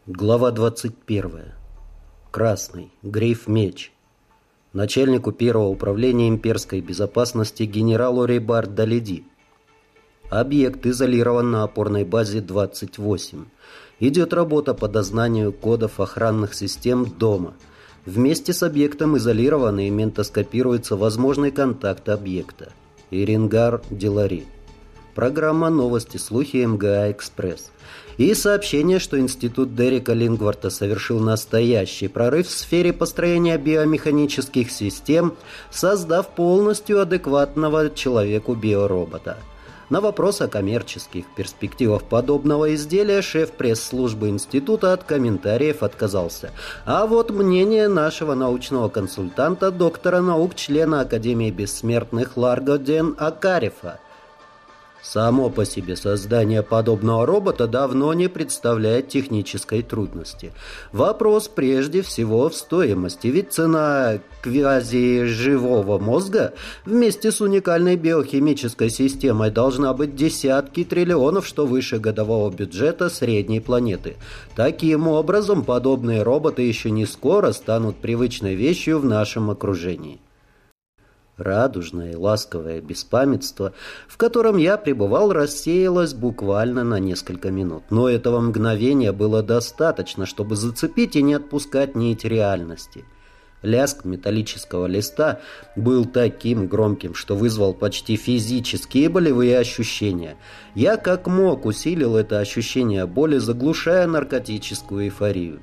Глава 21. Красный. Гриф-меч. Начальнику первого управления имперской безопасности генералу Рейбард Далиди. Объект изолирован на опорной базе 28. Идет работа по дознанию кодов охранных систем дома. Вместе с объектом изолирован и ментоскопируется возможный контакт объекта. Ирингар Делари. Программа «Новости, слухи МГА Экспресс». И сообщение, что институт Дерека Лингварта совершил настоящий прорыв в сфере построения биомеханических систем, создав полностью адекватного человеку биоробота. На вопрос о коммерческих перспективах подобного изделия шеф пресс-службы института от комментариев отказался. А вот мнение нашего научного консультанта, доктора наук, члена Академии Бессмертных Ларго Ден Акарифа. Само по себе создание подобного робота давно не представляет технической трудности. Вопрос прежде всего в стоимости, ведь цена квазиживого мозга вместе с уникальной биохимической системой должна быть десятки триллионов, что выше годового бюджета средней планеты. Таким образом, подобные роботы еще не скоро станут привычной вещью в нашем окружении. Радужное и ласковое беспамятство, в котором я пребывал, рассеялось буквально на несколько минут. Но этого мгновения было достаточно, чтобы зацепить и не отпускать нить реальности. Лязг металлического листа был таким громким, что вызвал почти физические болевые ощущения. Я как мог усилил это ощущение боли, заглушая наркотическую эйфорию.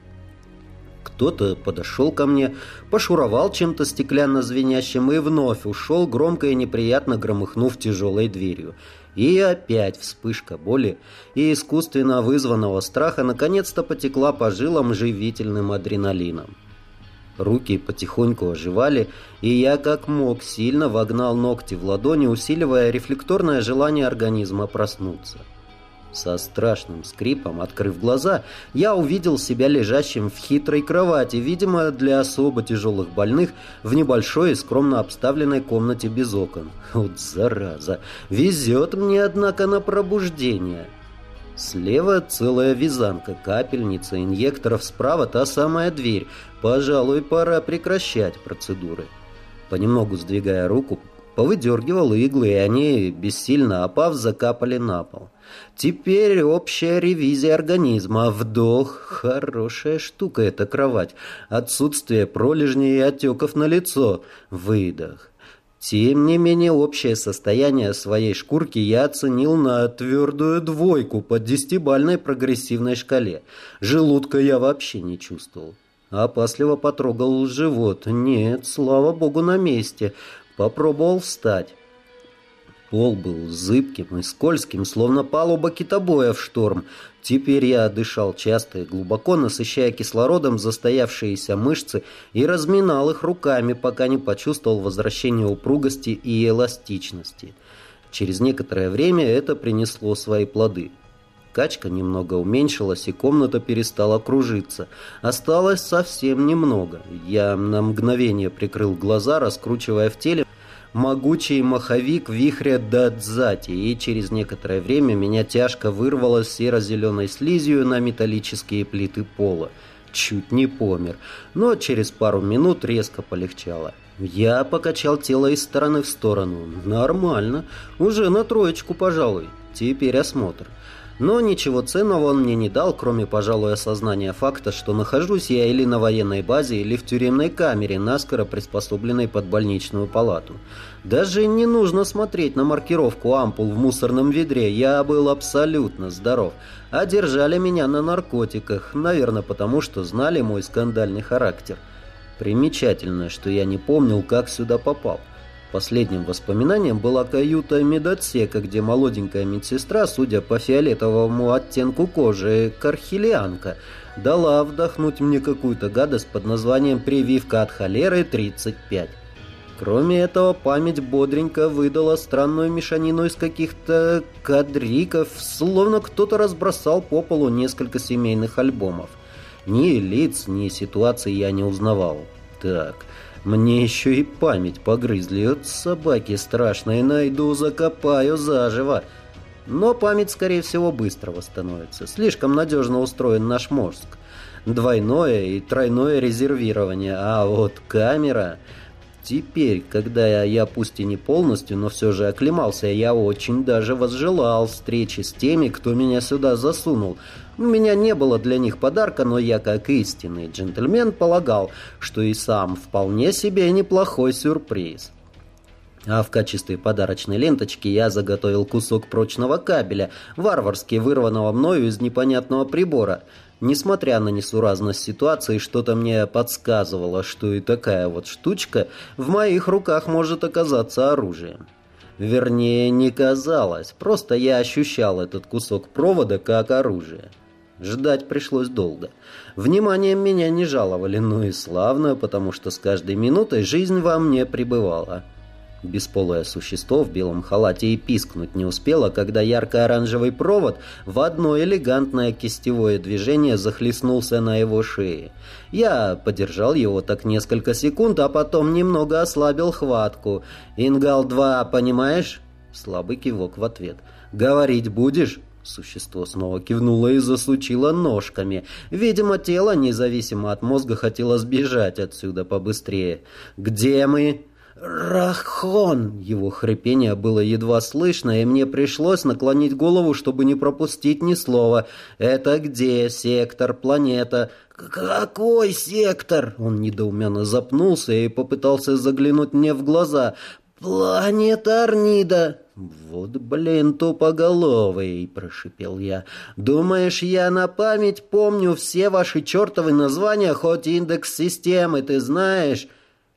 Кто-то подошел ко мне, пошуровал чем-то стеклянно-звенящим и вновь ушел, громко и неприятно громыхнув тяжелой дверью. И опять вспышка боли и искусственно вызванного страха наконец-то потекла по жилам живительным адреналином. Руки потихоньку оживали, и я как мог сильно вогнал ногти в ладони, усиливая рефлекторное желание организма проснуться. Со страшным скрипом, открыв глаза, я увидел себя лежащим в хитрой кровати, видимо, для особо тяжелых больных, в небольшой и скромно обставленной комнате без окон. Вот зараза! Везет мне, однако, на пробуждение. Слева целая вязанка, капельница, инъекторов, справа та самая дверь. Пожалуй, пора прекращать процедуры. Понемногу сдвигая руку, повыдергивал иглы, и они, бессильно опав, закапали на пол. Теперь общая ревизия организма. Вдох. Хорошая штука эта кровать. Отсутствие пролежней и отеков на лицо. Выдох. Тем не менее, общее состояние своей шкурки я оценил на твердую 2 по 10-бальной прогрессивной шкале. Желудка я вообще не чувствовал. Опасливо потрогал живот. Нет, слава богу, на месте. Попробовал встать. Пол был зыбким и скользким, словно палуба китобоя в шторм. Теперь я дышал часто и глубоко, насыщая кислородом застоявшиеся мышцы и разминал их руками, пока не почувствовал возвращение упругости и эластичности. Через некоторое время это принесло свои плоды. Качка немного уменьшилась, и комната перестала кружиться. Осталось совсем немного. Я на мгновение прикрыл глаза, раскручивая в теле могучий маховик вихря Дадзати, и через некоторое время меня тяжко вырвало серо-зеленой слизью на металлические плиты пола. Чуть не помер, но через пару минут резко полегчало. Я покачал тело из стороны в сторону. Нормально, уже на 3, пожалуй. Теперь осмотр. Но ничего ценного он мне не дал, кроме, пожалуй, осознания факта, что нахожусь я или на военной базе, или в тюремной камере, наскоро приспособленной под больничную палату. Даже не нужно смотреть на маркировку ампул в мусорном ведре, я был абсолютно здоров. А держали меня на наркотиках, наверное, потому что знали мой скандальный характер. Примечательно, что я не помнил, как сюда попал. Последним воспоминанием была каюта медотсека, где молоденькая медсестра, судя по фиолетовому оттенку кожи, кархилианка, дала вдохнуть мне какую-то гадость под названием «Прививка от холеры 35». Кроме этого, память бодренько выдала странную мешанину из каких-то кадриков, словно кто-то разбросал по полу несколько семейных альбомов. Ни лиц, ни ситуаций я не узнавал. Так... Мне еще и память погрызли от собаки страшной, найду, закопаю заживо. Но память, скорее всего, быстро восстановится. Слишком надежно устроен наш мозг. Двойное и тройное резервирование. А вот камера... Теперь, когда я пусть и не полностью, но все же оклемался, я очень даже возжелал встречи с теми, кто меня сюда засунул. У меня не было для них подарка, но я, как истинный джентльмен, полагал, что и сам вполне себе неплохой сюрприз. А в качестве подарочной ленточки я заготовил кусок прочного кабеля, варварски вырванного мною из непонятного прибора. Несмотря на несуразность ситуации, что-то мне подсказывало, что и такая вот штучка в моих руках может оказаться оружием. Вернее, не казалось, просто я ощущал этот кусок провода как оружие. Ждать пришлось долго. Вниманием меня не жаловали, но и славно, потому что с каждой минутой жизнь во мне пребывала. Бесполое существо в белом халате и пискнуть не успело, когда ярко-оранжевый провод в одно элегантное кистевое движение захлестнулся на его шее. Я подержал его так несколько секунд, а потом немного ослабил хватку. «Ингал-2, понимаешь?» Слабый кивок в ответ. «Говорить будешь?» Существо снова кивнуло и засучило ножками. Видимо, тело, независимо от мозга, хотело сбежать отсюда побыстрее. «Где мы?» «Рахон!» Его хрипение было едва слышно, и мне пришлось наклонить голову, чтобы не пропустить ни слова. «Это где? Сектор? Планета?» «Какой сектор?» Он недоуменно запнулся и попытался заглянуть мне в глаза. «Планета Арнида!» «Вот, блин, тупоголовый!» — прошипел я. «Думаешь, я на память помню все ваши чертовы названия, хоть индекс системы, ты знаешь?»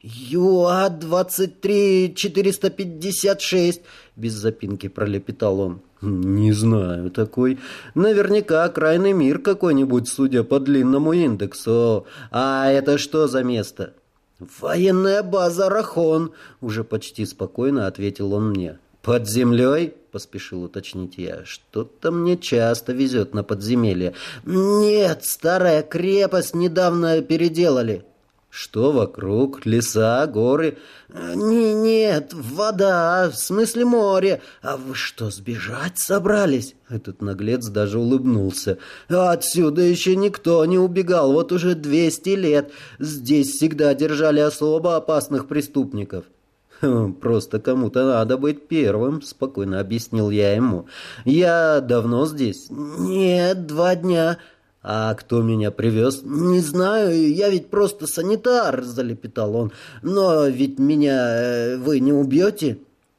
«ЮА-23-456», — без запинки пролепетал он. «Не знаю такой. Наверняка окраинный мир какой-нибудь, судя по длинному индексу. А это что за место?» «Военная база Рахон», — уже почти спокойно ответил он мне. «Под землей?» — поспешил уточнить я. «Что-то мне часто везет на подземелье». «Нет, старая крепость недавно переделали». «Что вокруг? Леса, горы?» «Нет, вода, в смысле море. А вы что, сбежать собрались?» Этот наглец даже улыбнулся. «Отсюда еще никто не убегал, вот уже 200 лет. Здесь всегда держали особо опасных преступников». «Просто кому-то надо быть первым», — спокойно объяснил я ему. «Я давно здесь?» «Нет, 2 дня». «А кто меня привез?» «Не знаю, я ведь просто санитар», — залепетал он. «Но ведь меня вы не убьете?»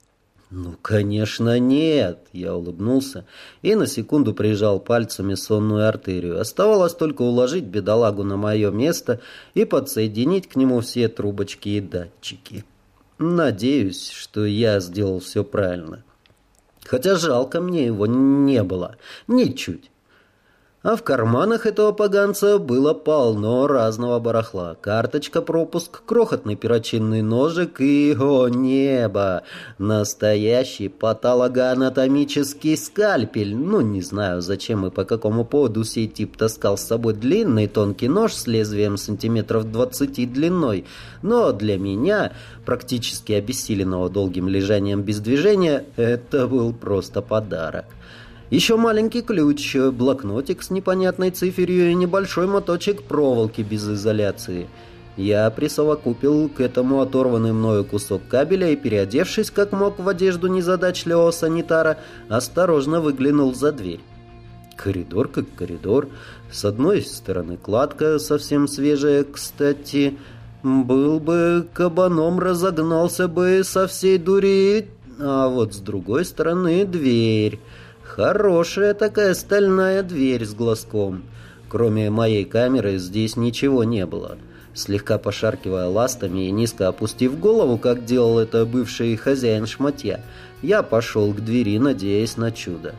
«Ну, конечно, нет», — я улыбнулся и на секунду прижал пальцами сонную артерию. Оставалось только уложить бедолагу на мое место и подсоединить к нему все трубочки и датчики. Надеюсь, что я сделал все правильно. Хотя жалко мне его не было. Ничуть. А в карманах этого поганца было полно разного барахла. Карточка-пропуск, крохотный перочинный ножик и, о небо, настоящий патологоанатомический скальпель. Ну, не знаю, зачем и по какому поводу сей тип таскал с собой длинный тонкий нож с лезвием сантиметров 20 длиной. Но для меня, практически обессиленного долгим лежанием без движения, это был просто подарок. Еще маленький ключ, блокнотик с непонятной циферью и небольшой моточек проволоки без изоляции. Я присовокупил к этому оторванный мною кусок кабеля и, переодевшись как мог в одежду незадачливого санитара, осторожно выглянул за дверь. Коридор как коридор. С одной стороны кладка, совсем свежая, кстати. Был бы кабаном, разогнался бы со всей дури. А вот с другой стороны дверь. Хорошая такая стальная дверь с глазком. Кроме моей камеры здесь ничего не было. Слегка пошаркивая ластами и низко опустив голову, как делал это бывший хозяин шматья, я пошел к двери, надеясь на чудо.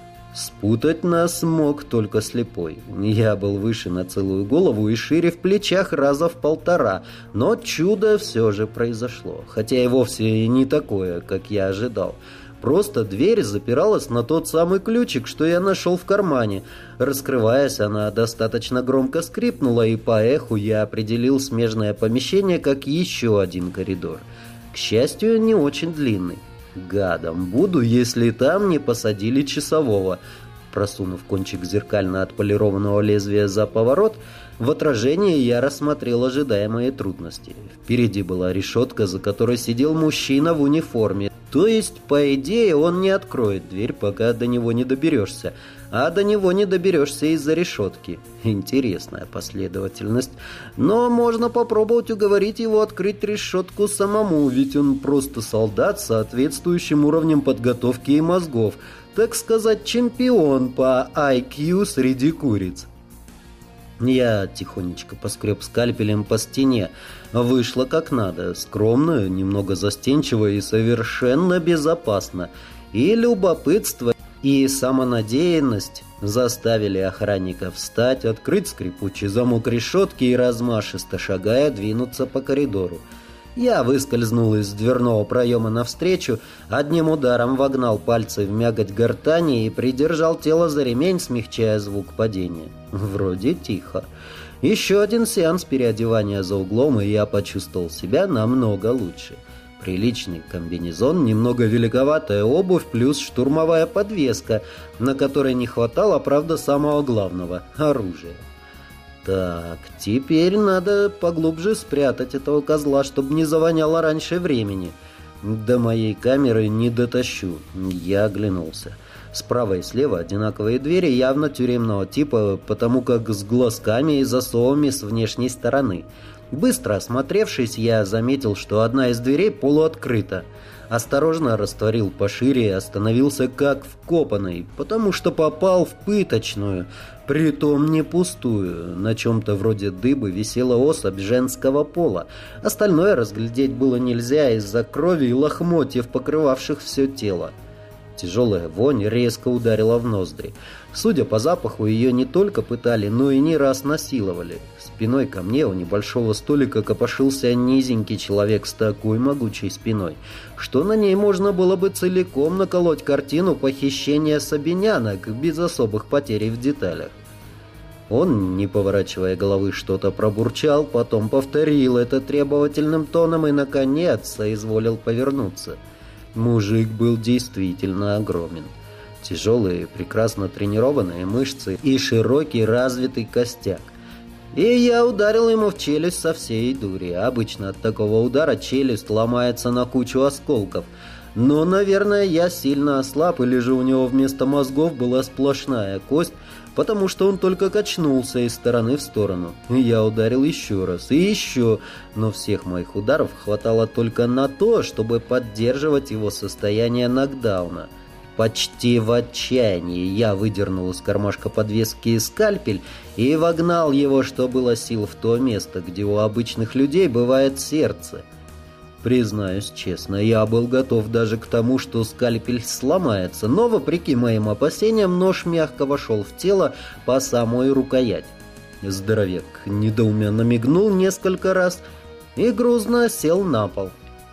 Спутать нас мог только слепой. Я был выше на целую голову и шире в плечах раза в 1,5, но чудо все же произошло, хотя и вовсе и не такое, как я ожидал. Просто дверь запиралась на тот самый ключик, что я нашел в кармане. Раскрываясь, она достаточно громко скрипнула, и по эху я определил смежное помещение как еще один коридор. К счастью, не очень длинный. Гадом буду, если там не посадили часового. Просунув кончик зеркально отполированного лезвия за поворот, в отражении я рассмотрел ожидаемые трудности. Впереди была решетка, за которой сидел мужчина в униформе. То есть, по идее, он не откроет дверь, пока до него не доберешься. А до него не доберешься из-за решетки. Интересная последовательность. Но можно попробовать уговорить его открыть решетку самому, ведь он просто солдат с соответствующим уровнем подготовки и мозгов. Так сказать, чемпион по IQ среди куриц. Я тихонечко поскреб скальпелем по стене. Вышло как надо. Скромно, немного застенчиво и совершенно безопасно. И любопытство, и самонадеянность заставили охранника встать, открыть скрипучий замок решетки и, размашисто шагая, двинуться по коридору. Я выскользнул из дверного проема навстречу, одним ударом вогнал пальцы в мякоть гортани и придержал тело за ремень, смягчая звук падения. Вроде тихо. Еще один сеанс переодевания за углом, и я почувствовал себя намного лучше. Приличный комбинезон, немного великоватая обувь, плюс штурмовая подвеска, на которой не хватало, правда, самого главного – оружия. Так, теперь надо поглубже спрятать этого козла, чтобы не завоняло раньше времени. До моей камеры не дотащу. Я оглянулся. Справа и слева одинаковые двери, явно тюремного типа, потому как с глазками и засовами с внешней стороны. Быстро осмотревшись, я заметил, что одна из дверей полуоткрыта. Осторожно растворил пошире и остановился как вкопанный, потому что попал в пыточную, притом не пустую. На чем-то вроде дыбы висела особь женского пола. Остальное разглядеть было нельзя из-за крови и лохмотьев, покрывавших все тело. Тяжелая вонь резко ударила в ноздри. Судя по запаху, ее не только пытали, но и не раз насиловали. Спиной ко мне у небольшого столика копошился низенький человек с такой могучей спиной, что на ней можно было бы целиком наколоть картину похищения сабинянок без особых потерь в деталях. Он, не поворачивая головы, что-то пробурчал, потом повторил это требовательным тоном и, наконец, соизволил повернуться. Мужик был действительно огромен. Тяжелые, прекрасно тренированные мышцы и широкий развитый костяк. И я ударил ему в челюсть со всей дури. Обычно от такого удара челюсть ломается на кучу осколков. Но, наверное, я сильно ослаб, или же у него вместо мозгов была сплошная кость, потому что он только качнулся из стороны в сторону. Я ударил еще раз и еще, но всех моих ударов хватало только на то, чтобы поддерживать его состояние нокдауна. Почти в отчаянии я выдернул из кармашка подвески скальпель и вогнал его, что было сил, в то место, где у обычных людей бывает сердце. Признаюсь честно, я был готов даже к тому, что скальпель сломается, но, вопреки моим опасениям, нож мягко вошел в тело по самую рукоять. Здоровяк недоуменно мигнул несколько раз и грузно сел на пол.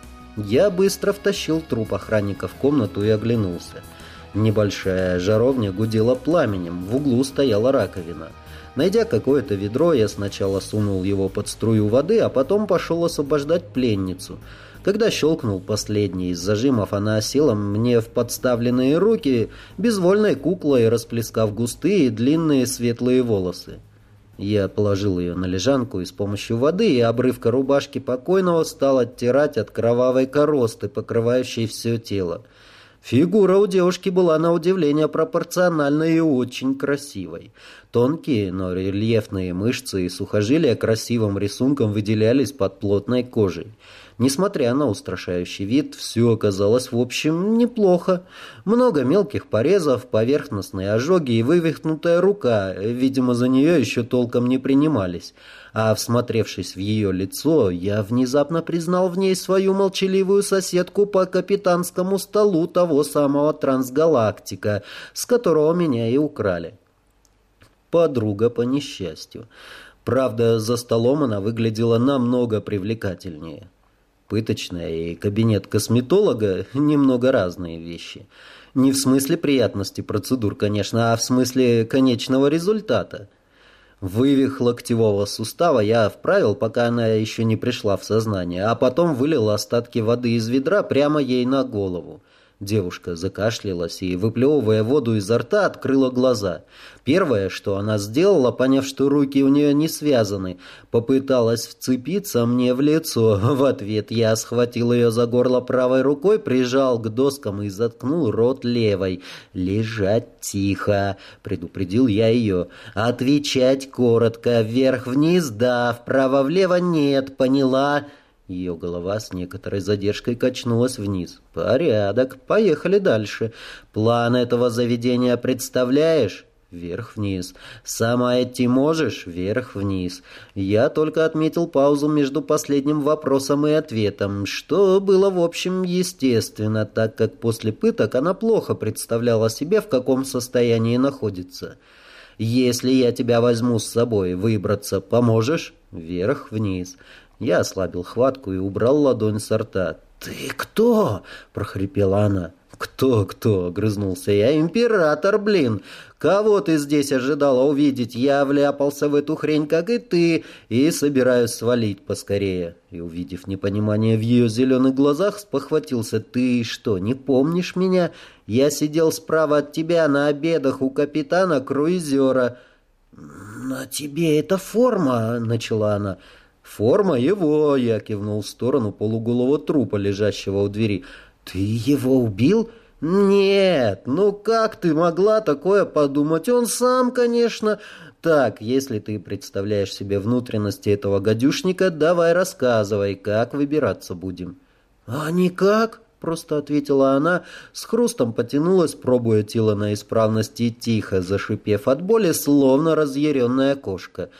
Я быстро втащил труп охранника в комнату и оглянулся. Небольшая жаровня гудела пламенем, в углу стояла раковина. Найдя какое-то ведро, я сначала сунул его под струю воды, а потом пошел освобождать пленницу. Когда щелкнул последний из зажимов, она осела мне в подставленные руки, безвольной куклой расплескав густые длинные светлые волосы. Я положил ее на лежанку и с помощью воды и обрывка рубашки покойного стал оттирать от кровавой коросты, покрывающей все тело. Фигура у девушки была на удивление пропорциональной и очень красивой. Тонкие, но рельефные мышцы и сухожилия красивым рисунком выделялись под плотной кожей. Несмотря на устрашающий вид, все оказалось в общем неплохо. Много мелких порезов, поверхностные ожоги и вывихнутая рука, видимо, за нее еще толком не принимались. А всмотревшись в ее лицо, я внезапно признал в ней свою молчаливую соседку по капитанскому столу того самого трансгалактика, с которого меня и украли. Подруга по несчастью. Правда, за столом она выглядела намного привлекательнее. Пыточная и кабинет косметолога – немного разные вещи. Не в смысле приятности процедур, конечно, а в смысле конечного результата. Вывих локтевого сустава я вправил, пока она еще не пришла в сознание, а потом вылил остатки воды из ведра прямо ей на голову. Девушка закашлялась и, выплевывая воду изо рта, открыла глаза. Первое, что она сделала, поняв, что руки у нее не связаны, попыталась вцепиться мне в лицо. В ответ я схватил ее за горло правой рукой, прижал к доскам и заткнул рот левой. «Лежать тихо», — предупредил я ее. «Отвечать коротко, вверх-вниз, да, вправо-влево нет, поняла?» Ее голова с некоторой задержкой качнулась вниз. «Порядок. Поехали дальше. План этого заведения представляешь?» «Вверх-вниз. Сама идти можешь?» «Вверх-вниз». Я только отметил паузу между последним вопросом и ответом, что было, в общем, естественно, так как после пыток она плохо представляла себе, в каком состоянии находится. «Если я тебя возьму с собой, выбраться поможешь?» «Вверх-вниз». Я ослабил хватку и убрал ладонь со рта. «Ты кто?» — прохрипела она. «Кто-кто?» — огрызнулся я. «Император, блин! Кого ты здесь ожидала увидеть? Я вляпался в эту хрень, как и ты, и собираюсь свалить поскорее». И, увидев непонимание в ее зеленых глазах, спохватился. «Ты что, не помнишь меня? Я сидел справа от тебя на обедах у капитана-круизера». «На тебе эта форма?» — начала она. «Форма его», — я кивнул в сторону полуголого трупа, лежащего у двери. «Ты его убил?» «Нет, ну как ты могла такое подумать? Он сам, конечно...» «Так, если ты представляешь себе внутренности этого гадюшника, давай рассказывай, как выбираться будем». «А никак?» — просто ответила она, с хрустом потянулась, пробуя тело на исправность и тихо, зашипев от боли, словно разъяренная кошка.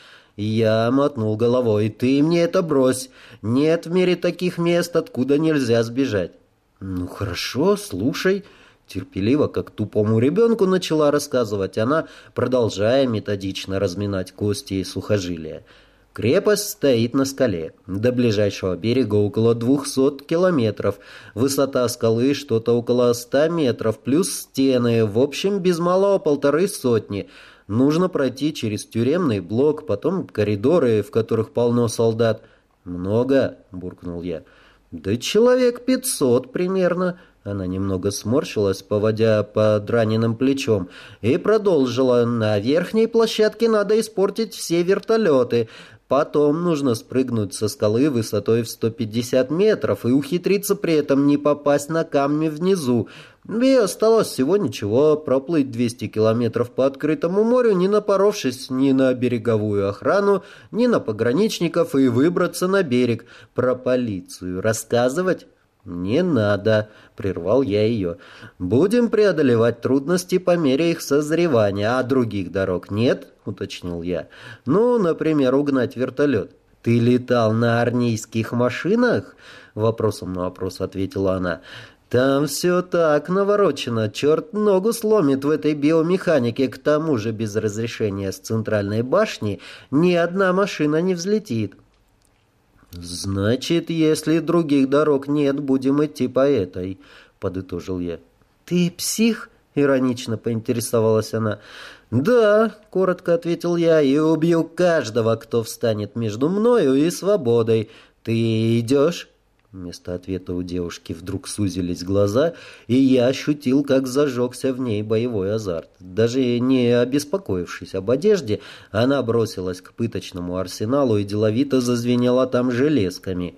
Я мотнул головой. «Ты мне это брось. Нет в мире таких мест, откуда нельзя сбежать». «Ну хорошо, слушай». Терпеливо, как тупому ребенку, начала рассказывать она, продолжая методично разминать кости и сухожилия. Крепость стоит на скале. До ближайшего берега около 200 километров. Высота скалы что-то около 100 метров, плюс стены, в общем, без малого 150. Нужно пройти через тюремный блок, потом коридоры, в которых полно солдат. «Много?» — буркнул я. «Да человек 500 примерно». Она немного сморщилась, поводя под раненым плечом, и продолжила. «На верхней площадке надо испортить все вертолеты. Потом нужно спрыгнуть со скалы высотой в 150 метров и ухитриться при этом не попасть на камни внизу. И осталось всего ничего, проплыть 200 километров по открытому морю, не напоровшись ни на береговую охрану, ни на пограничников, и выбраться на берег. Про полицию рассказывать?» «Не надо», — прервал я ее. «Будем преодолевать трудности по мере их созревания, а других дорог нет», — уточнил я. «Ну, например, угнать вертолет». «Ты летал на армейских машинах?» — вопросом на вопрос ответила она. «Там все так наворочено, черт ногу сломит в этой биомеханике, к тому же без разрешения с центральной башни ни одна машина не взлетит». «Значит, если других дорог нет, будем идти по этой», — подытожил я. «Ты псих?» — иронично поинтересовалась она. «Да», — коротко ответил я, — «и убью каждого, кто встанет между мною и свободой. Ты идешь?» Вместо ответа у девушки вдруг сузились глаза, и я ощутил, как зажегся в ней боевой азарт. Даже не обеспокоившись об одежде, она бросилась к пыточному арсеналу и деловито зазвенела там железками.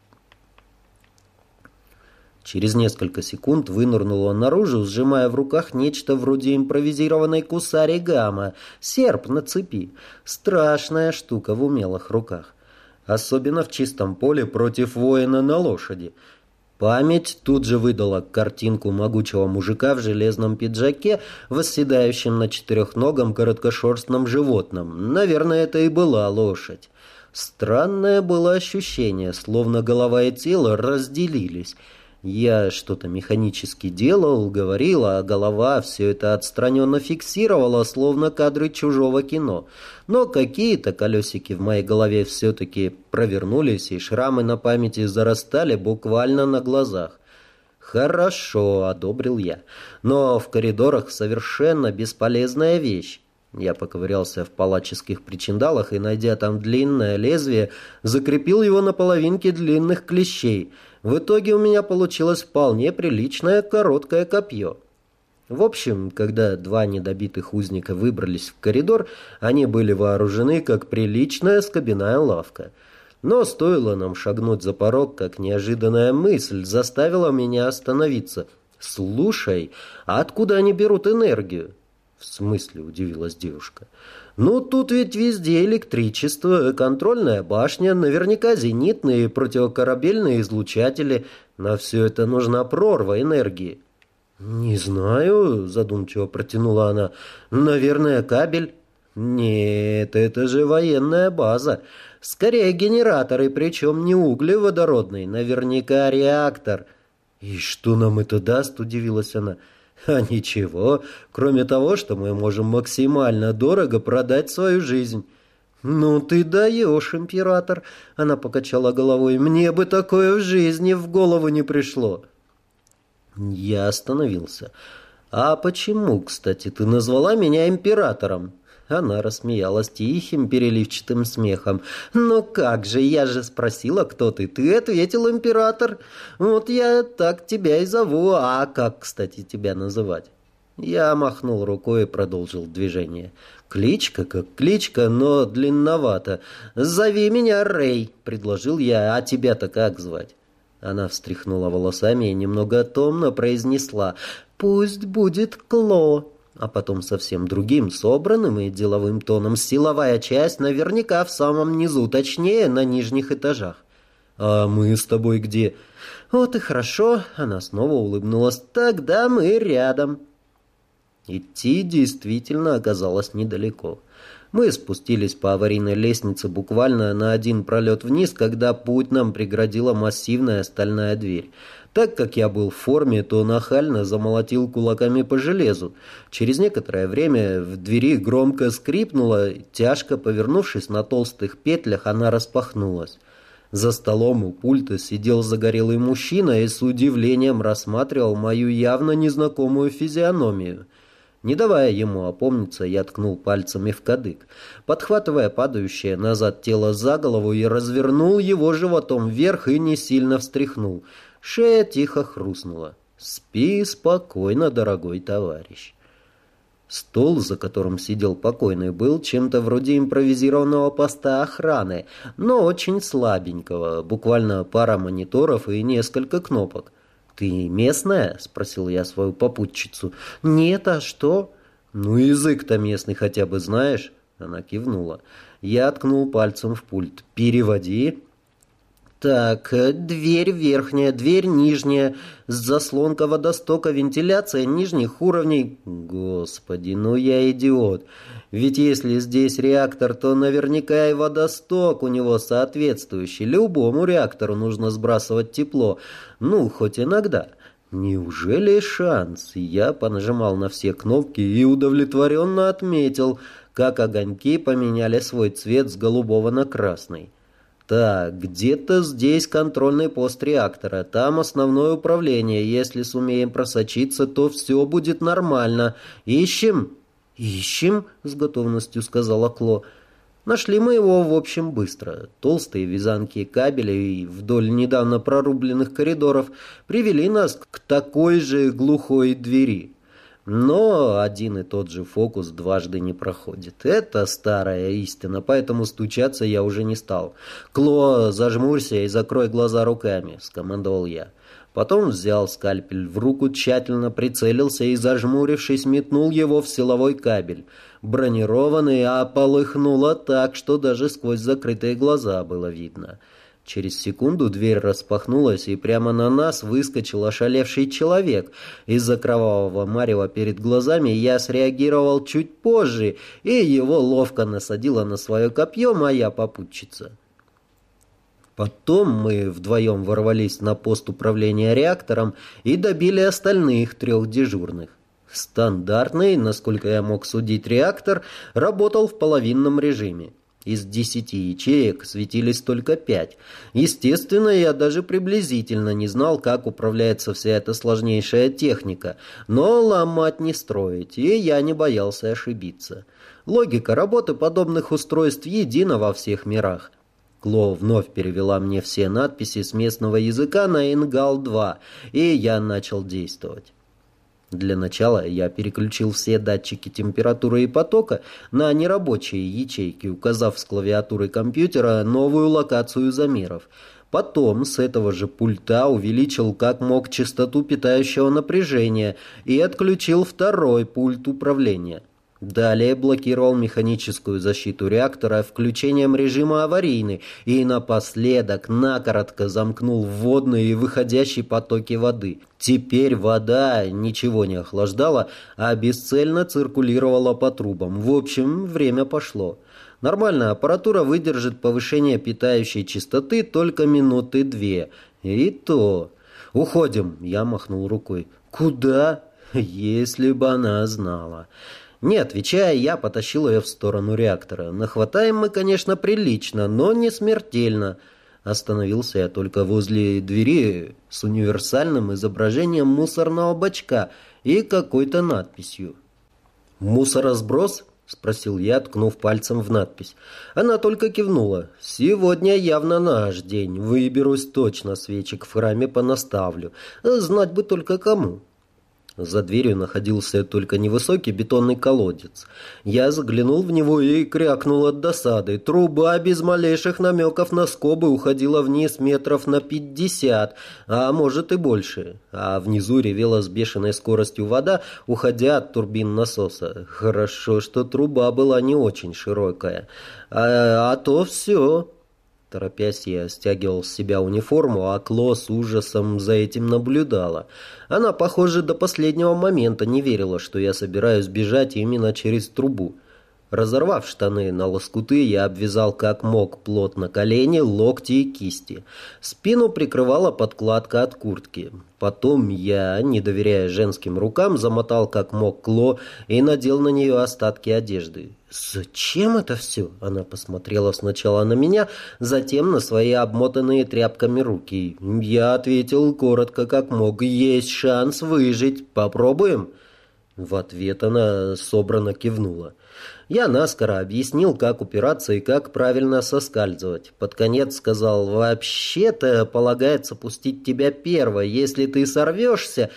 Через несколько секунд вынырнула наружу, сжимая в руках нечто вроде импровизированной кусари-гама, серп на цепи. Страшная штука в умелых руках. Особенно в чистом поле против воина на лошади. Память тут же выдала картинку могучего мужика в железном пиджаке, восседающем на четырехногом короткошерстном животном. Наверное, это и была лошадь. Странное было ощущение, словно голова и тело разделились. Я что-то механически делал, говорил, а голова все это отстраненно фиксировала, словно кадры чужого кино. Но какие-то колесики в моей голове все-таки провернулись, и шрамы на памяти зарастали буквально на глазах. «Хорошо», — одобрил я, — «но в коридорах совершенно бесполезная вещь». Я поковырялся в палаческих причиндалах и, найдя там длинное лезвие, закрепил его на половинке длинных клещей. В итоге у меня получилось вполне приличное короткое копье. В общем, когда два недобитых узника выбрались в коридор, они были вооружены, как приличная скобяная лавка. Но стоило нам шагнуть за порог, как неожиданная мысль заставила меня остановиться. «Слушай, а откуда они берут энергию?» «В смысле?» – удивилась девушка. «Ну, тут ведь везде электричество, контрольная башня, наверняка зенитные и противокорабельные излучатели. На все это нужна прорва энергии». «Не знаю», – задумчиво протянула она. «Наверное, кабель». «Нет, это же военная база. Скорее генераторы, причем не углеводородный, наверняка реактор». «И что нам это даст?» – удивилась она. «А ничего, кроме того, что мы можем максимально дорого продать свою жизнь». «Ну ты даешь, император!» – она покачала головой. «Мне бы такое в жизни в голову не пришло». Я остановился. «А почему, кстати, ты назвала меня императором?» Она рассмеялась тихим переливчатым смехом. «Ну как же, я же спросила, кто ты. Ты ответил, император. Вот я так тебя и зову. А как, кстати, тебя называть?» Я махнул рукой и продолжил движение. «Кличка как кличка, но длинновато. Зови меня Рэй», — предложил я. «А тебя-то как звать?» Она встряхнула волосами и немного томно произнесла: «Пусть будет Кло». А потом совсем другим, собранным и деловым тоном: «Силовая часть наверняка в самом низу, точнее, на нижних этажах». «А мы с тобой где?» «Вот и хорошо», — она снова улыбнулась. «Тогда мы рядом». Идти действительно оказалось недалеко. Мы спустились по аварийной лестнице буквально на один пролет вниз, когда путь нам преградила массивная стальная дверь. Так как я был в форме, то нахально замолотил кулаками по железу. Через некоторое время в двери громко скрипнуло, тяжко повернувшись на толстых петлях, она распахнулась. За столом у пульта сидел загорелый мужчина и с удивлением рассматривал мою явно незнакомую физиономию. Не давая ему опомниться, я ткнул пальцами в кадык, подхватывая падающее назад тело за голову, и развернул его животом вверх и не сильно встряхнул. Шея тихо хрустнула. «Спи спокойно, дорогой товарищ». Стол, за которым сидел покойный, был чем-то вроде импровизированного поста охраны, но очень слабенького, буквально пара мониторов и несколько кнопок. «Ты местная?» — спросил я свою попутчицу. «Нет, а что?» «Ну, язык-то местный хотя бы знаешь?» Она кивнула. Я ткнул пальцем в пульт. «Переводи». «Так, дверь верхняя, дверь нижняя, заслонка водостока, вентиляция нижних уровней». Господи, ну я идиот. Ведь если здесь реактор, то наверняка и водосток у него соответствующий. Любому реактору нужно сбрасывать тепло. Ну, хоть иногда. Неужели шанс? Я понажимал на все кнопки и удовлетворенно отметил, как огоньки поменяли свой цвет с голубого на красный. Так, где-то здесь контрольный пост реактора, там основное управление. Если сумеем просочиться, то все будет нормально. Ищем? Ищем, с готовностью сказала Кло. Нашли мы его, в общем, быстро. Толстые вязанки кабелей вдоль недавно прорубленных коридоров привели нас к такой же глухой двери. Но один и тот же фокус дважды не проходит. Это старая истина, поэтому стучаться я уже не стал. «Кло, зажмурься и закрой глаза руками», — скомандовал я. Потом взял скальпель в руку, тщательно прицелился и, зажмурившись, метнул его в силовой кабель. Бронированный, а полыхнуло так, что даже сквозь закрытые глаза было видно. Через секунду дверь распахнулась, и прямо на нас выскочил ошалевший человек. Из-за кровавого марева перед глазами я среагировал чуть позже, и его ловко насадила на свое копье моя попутчица. Потом мы вдвоем ворвались на пост управления реактором и добили остальных 3 дежурных. Стандартный, насколько я мог судить, реактор работал в половинном режиме. Из 10 ячеек светились только 5. Естественно, я даже приблизительно не знал, как управляется вся эта сложнейшая техника. Но ломать не строить, и я не боялся ошибиться. Логика работы подобных устройств едина во всех мирах. Кло вновь перевела мне все надписи с местного языка на Ингал-2, и я начал действовать. Для начала я переключил все датчики температуры и потока на нерабочие ячейки, указав с клавиатуры компьютера новую локацию замеров. Потом с этого же пульта увеличил как мог частоту питающего напряжения и отключил второй пульт управления. Далее блокировал механическую защиту реактора включением режима аварийный и напоследок накоротко замкнул вводные и выходящие потоки воды. Теперь вода ничего не охлаждала, а бесцельно циркулировала по трубам. В общем, время пошло. Нормальная аппаратура выдержит повышение питающей частоты только минуты 2. И то. «Уходим», — я махнул рукой. «Куда?» «Если бы она знала». Не отвечая, я потащил ее в сторону реактора. Нахватаем мы, конечно, прилично, но не смертельно. Остановился я только возле двери с универсальным изображением мусорного бачка и какой-то надписью. «Мусоросброс?» — спросил я, ткнув пальцем в надпись. Она только кивнула. «Сегодня явно наш день. Выберусь точно, свечек в храме понаставлю. Знать бы только кому». За дверью находился только невысокий бетонный колодец. Я заглянул в него и крякнул от досады. Труба без малейших намеков на скобы уходила вниз метров на 50, а может и больше. А внизу ревела с бешеной скоростью вода, уходя от турбин насоса. Хорошо, что труба была не очень широкая. А то все... Торопясь, я стягивал с себя униформу, а Кло с ужасом за этим наблюдала. Она, похоже, до последнего момента не верила, что я собираюсь бежать именно через трубу. Разорвав штаны на лоскуты, я обвязал как мог плотно колени, локти и кисти. Спину прикрывала подкладка от куртки. Потом я, не доверяя женским рукам, замотал как мог Кло и надел на нее остатки одежды. «Зачем это все?» Она посмотрела сначала на меня, затем на свои обмотанные тряпками руки. Я ответил коротко как мог: «Есть шанс выжить. Попробуем?» В ответ она собранно кивнула. Я наскоро объяснил, как упираться и как правильно соскальзывать. Под конец сказал: «Вообще-то полагается пустить тебя первой. Если ты сорвешься,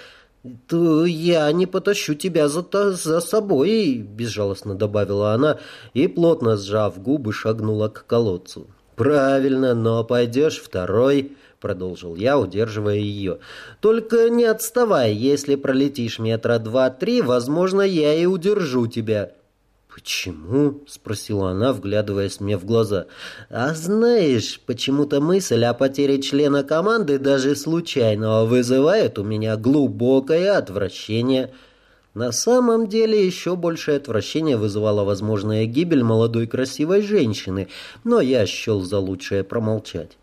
то я не потащу тебя за собой», — безжалостно добавила она и, плотно сжав губы, шагнула к колодцу. «Правильно, но пойдешь второй», — продолжил я, удерживая ее. «Только не отставай. Если пролетишь метра 2-3, возможно, я и удержу тебя». «Почему?» — спросила она, вглядываясь мне в глаза. «А знаешь, почему-то мысль о потере члена команды, даже случайного, вызывает у меня глубокое отвращение». На самом деле еще большее отвращение вызывала возможная гибель молодой красивой женщины, но я счел за лучшее промолчать.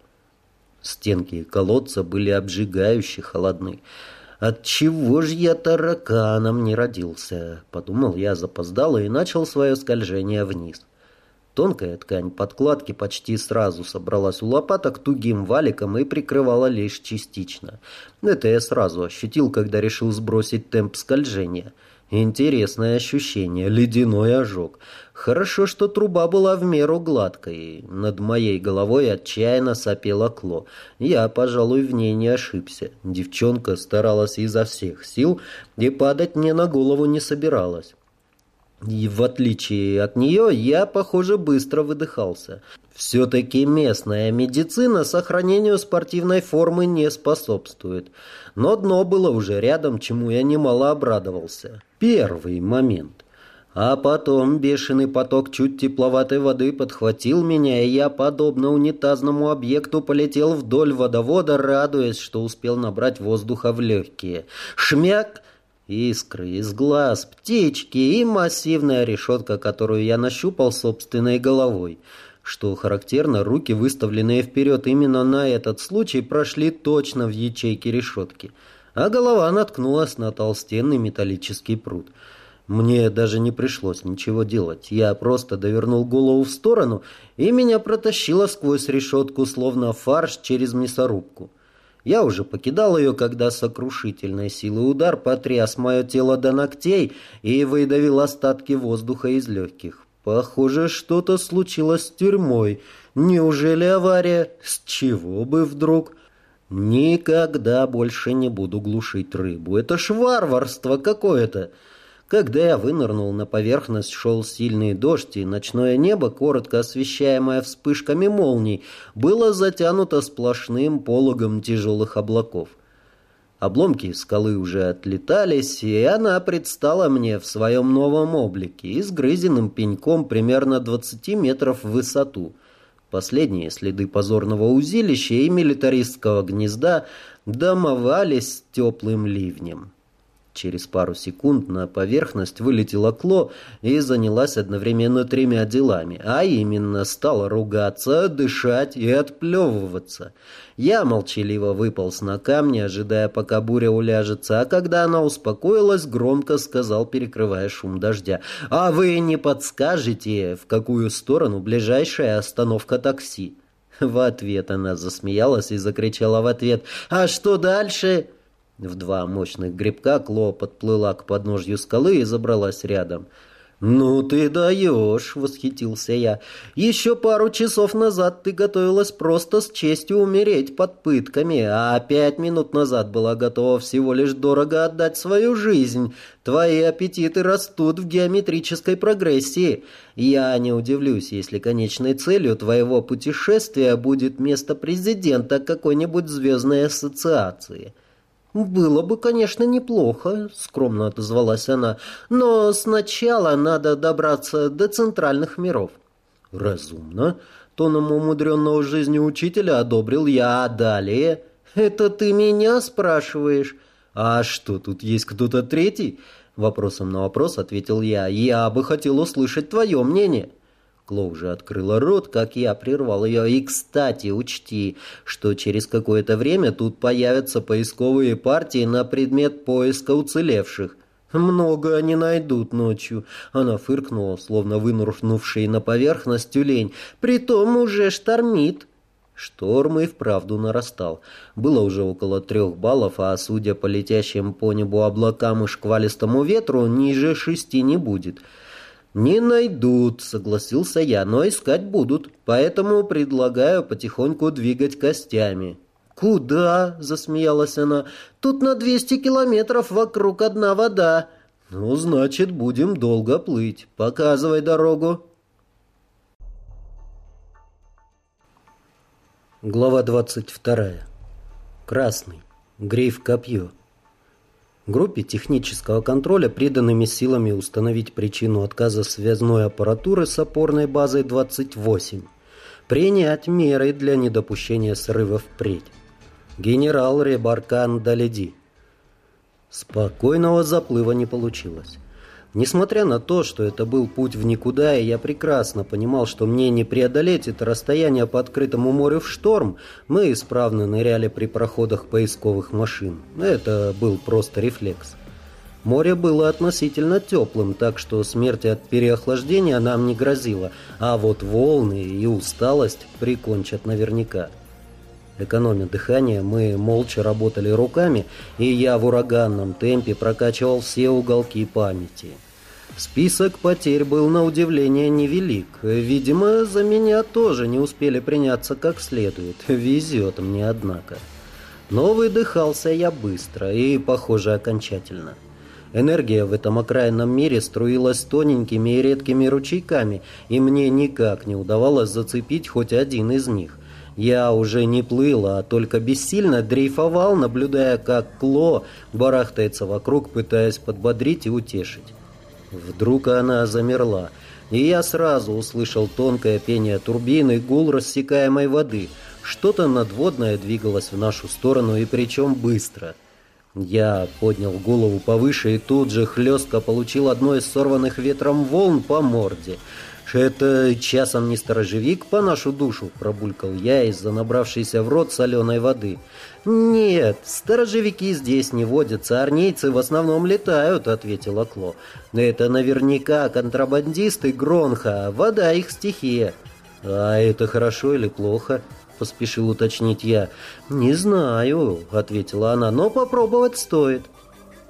Стенки колодца были обжигающе холодны. «Отчего ж я тараканом не родился?» — подумал я запоздало и начал свое скольжение вниз. Тонкая ткань подкладки почти сразу собралась у лопаток тугим валиком и прикрывала лишь частично. Это я сразу ощутил, когда решил сбросить темп скольжения. Интересное ощущение, ледяной ожог. Хорошо, что труба была в меру гладкой. Над моей головой отчаянно сопела Кло. Я, пожалуй, в ней не ошибся. Девчонка старалась изо всех сил и падать мне на голову не собиралась. И в отличие от нее, я, похоже, быстро выдыхался. Все-таки местная медицина сохранению спортивной формы не способствует. Но дно было уже рядом, чему я немало обрадовался. Первый момент. А потом бешеный поток чуть тепловатой воды подхватил меня, и я, подобно унитазному объекту, полетел вдоль водовода, радуясь, что успел набрать воздуха в легкие. Шмяк! Искры из глаз, птички и массивная решетка, которую я нащупал собственной головой. Что характерно, руки, выставленные вперед именно на этот случай, прошли точно в ячейки решетки, а голова наткнулась на толстенный металлический прут. Мне даже не пришлось ничего делать. Я просто довернул голову в сторону, и меня протащило сквозь решетку, словно фарш через мясорубку. Я уже покидал ее, когда сокрушительной силой удар потряс мое тело до ногтей и выдавил остатки воздуха из легких. Похоже, что-то случилось с тюрьмой. Неужели авария? С чего бы вдруг? Никогда больше не буду глушить рыбу. Это ж варварство какое-то. Когда я вынырнул на поверхность, шел сильный дождь, и ночное небо, коротко освещаемое вспышками молний, было затянуто сплошным пологом тяжелых облаков. Обломки скалы уже отлетались, и она предстала мне в своем новом облике, изгрызенным пеньком примерно 20 метров в высоту. Последние следы позорного узилища и милитаристского гнезда домывались теплым ливнем. Через пару секунд на поверхность вылетела Кло и занялась одновременно 3 делами, а именно стала ругаться, дышать и отплевываться. Я молчаливо выполз на камни, ожидая, пока буря уляжется, а когда она успокоилась, громко сказал, перекрывая шум дождя: «А вы не подскажете, в какую сторону ближайшая остановка такси?» В ответ она засмеялась и закричала в ответ: «А что дальше?» В 2 мощных грибка Кло подплыла к подножью скалы и забралась рядом. «Ну ты даешь!» — восхитился я. «Еще пару часов назад ты готовилась просто с честью умереть под пытками, а 5 минут назад была готова всего лишь дорого отдать свою жизнь. Твои аппетиты растут в геометрической прогрессии. Я не удивлюсь, если конечной целью твоего путешествия будет место президента какой-нибудь звездной ассоциации». «Было бы, конечно, неплохо», — скромно отозвалась она, «но сначала надо добраться до центральных миров». «Разумно», — тоном умудренного жизнью учителя одобрил я, а далее... «Это ты меня спрашиваешь?» «А что, тут есть кто-то третий?» Вопросом на вопрос ответил я. «Я бы хотел услышать твое мнение». Кло уже открыла рот, как я прервал ее. «И, кстати, учти, что через какое-то время тут появятся поисковые партии на предмет поиска уцелевших. Много они найдут ночью». Она фыркнула, словно вынурнувший на поверхность тюлень. «Притом уже штормит». Шторм и вправду нарастал. Было уже около 3 баллов, а судя по летящим по небу облакам и шквалистому ветру, ниже 6 не будет. «Не найдут», — согласился я, — «но искать будут, поэтому предлагаю потихоньку двигать костями». «Куда?» — засмеялась она. «Тут на 200 километров вокруг одна вода». «Ну, значит, будем долго плыть. Показывай дорогу». Глава 22. Красный. Грейф-копье. Группе технического контроля приданными силами установить причину отказа связной аппаратуры с опорной базой 28. Принять меры для недопущения срыва впредь. Генерал Ребаркан Даледи. Спокойного заплыва не получилось. Несмотря на то, что это был путь в никуда, и я прекрасно понимал, что мне не преодолеть это расстояние по открытому морю в шторм, мы исправно ныряли при проходах поисковых машин. Это был просто рефлекс. Море было относительно теплым, так что смерть от переохлаждения нам не грозила, а вот волны и усталость прикончат наверняка. Экономя дыхание, мы молча работали руками, и я в ураганном темпе прокачивал все уголки памяти. Список потерь был на удивление невелик. Видимо, за меня тоже не успели приняться как следует. Везет мне, однако. Но выдыхался я быстро и, похоже, окончательно. Энергия в этом окраинном мире струилась тоненькими и редкими ручейками, и мне никак не удавалось зацепить хоть один из них. Я уже не плыл, а только бессильно дрейфовал, наблюдая, как Кло барахтается вокруг, пытаясь подбодрить и утешить. Вдруг она замерла, и я сразу услышал тонкое пение турбины и гул рассекаемой воды. Что-то надводное двигалось в нашу сторону, и причем быстро. Я поднял голову повыше и тут же хлестко получил одной из сорванных ветром волн по морде. «Это часом не сторожевик по нашу душу?» — пробулькал я из-за набравшейся в рот соленой воды. «Нет, сторожевики здесь не водятся, арнейцы в основном летают», — ответила Кло. «Это наверняка контрабандисты Гронха, вода их стихия». «А это хорошо или плохо?» — поспешил уточнить я. «Не знаю», — ответила она, — «но попробовать стоит».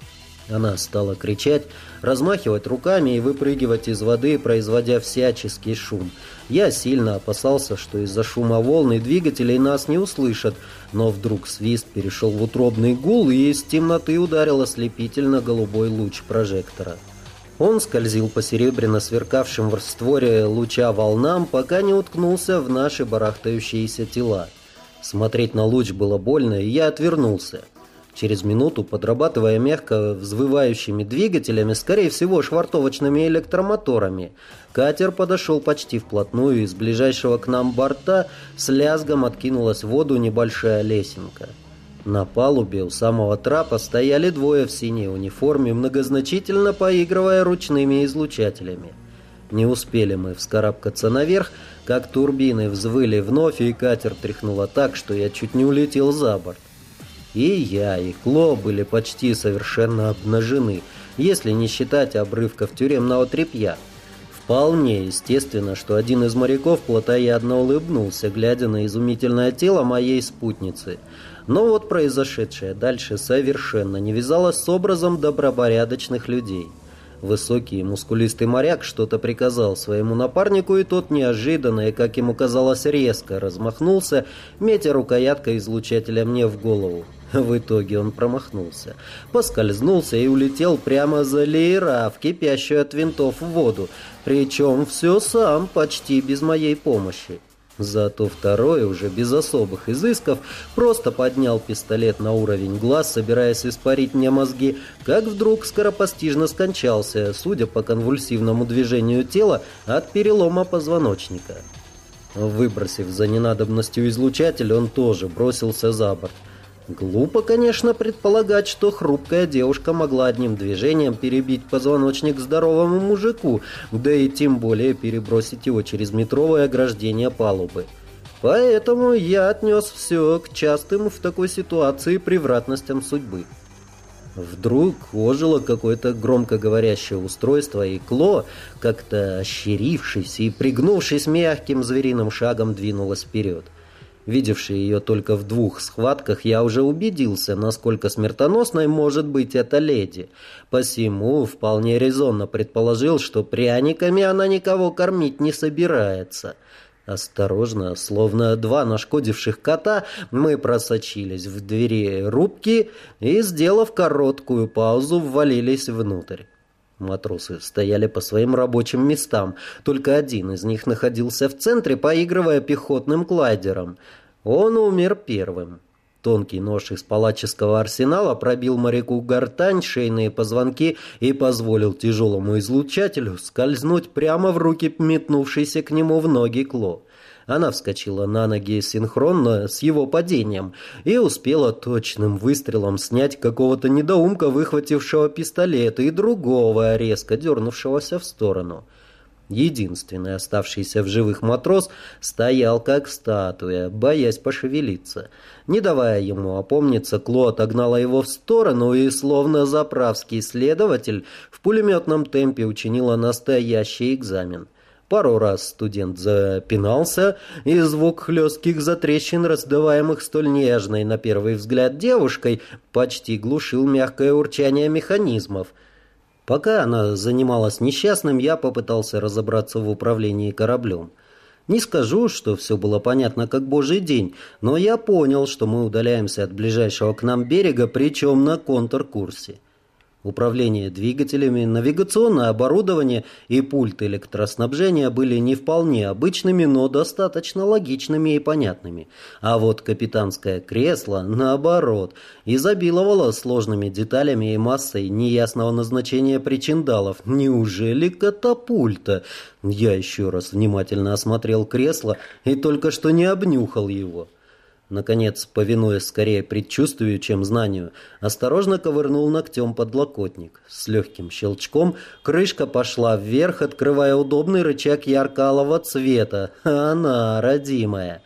Она стала кричать, размахивать руками и выпрыгивать из воды, производя всяческий шум. Я сильно опасался, что из-за шума волн и двигателей нас не услышат, но вдруг свист перешел в утробный гул, и из темноты ударил ослепительно-голубой луч прожектора. Он скользил по серебряно сверкавшим в растворе луча волнам, пока не уткнулся в наши барахтающиеся тела. Смотреть на луч было больно, и я отвернулся. Через минуту, подрабатывая мягко взвывающими двигателями, скорее всего швартовочными электромоторами, катер подошел почти вплотную, и с ближайшего к нам борта с лязгом откинулась в воду небольшая лесенка. На палубе у самого трапа стояли двое в синей униформе, многозначительно поигрывая ручными излучателями. Не успели мы вскарабкаться наверх, как турбины взвыли вновь, и катер тряхнуло так, что я чуть не улетел за борт. И я, и Кло были почти совершенно обнажены, если не считать обрывков тюремного тряпья. Вполне естественно, что один из моряков плотоядно улыбнулся, глядя на изумительное тело моей спутницы. Но вот произошедшее дальше совершенно не вязалось с образом добропорядочных людей. Высокий и мускулистый моряк что-то приказал своему напарнику, и тот неожиданно и, как ему казалось, резко размахнулся, метя рукояткой излучателя мне в голову. В итоге он промахнулся, поскользнулся и улетел прямо за леера в кипящую от винтов воду, причем все сам, почти без моей помощи. Зато второй, уже без особых изысков, просто поднял пистолет на уровень глаз, собираясь испарить мне мозги, как вдруг скоропостижно скончался, судя по конвульсивному движению тела, от перелома позвоночника. Выбросив за ненадобностью излучатель, он тоже бросился за борт. Глупо, конечно, предполагать, что хрупкая девушка могла одним движением перебить позвоночник здоровому мужику, да и тем более перебросить его через метровое ограждение палубы. Поэтому я отнес все к частым в такой ситуации превратностям судьбы. Вдруг ожило какое-то громкоговорящее устройство, и Кло, как-то ощерившись и пригнувшись мягким звериным шагом, двинулась вперед. Видевший ее только в 2 схватках, я уже убедился, насколько смертоносной может быть эта леди. Посему вполне резонно предположил, что пряниками она никого кормить не собирается. Осторожно, словно 2 нашкодивших кота, мы просочились в двери рубки и, сделав короткую паузу, ввалились внутрь. Матросы стояли по своим рабочим местам, только один из них находился в центре, поигрывая пехотным клайдером. Он умер первым. Тонкий нож из палаческого арсенала пробил моряку гортань, шейные позвонки и позволил тяжелому излучателю скользнуть прямо в руки метнувшейся к нему в ноги Кло. Она вскочила на ноги синхронно с его падением и успела точным выстрелом снять какого-то недоумка, выхватившего пистолет, и другого, резко дернувшегося в сторону. Единственный оставшийся в живых матрос стоял как статуя, боясь пошевелиться. Не давая ему опомниться, Кло отогнала его в сторону и, словно заправский следователь, в пулеметном темпе учинила настоящий экзамен. Пару раз студент запинался, и звук хлестких затрещин, раздаваемых столь нежной, на первый взгляд, девушкой, почти глушил мягкое урчание механизмов. Пока она занималась несчастным, я попытался разобраться в управлении кораблем. Не скажу, что все было понятно как божий день, но я понял, что мы удаляемся от ближайшего к нам берега, причем на контркурсе. Управление двигателями, навигационное оборудование и пульт электроснабжения были не вполне обычными, но достаточно логичными и понятными. А вот капитанское кресло, наоборот, изобиловало сложными деталями и массой неясного назначения причиндалов. Неужели катапульта? Я еще раз внимательно осмотрел кресло и только что не обнюхал его. Наконец, повинуясь скорее предчувствию, чем знанию, осторожно ковырнул ногтем подлокотник. С легким щелчком крышка пошла вверх, открывая удобный рычаг ярко-алого цвета. Она родимая.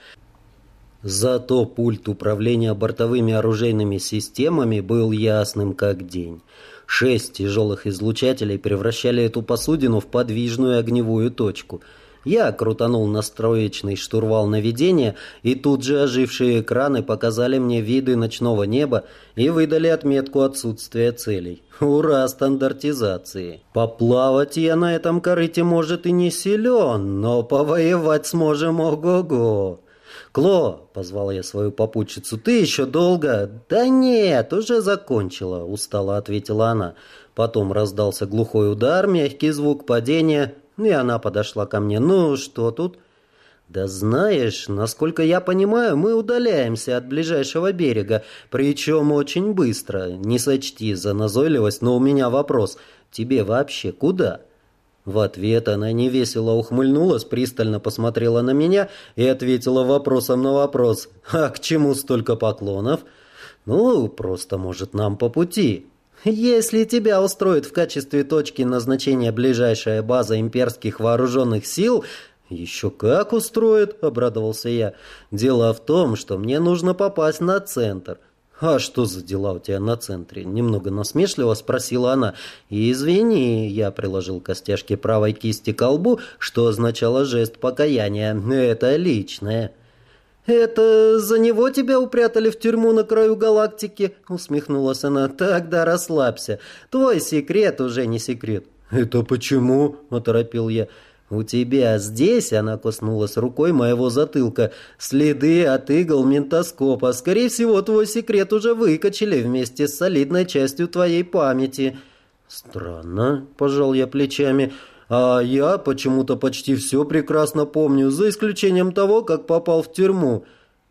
Зато пульт управления бортовыми оружейными системами был ясным как день. 6 тяжелых излучателей превращали эту посудину в подвижную огневую точку. Я крутанул настроечный штурвал наведения, и тут же ожившие экраны показали мне виды ночного неба и выдали отметку отсутствия целей. Ура, стандартизации! Поплавать я на этом корыте, может, и не силен, но повоевать сможем ого-го. «Кло!» — позвал я свою попутчицу. «Ты еще долго?» «Да нет, уже закончила», — устало ответила она. Потом раздался глухой удар, мягкий звук падения, и она подошла ко мне. «Ну, что тут?» «Да знаешь, насколько я понимаю, мы удаляемся от ближайшего берега, причем очень быстро. Не сочти за назойливость, но у меня вопрос. Тебе вообще куда?» В ответ она невесело ухмыльнулась, пристально посмотрела на меня и ответила вопросом на вопрос. «А к чему столько поклонов?» «Ну, просто, может, нам по пути». «Если тебя устроит в качестве точки назначения ближайшая база имперских вооруженных сил...» «Еще как устроит», — обрадовался я. «Дело в том, что мне нужно попасть на центр». «А что за дела у тебя на центре?» Немного насмешливо спросила она. «Извини», — я приложил костяшки правой кисти к колбу, что означало жест покаяния. «Это личное». «Это за него тебя упрятали в тюрьму на краю галактики?» — усмехнулась она. «Тогда расслабься. Твой секрет уже не секрет». «Это почему?» — оторопил я. «У тебя здесь, — она коснулась рукой моего затылка, — следы от игл ментоскопа. Скорее всего, твой секрет уже выкачали вместе с солидной частью твоей памяти». «Странно, — пожал я плечами, — а я почему-то почти все прекрасно помню, за исключением того, как попал в тюрьму».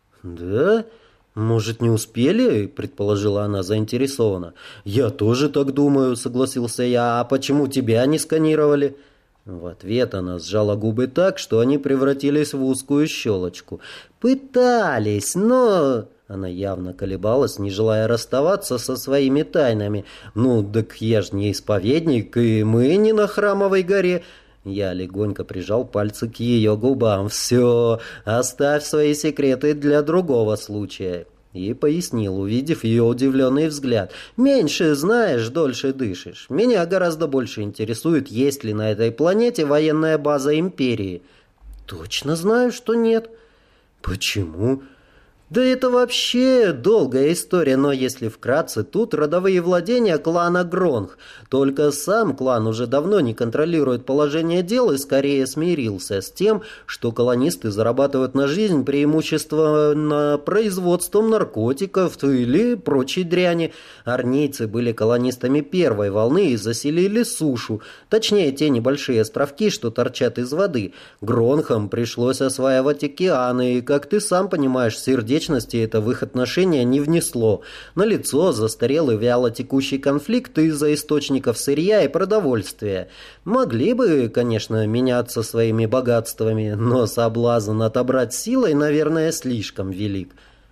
«Да? Может, не успели?» — предположила она заинтересованно. «Я тоже так думаю, — согласился я. — А почему тебя не сканировали?» В ответ она сжала губы так, что они превратились в узкую щелочку. «Пытались, но...» Она явно колебалась, не желая расставаться со своими тайнами. «Ну, так я ж не исповедник, и мы не на Храмовой горе». Я легонько прижал пальцы к ее губам. «Все, оставь свои секреты для другого случая». И пояснил, увидев ее удивленный взгляд. «Меньше знаешь, дольше дышишь. Меня гораздо больше интересует, есть ли на этой планете военная база Империи». «Точно знаю, что нет». «Почему?» «Да это вообще долгая история, но если вкратце, тут родовые владения клана Гронх. Только сам клан уже давно не контролирует положение дел и скорее смирился с тем, что колонисты зарабатывают на жизнь преимущественно производством наркотиков или прочей дряни. Арнийцы были колонистами первой волны и заселили сушу, точнее те небольшие островки, что торчат из воды. Гронхам пришлось осваивать океаны, и, как ты сам понимаешь, сердечности это в их отношения не внесло. Налицо застарелый вяло текущий конфликт из-за источников сырья и продовольствия. Могли бы, конечно, меняться своими богатствами, но соблазн отобрать силой, наверное, слишком велик.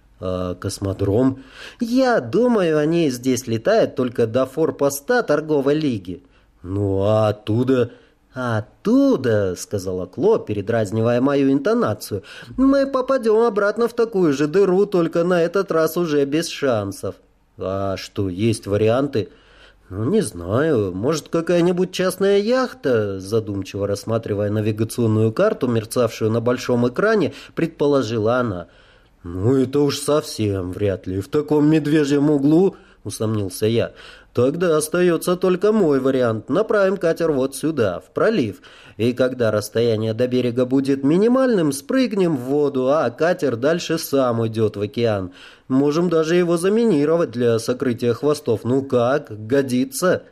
А космодром? Я думаю, они здесь летают только до форпоста торговой лиги. Ну а оттуда... «Оттуда, — сказала Кло, передразнивая мою интонацию, — мы попадем обратно в такую же дыру, только на этот раз уже без шансов». «А что, есть варианты?» «Ну, не знаю. Может, какая-нибудь частная яхта?» Задумчиво рассматривая навигационную карту, мерцавшую на большом экране, предположила она. «Ну, это уж совсем вряд ли. В таком медвежьем углу...» — усомнился я. «Тогда остается только мой вариант. Направим катер вот сюда, в пролив. И когда расстояние до берега будет минимальным, спрыгнем в воду, а катер дальше сам уйдет в океан. Можем даже его заминировать для сокрытия хвостов. Ну как, годится?»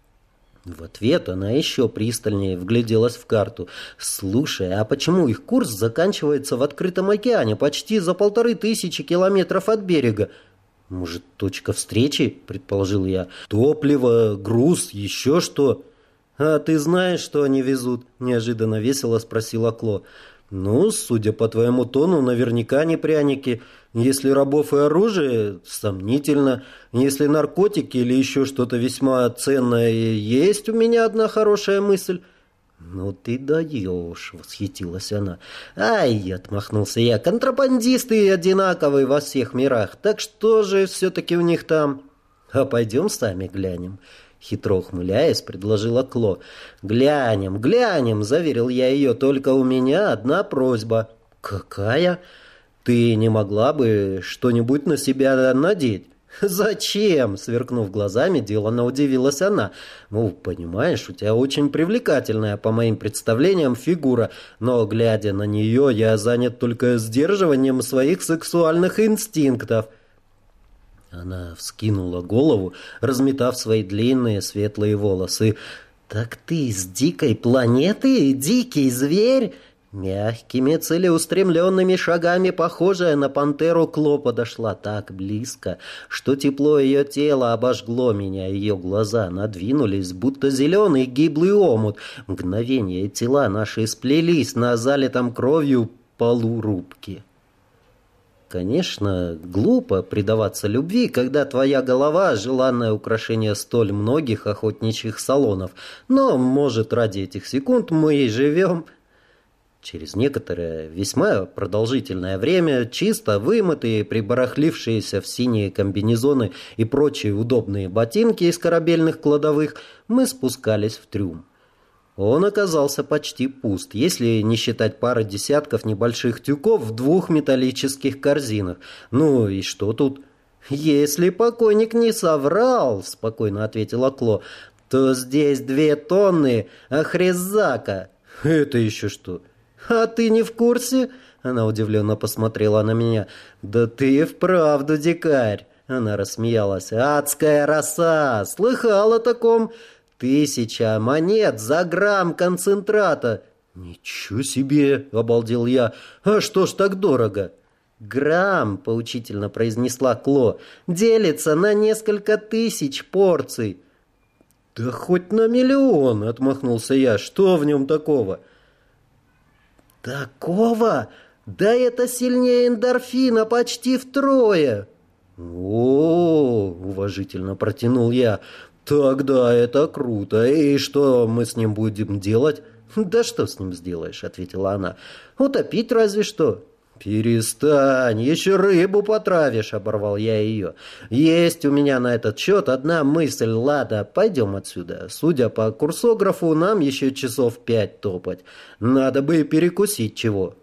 В ответ она еще пристальнее вгляделась в карту. «Слушай, а почему их курс заканчивается в открытом океане, почти за 1500 километров от берега?» «Может, точка встречи?» — предположил я. «Топливо, груз, еще что?» «А ты знаешь, что они везут?» — неожиданно весело спросила Кло. «Ну, судя по твоему тону, наверняка не пряники. Если рабов и оружие, сомнительно. Если наркотики или еще что-то весьма ценное, есть у меня одна хорошая мысль». «Ну ты даешь!» — восхитилась она. «Ай!» — отмахнулся я. «Контрабандисты одинаковые во всех мирах. Так что же все-таки у них там?» «А пойдем сами глянем». Хитро ухмыляясь, предложила Кло. «Глянем», — заверил я ее, — «только у меня одна просьба». «Какая?» «Ты не могла бы что-нибудь на себя надеть?» «Зачем?» — сверкнув глазами, деланно удивилась она. «Понимаешь, у тебя очень привлекательная, по моим представлениям, фигура, но, глядя на нее, я занят только сдерживанием своих сексуальных инстинктов». Она вскинула голову, разметав свои длинные светлые волосы. «Так ты с дикой планеты? Дикий зверь?» Мягкими, целеустремленными шагами, похожая на пантеру, Кло подошла так близко, что тепло ее тела обожгло меня, ее глаза надвинулись, будто зеленый гиблый омут. Мгновение тела наши сплелись на залитом кровью полу рубки. Конечно, глупо предаваться любви, когда твоя голова — желанное украшение столь многих охотничьих салонов, но, может, ради этих секунд мы и живем... Через некоторое, весьма продолжительное время, чисто вымытые, прибарахлившиеся в синие комбинезоны и прочие удобные ботинки из корабельных кладовых, мы спускались в трюм. Он оказался почти пуст, если не считать пары десятков небольших тюков в 2 металлических корзинах. Ну и что тут? «Если покойник не соврал, — спокойно ответила Кло, — то здесь 2 тонны ахризака». «Это еще что?» «А ты не в курсе?» Она удивленно посмотрела на меня. «Да ты и вправду дикарь!» Она рассмеялась. «Адская роса! Слыхал о таком? 1000 монет за грамм концентрата!» «Ничего себе!» — обалдел я. «А что ж так дорого?» «Грамм», — поучительно произнесла Кло, — «делится на несколько тысяч порций». «Да хоть на миллион!» — отмахнулся я. «Что в нем такого?» «Такого? Да это сильнее эндорфина почти втрое!» «О-о-о!» — уважительно протянул я. «Тогда это круто. И что мы с ним будем делать?» «Да что с ним сделаешь?» — ответила она. «Утопить разве что». «Перестань, еще рыбу потравишь», — оборвал я ее. «Есть у меня на этот счет одна мысль. Ладно, пойдем отсюда. Судя по курсографу, нам еще часов 5 топать. Надо бы перекусить чего».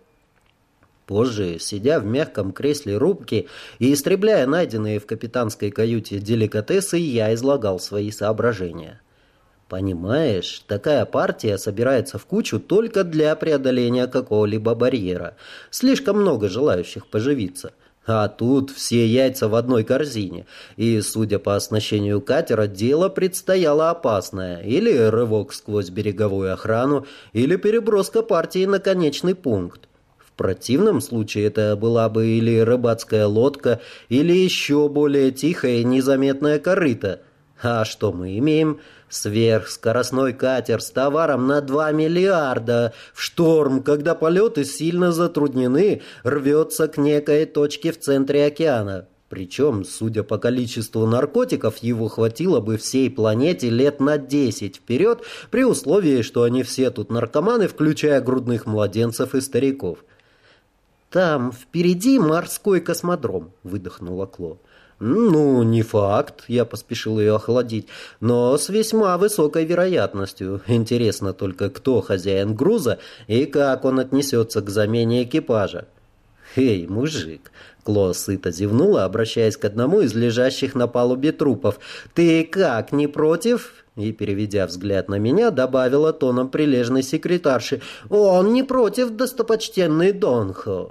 Позже, сидя в мягком кресле рубки и истребляя найденные в капитанской каюте деликатесы, я излагал свои соображения. Понимаешь, такая партия собирается в кучу только для преодоления какого-либо барьера. Слишком много желающих поживиться. А тут все яйца в одной корзине. И, судя по оснащению катера, дело предстояло опасное. Или рывок сквозь береговую охрану, или переброска партии на конечный пункт. В противном случае это была бы или рыбацкая лодка, или еще более тихая и незаметная корыта. А что мы имеем? Сверхскоростной катер с товаром на 2 миллиарда. В шторм, когда полеты сильно затруднены, рвется к некой точке в центре океана. Причем, судя по количеству наркотиков, его хватило бы всей планете лет на 10 вперед, при условии, что они все тут наркоманы, включая грудных младенцев и стариков. «Там впереди морской космодром», — выдохнула Кло. «Ну, не факт», — я поспешил ее охладить, «но с весьма высокой вероятностью. Интересно только, кто хозяин груза и как он отнесется к замене экипажа». «Эй, мужик!» — Кло сыто зевнула, обращаясь к одному из лежащих на палубе трупов. «Ты как, не против?» И, переведя взгляд на меня, добавила тоном прилежной секретарши. «Он не против, достопочтенный Донхо».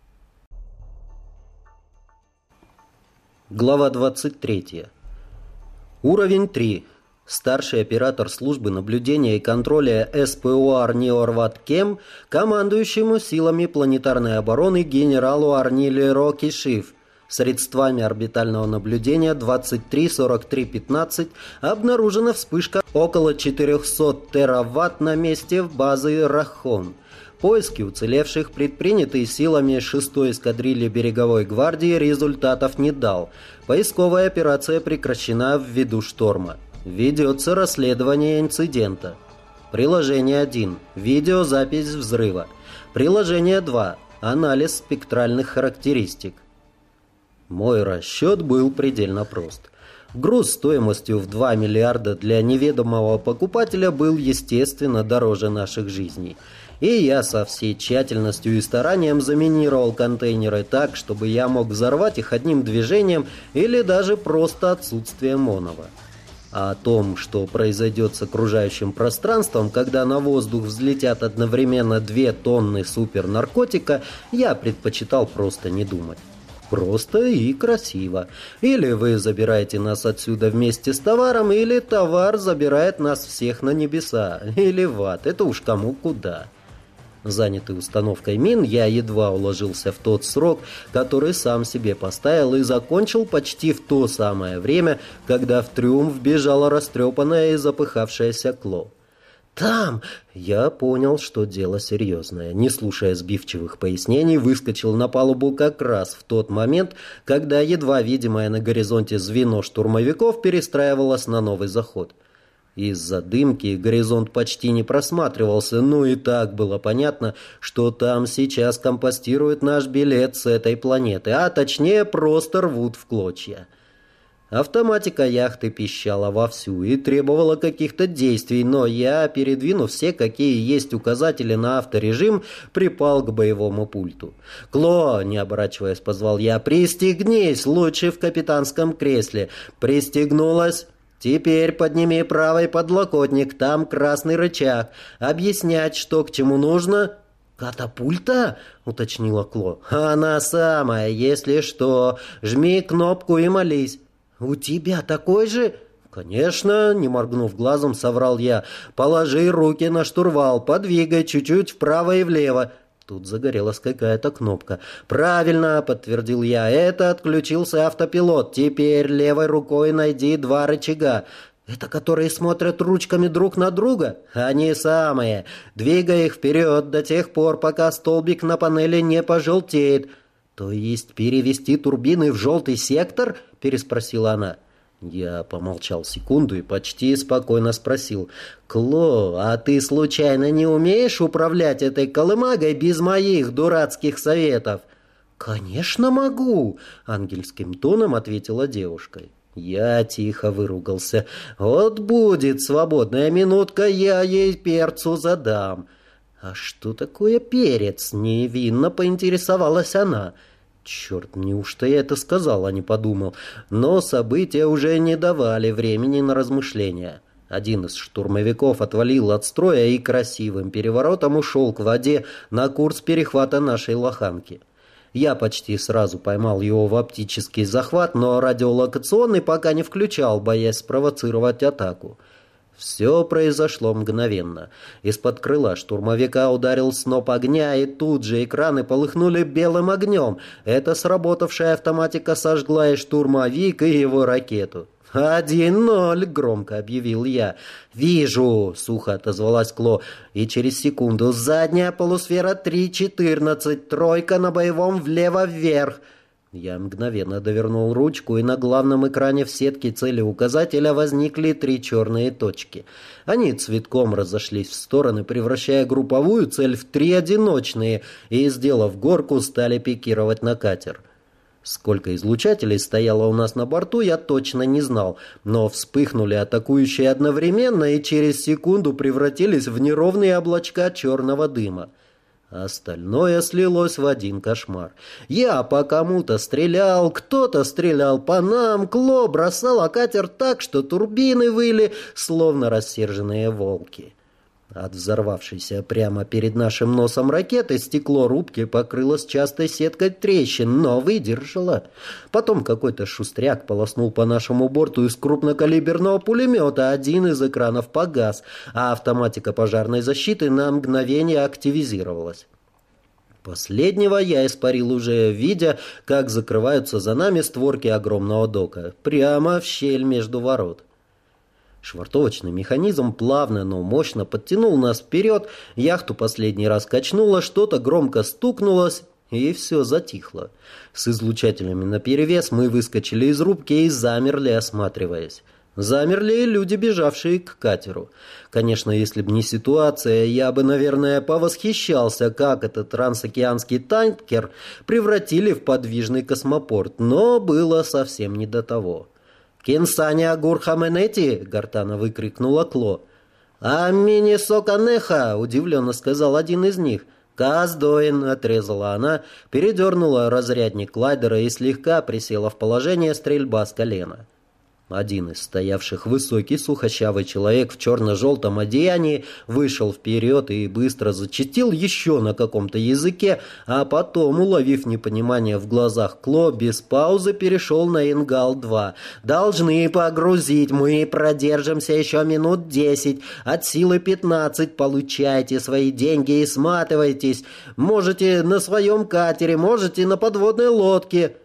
Глава 23. Уровень 3. Старший оператор службы наблюдения и контроля СПО Арни Орват-Кем, командующему силами планетарной обороны генералу Арниле Рокишив. Средствами орбитального наблюдения 23-43-15 обнаружена вспышка около 400 тераватт на месте базы Рахон. Поиски уцелевших, предпринятые силами 6-й эскадрильи береговой гвардии, результатов не дал. Поисковая операция прекращена ввиду шторма. Ведется расследование инцидента. Приложение 1. Видеозапись взрыва. Приложение 2. Анализ спектральных характеристик. Мой расчет был предельно прост. Груз стоимостью в 2 миллиарда для неведомого покупателя был, естественно, дороже наших жизней. И я со всей тщательностью и старанием заминировал контейнеры так, чтобы я мог взорвать их одним движением или даже просто отсутствием онова. А о том, что произойдет с окружающим пространством, когда на воздух взлетят одновременно 2 тонны супернаркотика, я предпочитал просто не думать. Просто и красиво. Или вы забираете нас отсюда вместе с товаром, или товар забирает нас всех на небеса, или в ад. Это уж кому куда. Занятый установкой мин, я едва уложился в тот срок, который сам себе поставил, и закончил почти в то самое время, когда в трюм бежала растрепанная и запыхавшаяся Кло. «Там!» Я понял, что дело серьезное. Не слушая сбивчивых пояснений, выскочил на палубу как раз в тот момент, когда едва видимое на горизонте звено штурмовиков перестраивалось на новый заход. Из-за дымки горизонт почти не просматривался, но и так было понятно, что там сейчас компостируют наш билет с этой планеты, а точнее просто рвут в клочья. Автоматика яхты пищала вовсю и требовала каких-то действий, но я, передвинув все, какие есть указатели на авторежим, припал к боевому пульту. «Кло!» — не оборачиваясь, позвал я. «Пристегнись! Лучше в капитанском кресле!» «Пристегнулась!» «Теперь подними правый подлокотник, там красный рычаг. Объяснять, что к чему нужно?» «Катапульта?» — уточнила Кло. «Она самая, если что. Жми кнопку и молись». «У тебя такой же?» «Конечно», — не моргнув глазом, соврал я. «Положи руки на штурвал, подвигай чуть-чуть вправо и влево». Тут загорелась какая-то кнопка. «Правильно», — подтвердил я, — «это отключился автопилот. Теперь левой рукой найди 2 рычага». «Это которые смотрят ручками друг на друга?» «Они самые. Двигай их вперед до тех пор, пока столбик на панели не пожелтеет». «То есть перевести турбины в желтый сектор?» — переспросила она. Я помолчал секунду и почти спокойно спросил. «Кло, а ты случайно не умеешь управлять этой колымагой без моих дурацких советов?» «Конечно могу», — ангельским тоном ответила девушка. Я тихо выругался. «Вот будет свободная минутка, я ей перцу задам». «А что такое перец?» — невинно поинтересовалась она. Черт, неужто я это сказал, а не подумал. Но события уже не давали времени на размышления. Один из штурмовиков отвалил от строя и красивым переворотом ушел к воде на курс перехвата нашей лоханки. Я почти сразу поймал его в оптический захват, но радиолокационный пока не включал, боясь спровоцировать атаку. Все произошло мгновенно. Из-под крыла штурмовика ударил сноп огня, и тут же экраны полыхнули белым огнем. Это сработавшая автоматика сожгла и штурмовик, и его ракету. 1-0, громко объявил я. «Вижу», — сухо отозвалась Кло, и через секунду: «Задняя полусфера 3-14, тройка на боевом влево-вверх». Я мгновенно довернул ручку, и на главном экране в сетке целеуказателя возникли 3 черные точки. Они цветком разошлись в стороны, превращая групповую цель в 3 одиночные, и, сделав горку, стали пикировать на катер. Сколько излучателей стояло у нас на борту, я точно не знал, но вспыхнули атакующие одновременно и через секунду превратились в неровные облачка черного дыма. Остальное слилось в один кошмар. Я по кому-то стрелял, кто-то стрелял по нам, Кло бросала катер так, что турбины выли, словно рассерженные волки. От взорвавшейся прямо перед нашим носом ракеты стекло рубки покрылось частой сеткой трещин, но выдержало. Потом какой-то шустряк полоснул по нашему борту из крупнокалиберного пулемета. Один из экранов погас, а автоматика пожарной защиты на мгновение активизировалась. Последнего я испарил уже, видя, как закрываются за нами створки огромного дока, прямо в щель между ворот. Швартовочный механизм плавно, но мощно подтянул нас вперед, яхту последний раз качнуло, что-то громко стукнулось, и все затихло. С излучателями наперевес мы выскочили из рубки и замерли, осматриваясь. Замерли и люди, бежавшие к катеру. Конечно, если бы не ситуация, я бы, наверное, повосхищался, как этот трансокеанский танкер превратили в подвижный космопорт, но было совсем не до того. «Кинсани Агур Хаменети!» — гортанно выкрикнула Кло. «А Минисоканеха!» — удивленно сказал один из них. «Каздоин!» — отрезала она, передернула разрядник лайдера и слегка присела в положение стрельба с колена. Один из стоявших высокий сухощавый человек в черно-желтом одеянии вышел вперед и быстро зачастил еще на каком-то языке, а потом, уловив непонимание в глазах Кло, без паузы перешел на Ингал-2. «Должны погрузить, мы продержимся еще минут 10, от силы 15, получайте свои деньги и сматывайтесь. Можете на своем катере, можете на подводной лодке».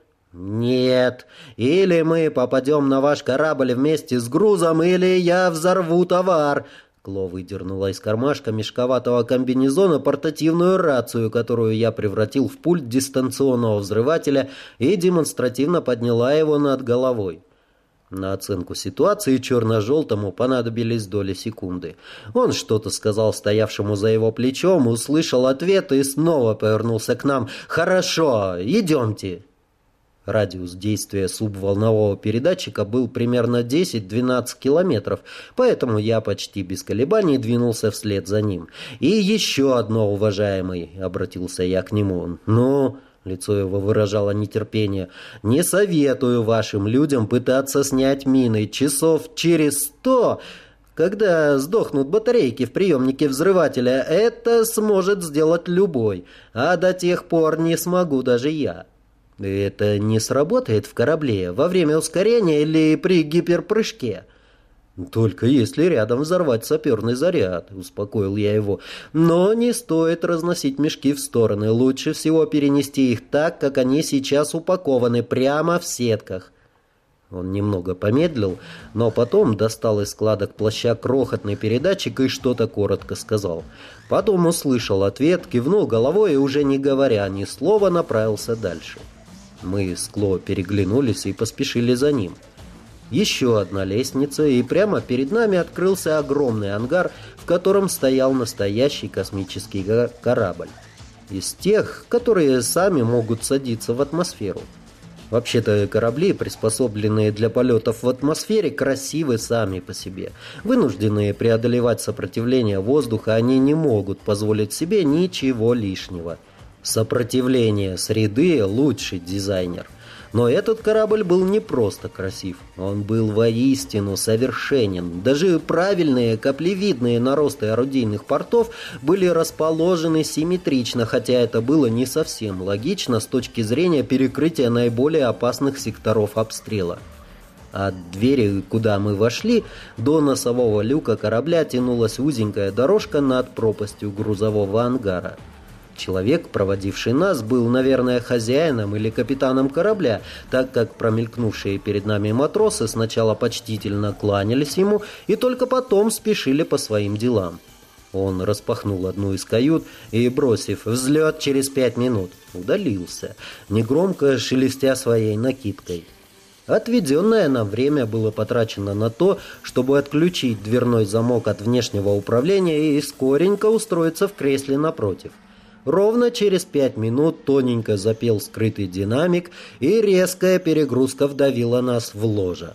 «Нет, или мы попадем на ваш корабль вместе с грузом, или я взорву товар». Кло выдернула из кармашка мешковатого комбинезона портативную рацию, которую я превратил в пульт дистанционного взрывателя, и демонстративно подняла его над головой. На оценку ситуации черно-желтому понадобились доли секунды. Он что-то сказал стоявшему за его плечом, услышал ответ и снова повернулся к нам. «Хорошо, идемте». Радиус действия субволнового передатчика был примерно 10-12 километров, поэтому я почти без колебаний двинулся вслед за ним. «И еще одно, уважаемый», — обратился я к нему. «Ну...» — лицо его выражало нетерпение. «Не советую вашим людям пытаться снять мины. Часов через 100... Когда сдохнут батарейки в приемнике взрывателя, это сможет сделать любой, а до тех пор не смогу даже я». «Это не сработает в корабле во время ускорения или при гиперпрыжке?» «Только если рядом взорвать саперный заряд», — успокоил я его. «Но не стоит разносить мешки в стороны. Лучше всего перенести их так, как они сейчас упакованы, прямо в сетках». Он немного помедлил, но потом достал из складок плаща крохотный передатчик и что-то коротко сказал. Потом услышал ответ, кивнул головой и, уже не говоря ни слова, направился дальше. Мы с Кло переглянулись и поспешили за ним. Еще одна лестница, и прямо перед нами открылся огромный ангар, в котором стоял настоящий космический корабль. Из тех, которые сами могут садиться в атмосферу. Вообще-то корабли, приспособленные для полетов в атмосфере, красивы сами по себе. Вынужденные преодолевать сопротивление воздуха, они не могут позволить себе ничего лишнего. Сопротивление среды – лучший дизайнер. Но этот корабль был не просто красив, он был воистину совершенен. Даже правильные каплевидные наросты орудийных портов были расположены симметрично, хотя это было не совсем логично с точки зрения перекрытия наиболее опасных секторов обстрела. От двери, куда мы вошли, до носового люка корабля тянулась узенькая дорожка над пропастью грузового ангара. Человек, проводивший нас, был, наверное, хозяином или капитаном корабля, так как промелькнувшие перед нами матросы сначала почтительно кланялись ему и только потом спешили по своим делам. Он распахнул одну из кают и, бросив «взлет через 5 минут», удалился, негромко шелестя своей накидкой. Отведенное нам время было потрачено на то, чтобы отключить дверной замок от внешнего управления и скоренько устроиться в кресле напротив. Ровно через 5 минут тоненько запел скрытый динамик, и резкая перегрузка вдавила нас в ложе.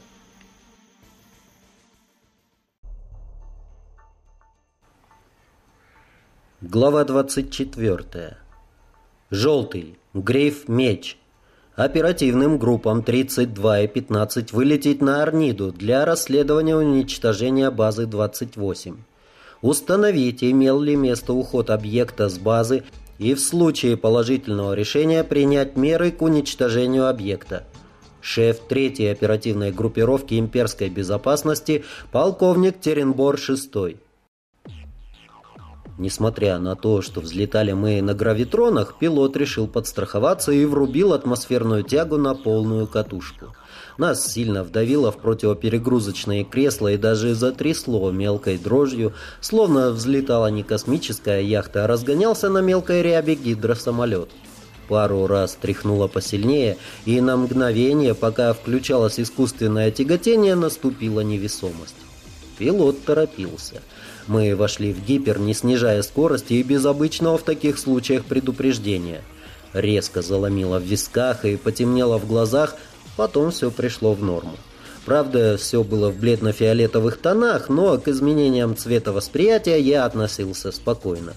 Глава 24. Желтый. Грейф Меч. Оперативным группам 32 и 15 вылететь на Арниду для расследования уничтожения базы 28. Установить, имел ли место уход объекта с базы, и в случае положительного решения принять меры к уничтожению объекта. Шеф 3-й оперативной группировки имперской безопасности полковник Теренбор 6. Несмотря на то, что взлетали мы на гравитронах, пилот решил подстраховаться и врубил атмосферную тягу на полную катушку. Нас сильно вдавило в противоперегрузочные кресла и даже затрясло мелкой дрожью, словно взлетала не космическая яхта, а разгонялся на мелкой рябе гидросамолет. Пару раз тряхнуло посильнее, и на мгновение, пока включалось искусственное тяготение, наступила невесомость. Пилот торопился. Мы вошли в гипер, не снижая скорости и без обычного в таких случаях предупреждения. Резко заломило в висках и потемнело в глазах, потом все пришло в норму. Правда, все было в бледно-фиолетовых тонах, но к изменениям цвета восприятия я относился спокойно.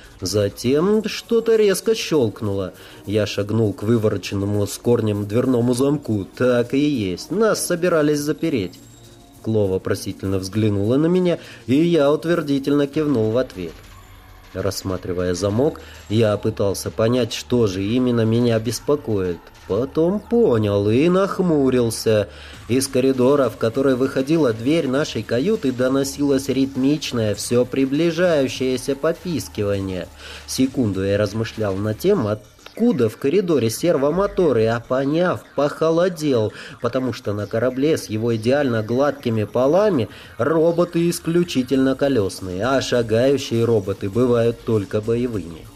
Затем что-то резко щелкнуло. Я шагнул к вывороченному с корнем дверному замку. Так и есть. Нас собирались запереть. Кло вопросительно взглянула на меня, и я утвердительно кивнул в ответ. Рассматривая замок, я пытался понять, что же именно меня беспокоит. Потом понял и нахмурился. Из коридора, в который выходила дверь нашей каюты, доносилось ритмичное, все приближающееся попискивание. Секунду я размышлял над тем, откуда в коридоре сервомоторы, а поняв, похолодел, потому что на корабле с его идеально гладкими полами роботы исключительно колесные, а шагающие роботы бывают только боевыми.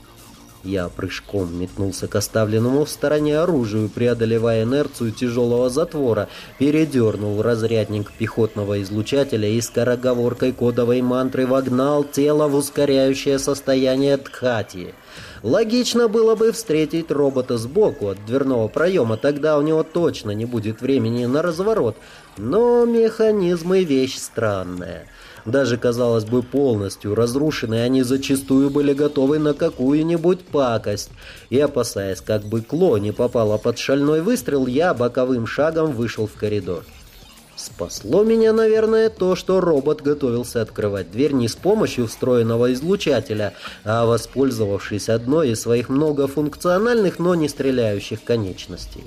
Я прыжком метнулся к оставленному в стороне оружию, преодолевая инерцию тяжелого затвора, передернул разрядник пехотного излучателя и скороговоркой кодовой мантры вогнал тело в ускоряющее состояние Дхати. Логично было бы встретить робота сбоку от дверного проема, тогда у него точно не будет времени на разворот. Но механизмы — вещь странная. Даже, казалось бы, полностью разрушенные, они зачастую были готовы на какую-нибудь пакость. И, опасаясь, как бы Кло не попало под шальной выстрел, я боковым шагом вышел в коридор. Спасло меня, наверное, то, что робот готовился открывать дверь не с помощью встроенного излучателя, а воспользовавшись одной из своих многофункциональных, но не стреляющих конечностей.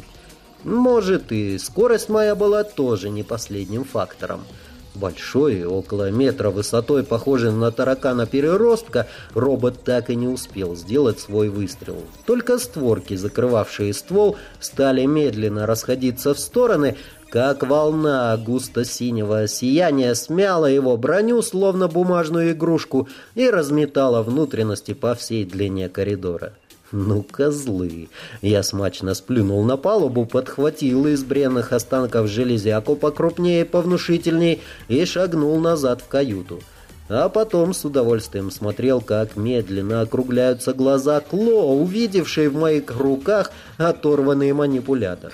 Может, и скорость моя была тоже не последним фактором. Большой, около метра высотой, похожий на таракана-переростка, робот так и не успел сделать свой выстрел. Только створки, закрывавшие ствол, стали медленно расходиться в стороны, как волна густо-синего сияния смяла его броню, словно бумажную игрушку, и разметала внутренности по всей длине коридора. «Ну, козлы!» Я смачно сплюнул на палубу, подхватил из бренных останков железяку покрупнее и повнушительней и шагнул назад в каюту. А потом с удовольствием смотрел, как медленно округляются глаза Кло, увидевшей в моих руках оторванный манипулятор.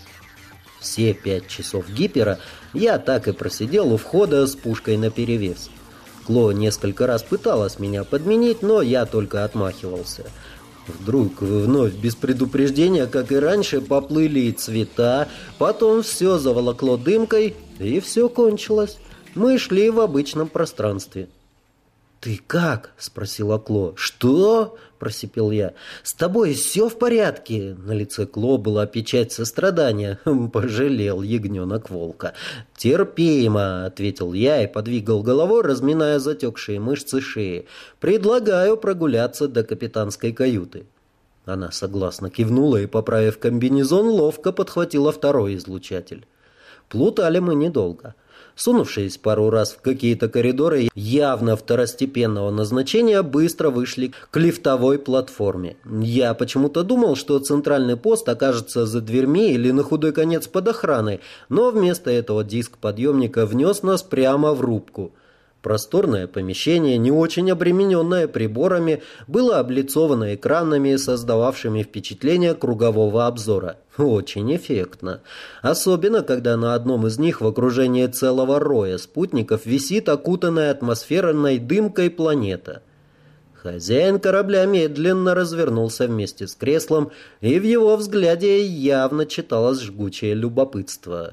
Все 5 часов гипера я так и просидел у входа с пушкой наперевес. Кло несколько раз пыталась меня подменить, но я только отмахивался. Вдруг вновь без предупреждения, как и раньше, поплыли цвета, потом все заволокло дымкой, и все кончилось. Мы шли в обычном пространстве. «Ты как?» — спросила Кло. «Что?» — просипел я. «С тобой все в порядке?» На лице Кло была печать сострадания. Пожалел ягненок волка. «Терпимо», — ответил я и подвигал головой, разминая затекшие мышцы шеи. «Предлагаю прогуляться до капитанской каюты». Она согласно кивнула и, поправив комбинезон, ловко подхватила второй излучатель. Плутали мы недолго. Сунувшись пару раз в какие-то коридоры явно второстепенного назначения, быстро вышли к лифтовой платформе. Я почему-то думал, что центральный пост окажется за дверьми или на худой конец под охраной, но вместо этого диск подъемника внес нас прямо в рубку. Просторное помещение, не очень обремененное приборами, было облицовано экранами, создававшими впечатление кругового обзора. Очень эффектно. Особенно, когда на одном из них в окружении целого роя спутников висит окутанная атмосферной дымкой планета. Хозяин корабля медленно развернулся вместе с креслом, и в его взгляде явно читалось жгучее любопытство.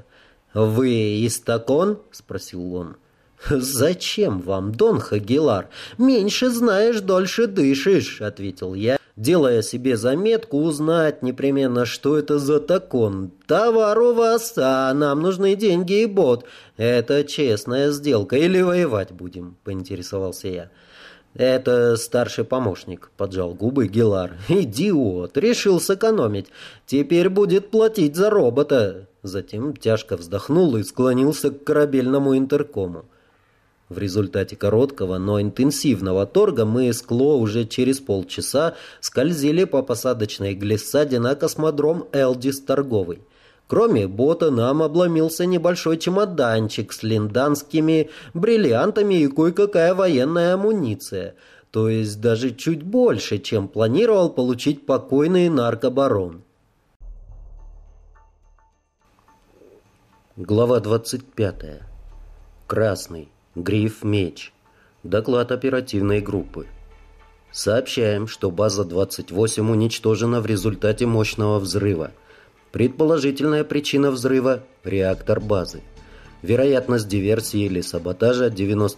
«Вы Истакон?» — спросил он. «Зачем вам, Дон Хагилар? Меньше знаешь, дольше дышишь», — ответил я, делая себе заметку узнать непременно, что это за такон. «Товар у вас, а нам нужны деньги и бот. Это честная сделка или воевать будем?» — поинтересовался я. «Это старший помощник», — поджал губы Гилар. «Идиот! Решил сэкономить. Теперь будет платить за робота». Затем тяжко вздохнул и склонился к корабельному интеркому. В результате короткого, но интенсивного торга мы с Кло уже через полчаса скользили по посадочной глиссаде на космодром Элдис Торговый. Кроме бота нам обломился небольшой чемоданчик с линданскими бриллиантами и кое-какая военная амуниция. То есть даже чуть больше, чем планировал получить покойный наркобарон. Глава 25. Красный. Гриф Меч. Доклад оперативной группы. Сообщаем, что база 28 уничтожена в результате мощного взрыва. Предположительная причина взрыва – реактор базы. Вероятность диверсии или саботажа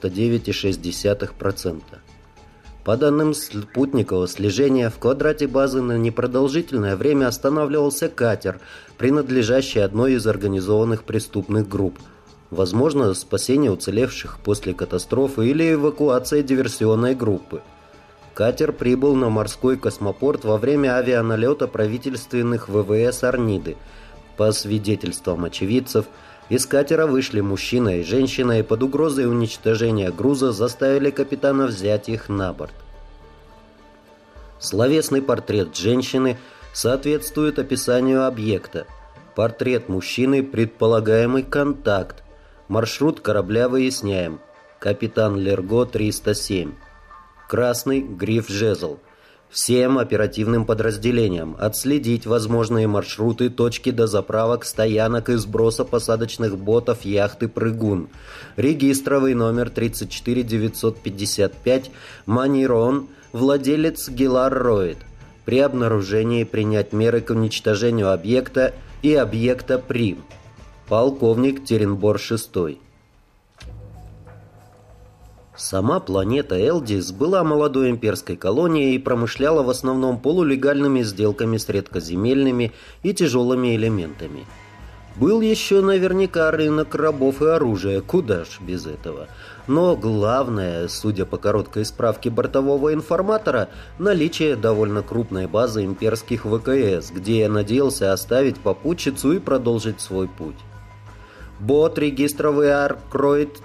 99,6%. По данным спутникового слежения, в квадрате базы на непродолжительное время останавливался катер, принадлежащий одной из организованных преступных групп. Возможно, спасение уцелевших после катастрофы или эвакуация диверсионной группы. Катер прибыл на морской космопорт во время авианалета правительственных ВВС Арниды. По свидетельствам очевидцев, из катера вышли мужчина и женщина и под угрозой уничтожения груза заставили капитана взять их на борт. Словесный портрет женщины соответствует описанию объекта. Портрет мужчины – предполагаемый контакт. Маршрут корабля выясняем. Капитан Лерго 307. Красный Гриф Жезл. Всем оперативным подразделениям отследить возможные маршруты, точки дозаправок, стоянок и сброса посадочных ботов яхты «Прыгун». Регистровый номер 34955, Манирон, владелец Гилар Роид. При обнаружении принять меры к уничтожению объекта и объекта Прим. Полковник Теренбор 6. Сама планета Элдис была молодой имперской колонией и промышляла в основном полулегальными сделками с редкоземельными и тяжелыми элементами. Был еще наверняка рынок рабов и оружия, куда ж без этого. Но главное, судя по короткой справке бортового информатора, наличие довольно крупной базы имперских ВКС, где я надеялся оставить попутчицу и продолжить свой путь. Бот регистровый Аркроид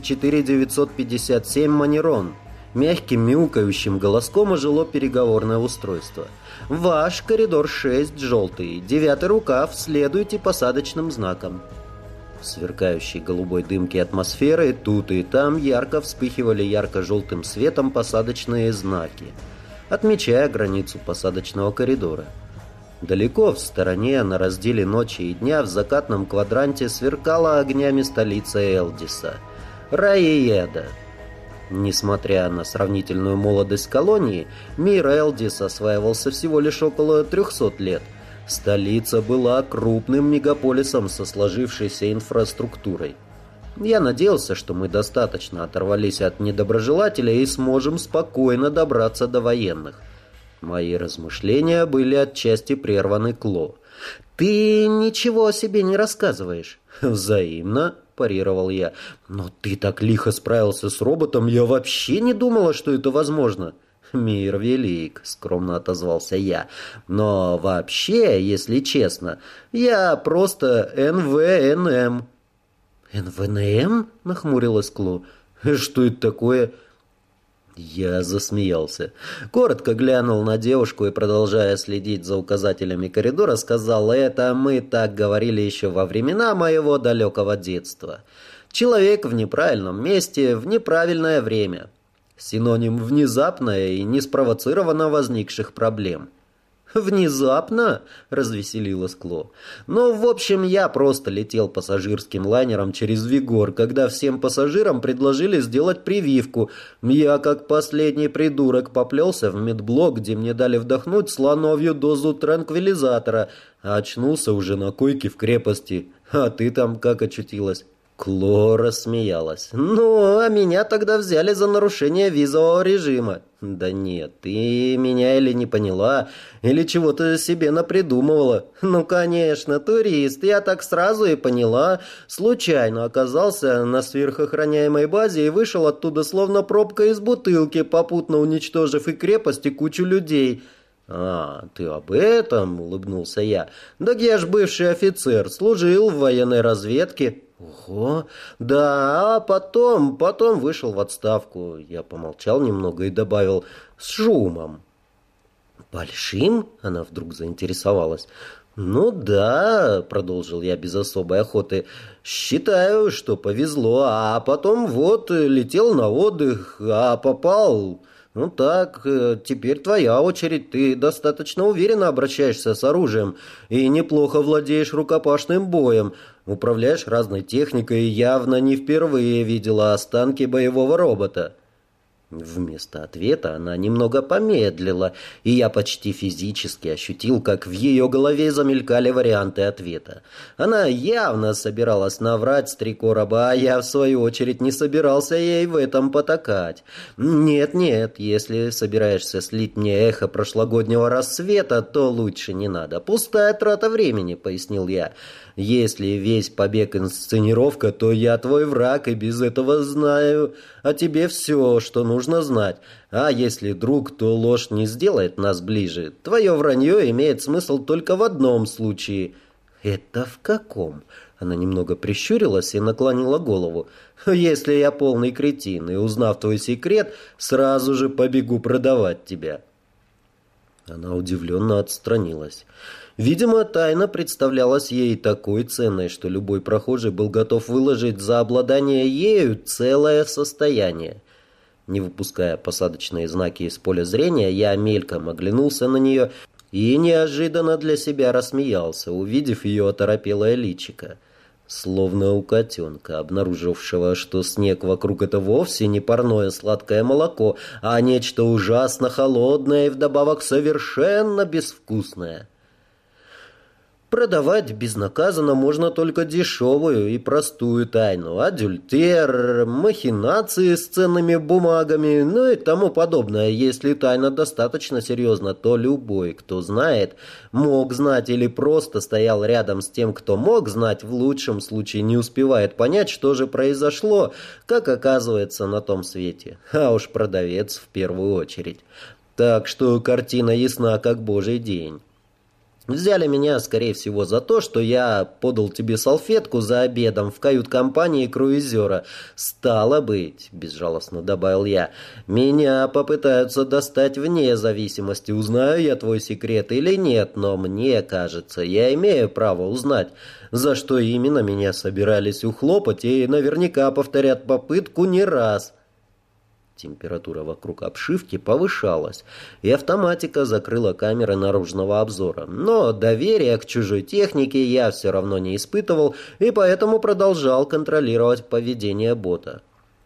34957 Манирон. Мягким мяукающим голоском ожило переговорное устройство. Ваш коридор 6, желтый, 9-й рукав, следуйте посадочным знакам. В сверкающей голубой дымке атмосферы тут и там ярко вспыхивали ярко-желтым светом посадочные знаки, отмечая границу посадочного коридора. Далеко в стороне, на разделе ночи и дня, в закатном квадранте сверкала огнями столица Элдиса – Раиеда. Несмотря на сравнительную молодость колонии, мир Элдис осваивался всего лишь около 300 лет. Столица была крупным мегаполисом со сложившейся инфраструктурой. Я надеялся, что мы достаточно оторвались от недоброжелателей и сможем спокойно добраться до военных. Мои размышления были отчасти прерваны Кло. «Ты ничего о себе не рассказываешь». «Взаимно», – парировал я. «Но ты так лихо справился с роботом, я вообще не думала, что это возможно». «Мир велик», – скромно отозвался я. «Но вообще, если честно, я просто НВНМ». «НВНМ?» – нахмурилась Кло. «Что это такое?» Я засмеялся. Коротко глянул на девушку и, продолжая следить за указателями коридора, сказал: «Это мы так говорили еще во времена моего далекого детства. Человек в неправильном месте в неправильное время. Синоним внезапно и неспровоцированно возникших проблем». «Внезапно?» — развеселилась Кло. «Ну, в общем, я просто летел пассажирским лайнером через Вигор, когда всем пассажирам предложили сделать прививку. Я, как последний придурок, поплелся в медблок, где мне дали вдохнуть слоновью дозу транквилизатора, а очнулся уже на койке в крепости. А ты там как очутилась?» Кло рассмеялась. «Ну, а меня тогда взяли за нарушение визового режима». «Да нет, ты меня или не поняла, или чего-то себе напридумывала». «Ну, конечно, турист, я так сразу и поняла. Случайно оказался на сверхохраняемой базе и вышел оттуда словно пробка из бутылки, попутно уничтожив и крепость, и кучу людей». «А, ты об этом?» — улыбнулся я. «Так я ж бывший офицер, служил в военной разведке». «Ого! Да, а потом вышел в отставку». Я помолчал немного и добавил: «с шумом». «Большим?» — она вдруг заинтересовалась. «Ну да», — продолжил я без особой охоты, — «считаю, что повезло, а потом вот летел на отдых, а попал Ну так, теперь твоя очередь. Ты достаточно уверенно обращаешься с оружием и неплохо владеешь рукопашным боем. Управляешь разной техникой и явно не впервые видела останки боевого робота. Вместо ответа она немного помедлила, и я почти физически ощутил, как в ее голове замелькали варианты ответа. Она явно собиралась наврать с 3 короба, а я, в свою очередь, не собирался ей в этом потакать. Нет, если собираешься слить мне эхо прошлогоднего рассвета, то лучше не надо. Пустая трата времени, пояснил я. Если весь побег инсценировка, то я твой враг и без этого знаю о тебе все, что нужно знать. А если друг, то ложь не сделает нас ближе. Твое вранье имеет смысл только в одном случае. Это в каком? Она немного прищурилась и наклонила голову. Если я полный кретин и, узнав твой секрет, сразу же побегу продавать тебя. Она удивленно отстранилась. Видимо, тайна представлялась ей такой ценной, что любой прохожий был готов выложить за обладание ею целое состояние. Не выпуская посадочные знаки из поля зрения, я мельком оглянулся на нее и неожиданно для себя рассмеялся, увидев ее оторопелое личико. Словно у котенка, обнаружившего, что снег вокруг — это вовсе не парное сладкое молоко, а нечто ужасно холодное и вдобавок совершенно безвкусное. Продавать безнаказанно можно только дешевую и простую тайну, адюльтер, махинации с ценными бумагами, ну и тому подобное. Если тайна достаточно серьезна, то любой, кто знает, мог знать или просто стоял рядом с тем, кто мог знать, в лучшем случае не успевает понять, что же произошло, как оказывается на том свете. А уж продавец в первую очередь. Так что картина ясна, как божий день. Взяли меня, скорее всего, за то, что я подал тебе салфетку за обедом в кают-компании круизера. Стало быть, безжалостно добавил я, меня попытаются достать вне зависимости, узнаю я твой секрет или нет, но мне кажется, я имею право узнать, за что именно меня собирались ухлопать, и наверняка повторят попытку не раз. Температура вокруг обшивки повышалась, и автоматика закрыла камеры наружного обзора. Но доверия к чужой технике я все равно не испытывал, и поэтому продолжал контролировать поведение бота.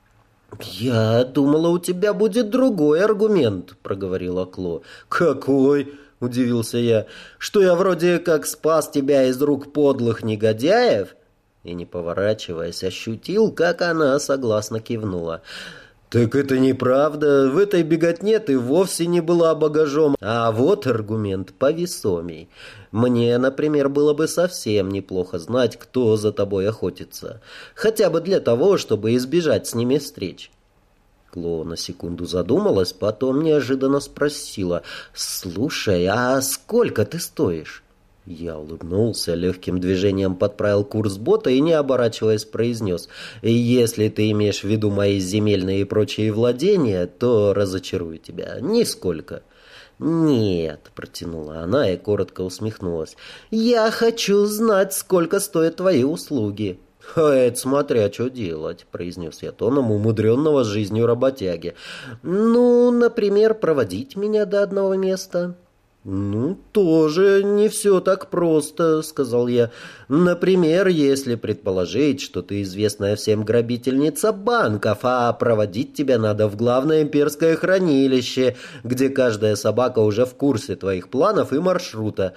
«Я думала, у тебя будет другой аргумент», — проговорила Кло. «Какой?» — удивился я. «Что я вроде как спас тебя из рук подлых негодяев?» И, не поворачиваясь, ощутил, как она согласно кивнула. «Так это неправда. В этой беготне ты вовсе не была багажом. А вот аргумент повесомей. Мне, например, было бы совсем неплохо знать, кто за тобой охотится. Хотя бы для того, чтобы избежать с ними встреч». Кло на секунду задумалась, потом неожиданно спросила: «Слушай, а сколько ты стоишь?» Я улыбнулся, легким движением подправил курс бота и, не оборачиваясь, произнес: «Если ты имеешь в виду мои земельные и прочие владения, то разочарую тебя. Нисколько». «Нет», — протянула она и коротко усмехнулась, «я хочу знать, сколько стоят твои услуги». «А это смотря что делать», — произнес я тоном умудренного жизнью работяги. «Ну, например, проводить меня до одного места». «Ну, тоже не все так просто», — сказал я. «Например, если предположить, что ты известная всем грабительница банков, а проводить тебя надо в главное имперское хранилище, где каждая собака уже в курсе твоих планов и маршрута».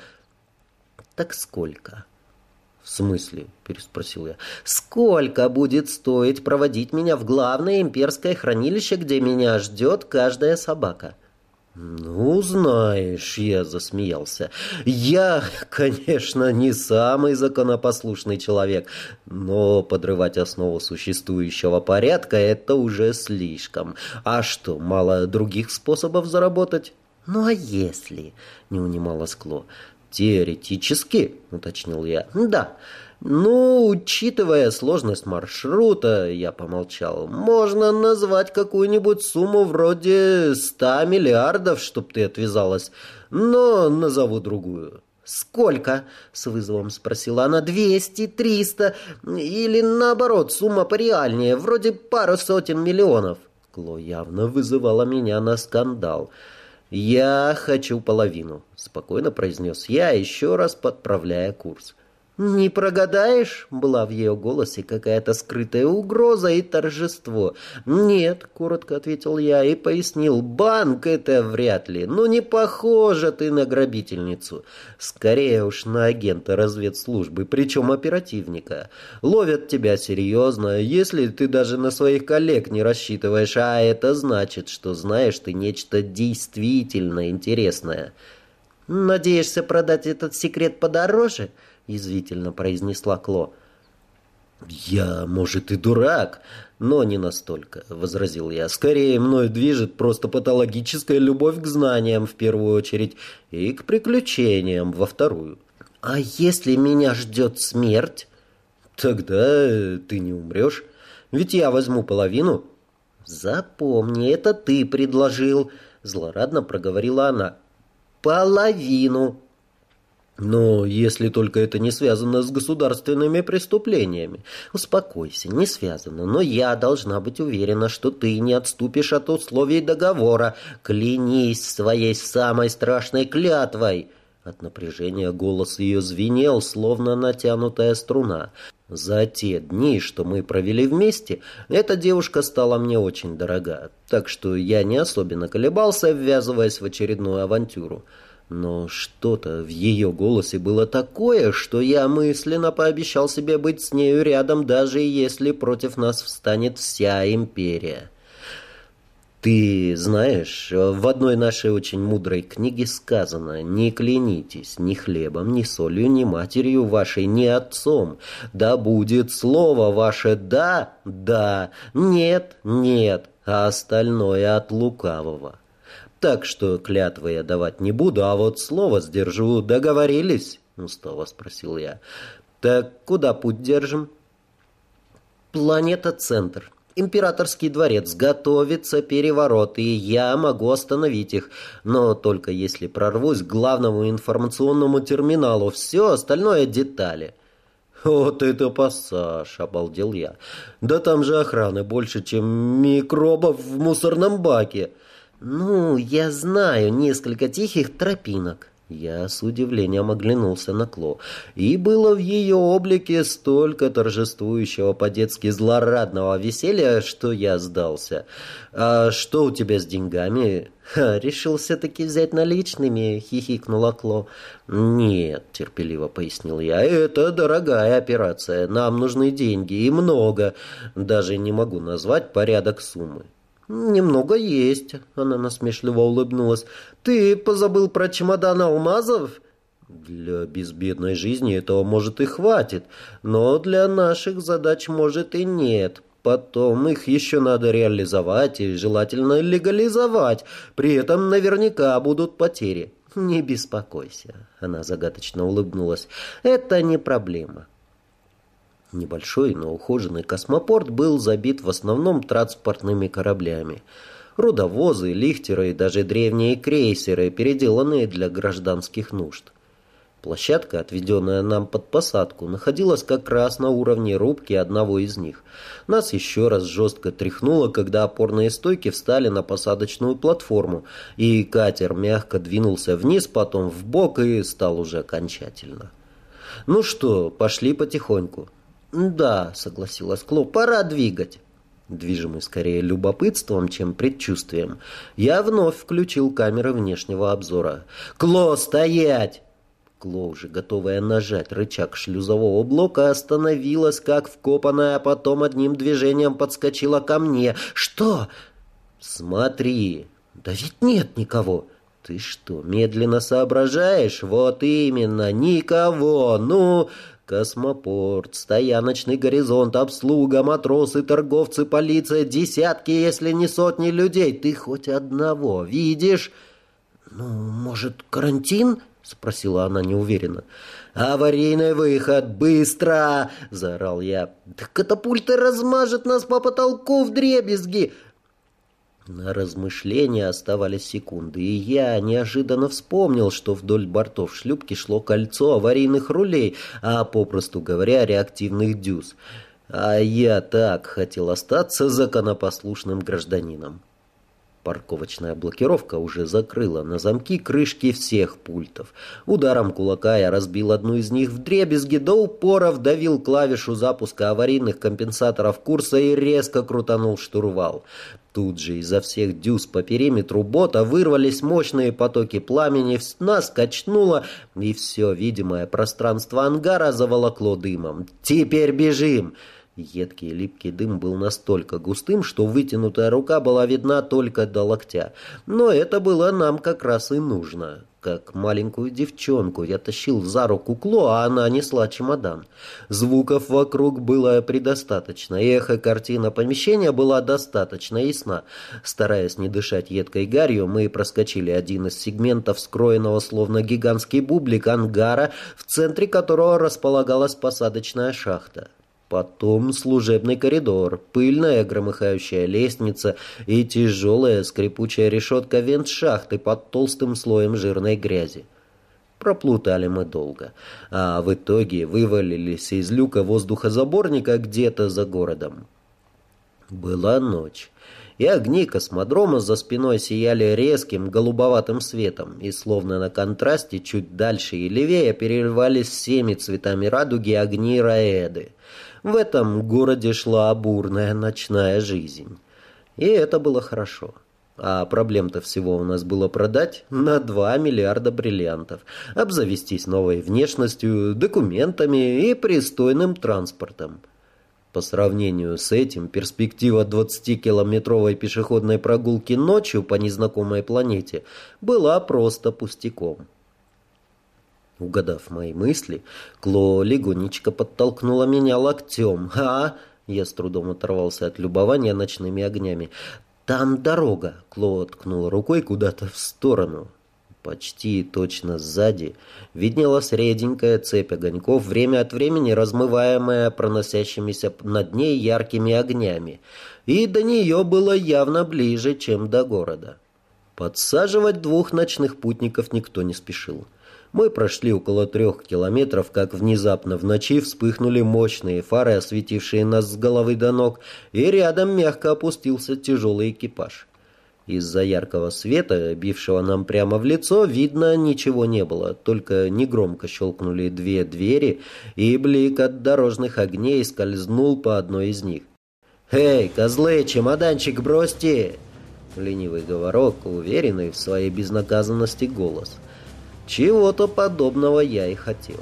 «Так сколько?» «В смысле?» — переспросил я. «Сколько будет стоить проводить меня в главное имперское хранилище, где меня ждет каждая собака?» «Ну, знаешь», — я засмеялся, — «я, конечно, не самый законопослушный человек, но подрывать основу существующего порядка — это уже слишком. А что, мало других способов заработать?» «Ну, а если?» — не унималась Кло. «Теоретически», — уточнил я. «Да. Ну, учитывая сложность маршрута», — я помолчал, «можно назвать какую-нибудь сумму вроде 100 миллиардов, чтоб ты отвязалась. Но назову другую». «Сколько?» — с вызовом спросила она. 200, 300 или, наоборот, сумма пореальнее, вроде пару сотен миллионов?» Кло явно вызывала меня на скандал. «Я хочу половину», — спокойно произнес я, еще раз подправляя курс. «Не прогадаешь?» — была в ее голосе какая-то скрытая угроза и торжество. «Нет», — коротко ответил я и пояснил, «банк это вряд ли. Ну, не похожа ты на грабительницу. Скорее уж на агента разведслужбы, причем оперативника. Ловят тебя серьезно, если ты даже на своих коллег не рассчитываешь, а это значит, что знаешь ты нечто действительно интересное». «Надеешься продать этот секрет подороже?» — язвительно произнесла Кло. «Я, может, и дурак, но не настолько», — возразил я. «Скорее, мной движет просто патологическая любовь к знаниям в первую очередь и к приключениям во вторую». «А если меня ждет смерть?» «Тогда ты не умрешь, ведь я возьму половину». «Запомни, это ты предложил», — злорадно проговорила она. «Половину». «Но если только это не связано с государственными преступлениями». «Успокойся, не связано, но я должна быть уверена, что ты не отступишь от условий договора. Клянись своей самой страшной клятвой». От напряжения голос ее звенел, словно натянутая струна. За те дни, что мы провели вместе, эта девушка стала мне очень дорога, так что я не особенно колебался, ввязываясь в очередную авантюру. Но что-то в ее голосе было такое, что я мысленно пообещал себе быть с нею рядом, даже если против нас встанет вся империя. Ты знаешь, в одной нашей очень мудрой книге сказано: «Не клянитесь ни хлебом, ни солью, ни матерью вашей, ни отцом. Да будет слово ваше «да», «да», «нет», «нет», а остальное от лукавого». Так что клятвы я давать не буду, а вот слово сдержу. Договорились?» — устало спросил я. «Так куда путь держим?» «Планета Центр. Императорский дворец. Готовится переворот, и я могу остановить их. Но только если прорвусь к главному информационному терминалу. Все остальное — детали». «Вот это пассаж!» — обалдел я. «Да там же охраны больше, чем микробов в мусорном баке». «Ну, я знаю несколько тихих тропинок». Я с удивлением оглянулся на Кло, и было в ее облике столько торжествующего по-детски злорадного веселья, что я сдался. «А что у тебя с деньгами?» «Решил все-таки взять наличными», — хихикнула Кло. «Нет», — терпеливо пояснил я, — «это дорогая операция, нам нужны деньги, и много, даже не могу назвать порядок суммы». «Немного есть», — она насмешливо улыбнулась. «Ты позабыл про чемодан алмазов?» «Для безбедной жизни этого, может, и хватит, но для наших задач, может, и нет. Потом их еще надо реализовать и желательно легализовать. При этом наверняка будут потери». «Не беспокойся», — она загадочно улыбнулась. «Это не проблема». Небольшой, но ухоженный космопорт был забит в основном транспортными кораблями. Рудовозы, лихтеры и даже древние крейсеры, переделанные для гражданских нужд. Площадка, отведенная нам под посадку, находилась как раз на уровне рубки одного из них. Нас еще раз жестко тряхнуло, когда опорные стойки встали на посадочную платформу, и катер мягко двинулся вниз, потом вбок и стал уже окончательно. «Ну что, пошли потихоньку». «Да», — согласилась Кло, — «пора двигать». Движимый скорее любопытством, чем предчувствием, я вновь включил камеры внешнего обзора. «Кло, стоять!» Кло, уже готовая нажать рычаг шлюзового блока, остановилась как вкопанная, а потом одним движением подскочила ко мне. «Что?» «Смотри!» «Да ведь нет никого!» «Ты что, медленно соображаешь?» «Вот именно, никого! Ну...» Космопорт, стояночный горизонт, обслуга, матросы, торговцы, полиция, десятки, если не сотни людей. Ты хоть одного видишь?» «Ну, может, карантин?» — спросила она неуверенно. «Аварийный выход! Быстро!» — заорал я. «Да катапульта размажет нас по потолку вдребезги!» На размышления оставались секунды, и я неожиданно вспомнил, что вдоль бортов шлюпки шло кольцо аварийных рулей, а, попросту говоря, реактивных дюз. А я так хотел остаться законопослушным гражданином. Парковочная блокировка уже закрыла на замки крышки всех пультов. Ударом кулака я разбил одну из них вдребезги, до упора вдавил клавишу запуска аварийных компенсаторов курса и резко крутанул штурвал. Тут же изо всех дюз по периметру бота вырвались мощные потоки пламени, нас качнуло, и все видимое пространство ангара заволокло дымом. «Теперь бежим!» Едкий липкий дым был настолько густым, что вытянутая рука была видна только до локтя. Но это было нам как раз и нужно. Как маленькую девчонку я тащил за руку Кло, а она несла чемодан. Звуков вокруг было предостаточно, и эхо-картина помещения была достаточно ясна. Стараясь не дышать едкой гарью, мы проскочили один из сегментов скроенного словно гигантский бублик ангара, в центре которого располагалась посадочная шахта. Потом служебный коридор, пыльная громыхающая лестница и тяжелая скрипучая решетка вент-шахты под толстым слоем жирной грязи. Проплутали мы долго, а в итоге вывалились из люка воздухозаборника где-то за городом. Была ночь, и огни космодрома за спиной сияли резким голубоватым светом, и словно на контрасте чуть дальше и левее переливались всеми цветами радуги огни Раэды. В этом городе шла бурная ночная жизнь. И это было хорошо. А проблем-то всего у нас было продать на 2 миллиарда бриллиантов, обзавестись новой внешностью, документами и пристойным транспортом. По сравнению с этим, перспектива 20-километровой пешеходной прогулки ночью по незнакомой планете была просто пустяком. Угадав мои мысли, Кло легонечко подтолкнула меня локтем. Я с трудом оторвался от любования ночными огнями. «Там дорога!» — Кло ткнула рукой куда-то в сторону. Почти точно сзади виднелась реденькая цепь огоньков, время от времени размываемая проносящимися над ней яркими огнями. И до нее было явно ближе, чем до города. Подсаживать 2 ночных путников никто не спешил. Мы прошли около 3 километров, как внезапно в ночи вспыхнули мощные фары, осветившие нас с головы до ног, и рядом мягко опустился тяжелый экипаж. Из-за яркого света, бившего нам прямо в лицо, видно ничего не было, только негромко щелкнули 2 двери, и блик от дорожных огней скользнул по одной из них. «Эй, козлы, чемоданчик бросьте!» Ленивый говорок, уверенный в своей безнаказанности голос. Чего-то подобного я и хотел.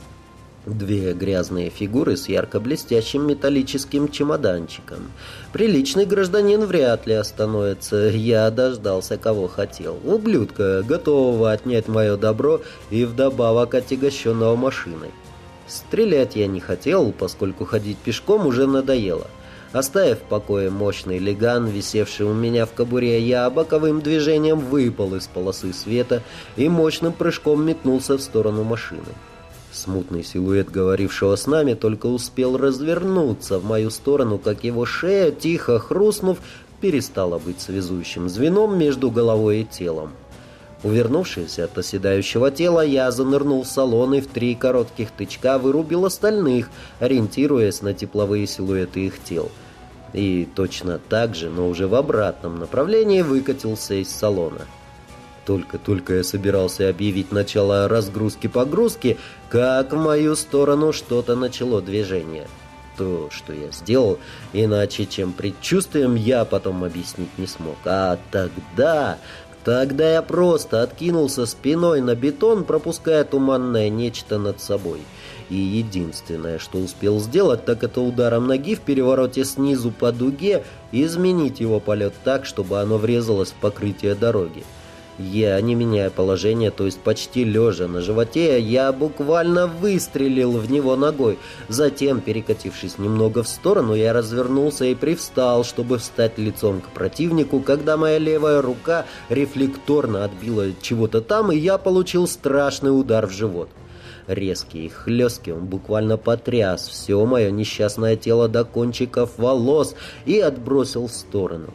2 грязные фигуры с ярко-блестящим металлическим чемоданчиком. Приличный гражданин вряд ли остановится. Я дождался, кого хотел. Ублюдка, готового отнять мое добро и вдобавок отягощенного машиной. Стрелять я не хотел, поскольку ходить пешком уже надоело. Оставив в покое мощный леган, висевший у меня в кобуре, я боковым движением выпал из полосы света и мощным прыжком метнулся в сторону машины. Смутный силуэт говорившего с нами только успел развернуться в мою сторону, как его шея, тихо хрустнув, перестала быть связующим звеном между головой и телом. Увернувшись от оседающего тела, я занырнул в салон и в 3 коротких тычка вырубил остальных, ориентируясь на тепловые силуэты их тел. И точно так же, но уже в обратном направлении, выкатился из салона. Только я собирался объявить начало разгрузки-погрузки, как в мою сторону что-то начало движение. То, что я сделал, иначе чем предчувствием, я потом объяснить не смог. А тогда я просто откинулся спиной на бетон, пропуская туманное нечто над собой. И единственное, что успел сделать, так это ударом ноги в перевороте снизу по дуге изменить его полет так, чтобы оно врезалось в покрытие дороги. Я, не меняя положение, то есть почти лежа на животе, я буквально выстрелил в него ногой. Затем, перекатившись немного в сторону, я развернулся и привстал, чтобы встать лицом к противнику, когда моя левая рука рефлекторно отбила чего-то там, и я получил страшный удар в живот. Резкий и хлесткий, он буквально потряс все мое несчастное тело до кончиков волос и отбросил в сторону.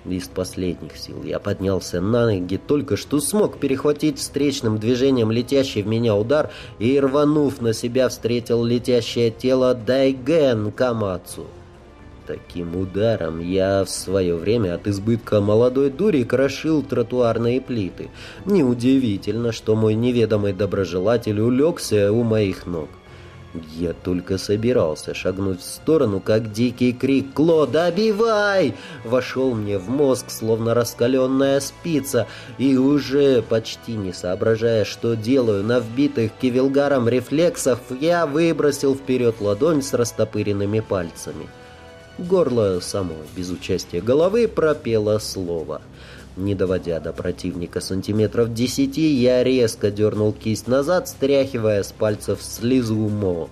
Из последних сил я поднялся на ноги, только что смог перехватить встречным движением летящий в меня удар и, рванув на себя, встретил летящее тело Дайген Камацу. Таким ударом я в свое время от избытка молодой дури крошил тротуарные плиты. Неудивительно, что мой неведомый доброжелатель улегся у моих ног. Я только собирался шагнуть в сторону, как дикий крик «Кло, добивай!» вошел мне в мозг, словно раскаленная спица, и уже почти не соображая, что делаю, на вбитых кивилгаром рефлексах, я выбросил вперед ладонь с растопыренными пальцами. Горло само, без участия головы, пропело слово. Не доводя до противника сантиметров 10, я резко дернул кисть назад, стряхивая с пальцев слезу Мо.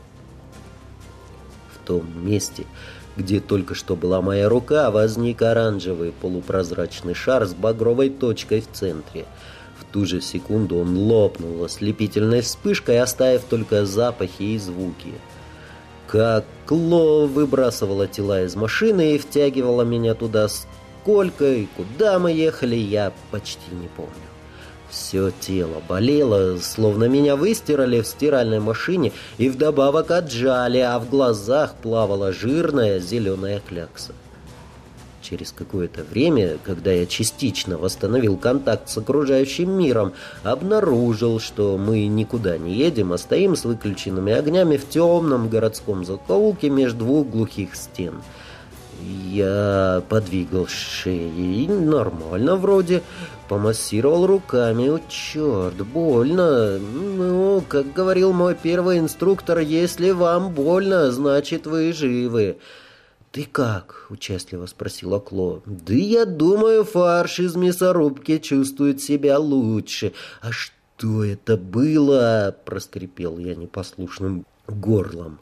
В том месте, где только что была моя рука, возник оранжевый полупрозрачный шар с багровой точкой в центре. В ту же секунду он лопнул ослепительной вспышкой, оставив только запахи и звуки. Как Кло выбрасывала тела из машины и втягивала меня туда, сколько и куда мы ехали, я почти не помню. Все тело болело, словно меня выстирали в стиральной машине и вдобавок отжали, а в глазах плавала жирная зеленая клякса. Через какое-то время, когда я частично восстановил контакт с окружающим миром, обнаружил, что мы никуда не едем, а стоим с выключенными огнями в темном городском закоулке между двух глухих стен. Я подвигал шеей, нормально вроде, помассировал руками. О, черт, больно. Ну, как говорил мой первый инструктор, если вам больно, значит вы живы. «Ты как?» — участливо спросила Кло. «Да я думаю, фарш из мясорубки чувствует себя лучше. А что это было?» — проскрипел я непослушным горлом.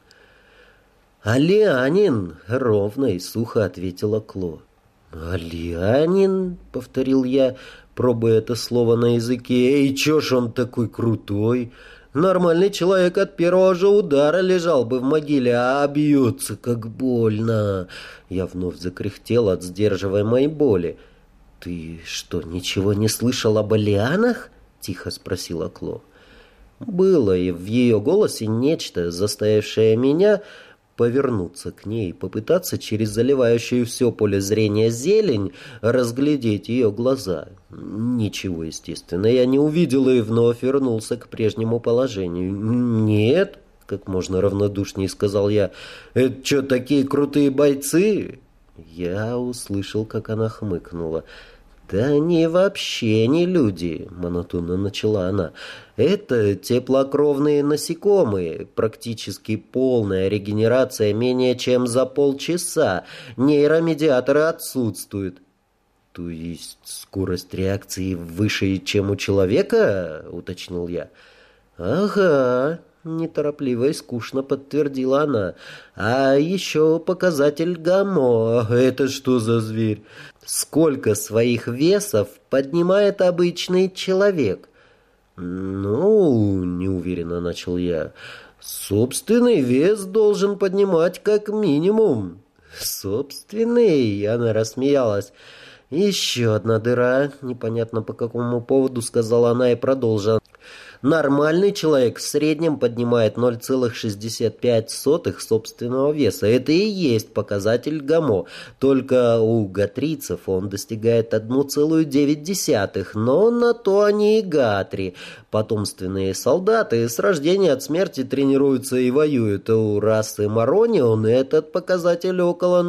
«Алианин!» — ровно и сухо ответила Кло. «Алианин?» — повторил я, пробуя это слово на языке. «И чё ж он такой крутой? Нормальный человек от первого же удара лежал бы в могиле, а бьется как больно!» Я вновь закряхтел от сдерживаемой боли. «Ты что, ничего не слышал об Алианах?» — тихо спросила Кло. Было и в ее голосе нечто, заставившее меня повернуться к ней и попытаться через заливающую все поле зрения зелень разглядеть ее глаза. Ничего, естественно, я не увидел и вновь вернулся к прежнему положению. «Нет», — как можно равнодушнее сказал я, — «это что, такие крутые бойцы?» Я услышал, как она хмыкнула. «Да они вообще не люди», — монотонно начала она. «Это теплокровные насекомые, практически полная регенерация менее чем за полчаса. Нейромедиаторы отсутствуют». «То есть скорость реакции выше, чем у человека?» — уточнил я. «Ага», — неторопливо и скучно подтвердила она. «А еще показатель гамма. Это что за зверь? Сколько своих весов поднимает обычный человек?» «Ну, неуверенно начал я. Собственный вес должен поднимать как минимум». «Собственный?» — она рассмеялась. «Еще одна дыра», — непонятно по какому поводу сказала она и продолжила. «Нормальный человек в среднем поднимает 0,65 собственного веса. Это и есть показатель ГАМО. Только у гатрийцев он достигает 1,9, но на то они и гатри. Потомственные солдаты с рождения от смерти тренируются и воюют. У расы Маронион этот показатель около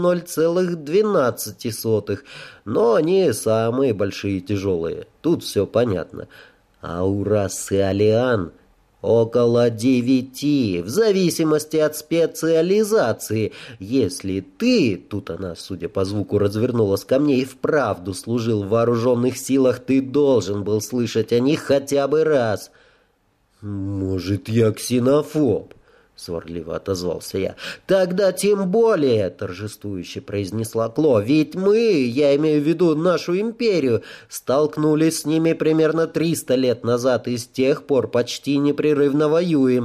0,12. Но они самые большие и тяжелые. Тут все понятно. А у расы Алиан около 9, в зависимости от специализации. Если ты, тут она, судя по звуку, развернулась ко мне, и вправду служил в вооруженных силах, ты должен был слышать о них хотя бы раз. «Может, я ксенофоб?» — сварливо отозвался я. «Тогда тем более», — торжествующе произнесла Кло, «ведь мы, я имею в виду нашу империю, столкнулись с ними примерно 300 лет назад и с тех пор почти непрерывно воюем.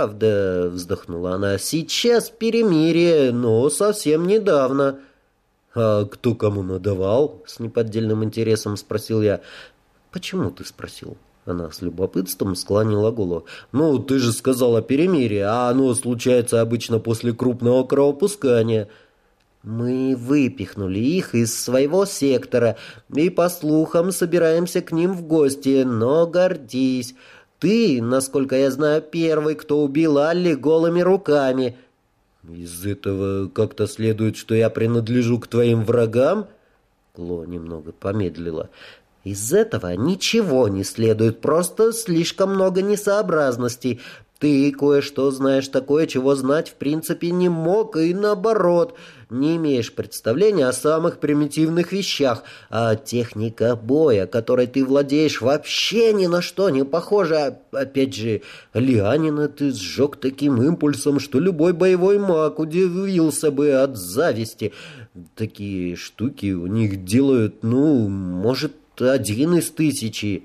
Правда, — вздохнула она, — сейчас перемирие, но совсем недавно». «А кто кому надавал?» — с неподдельным интересом спросил я. «Почему ты спросил?» Она с любопытством склонила голову. «Ну, ты же сказал о перемирии, а оно случается обычно после крупного кровопускания». «Мы выпихнули их из своего сектора и, по слухам, собираемся к ним в гости, но гордись. Ты, насколько я знаю, первый, кто убил Алли голыми руками». «Из этого как-то следует, что я принадлежу к твоим врагам?» Кло немного помедлила. «Из этого ничего не следует, просто слишком много несообразностей. Ты кое-что знаешь такое, чего знать в принципе не мог, и наоборот, не имеешь представления о самых примитивных вещах, а техника боя, которой ты владеешь, вообще ни на что не похожа. Опять же, Лианина ты сжег таким импульсом, что любой боевой маг удивился бы от зависти. Такие штуки у них делают, ну, может, 1 из 1000.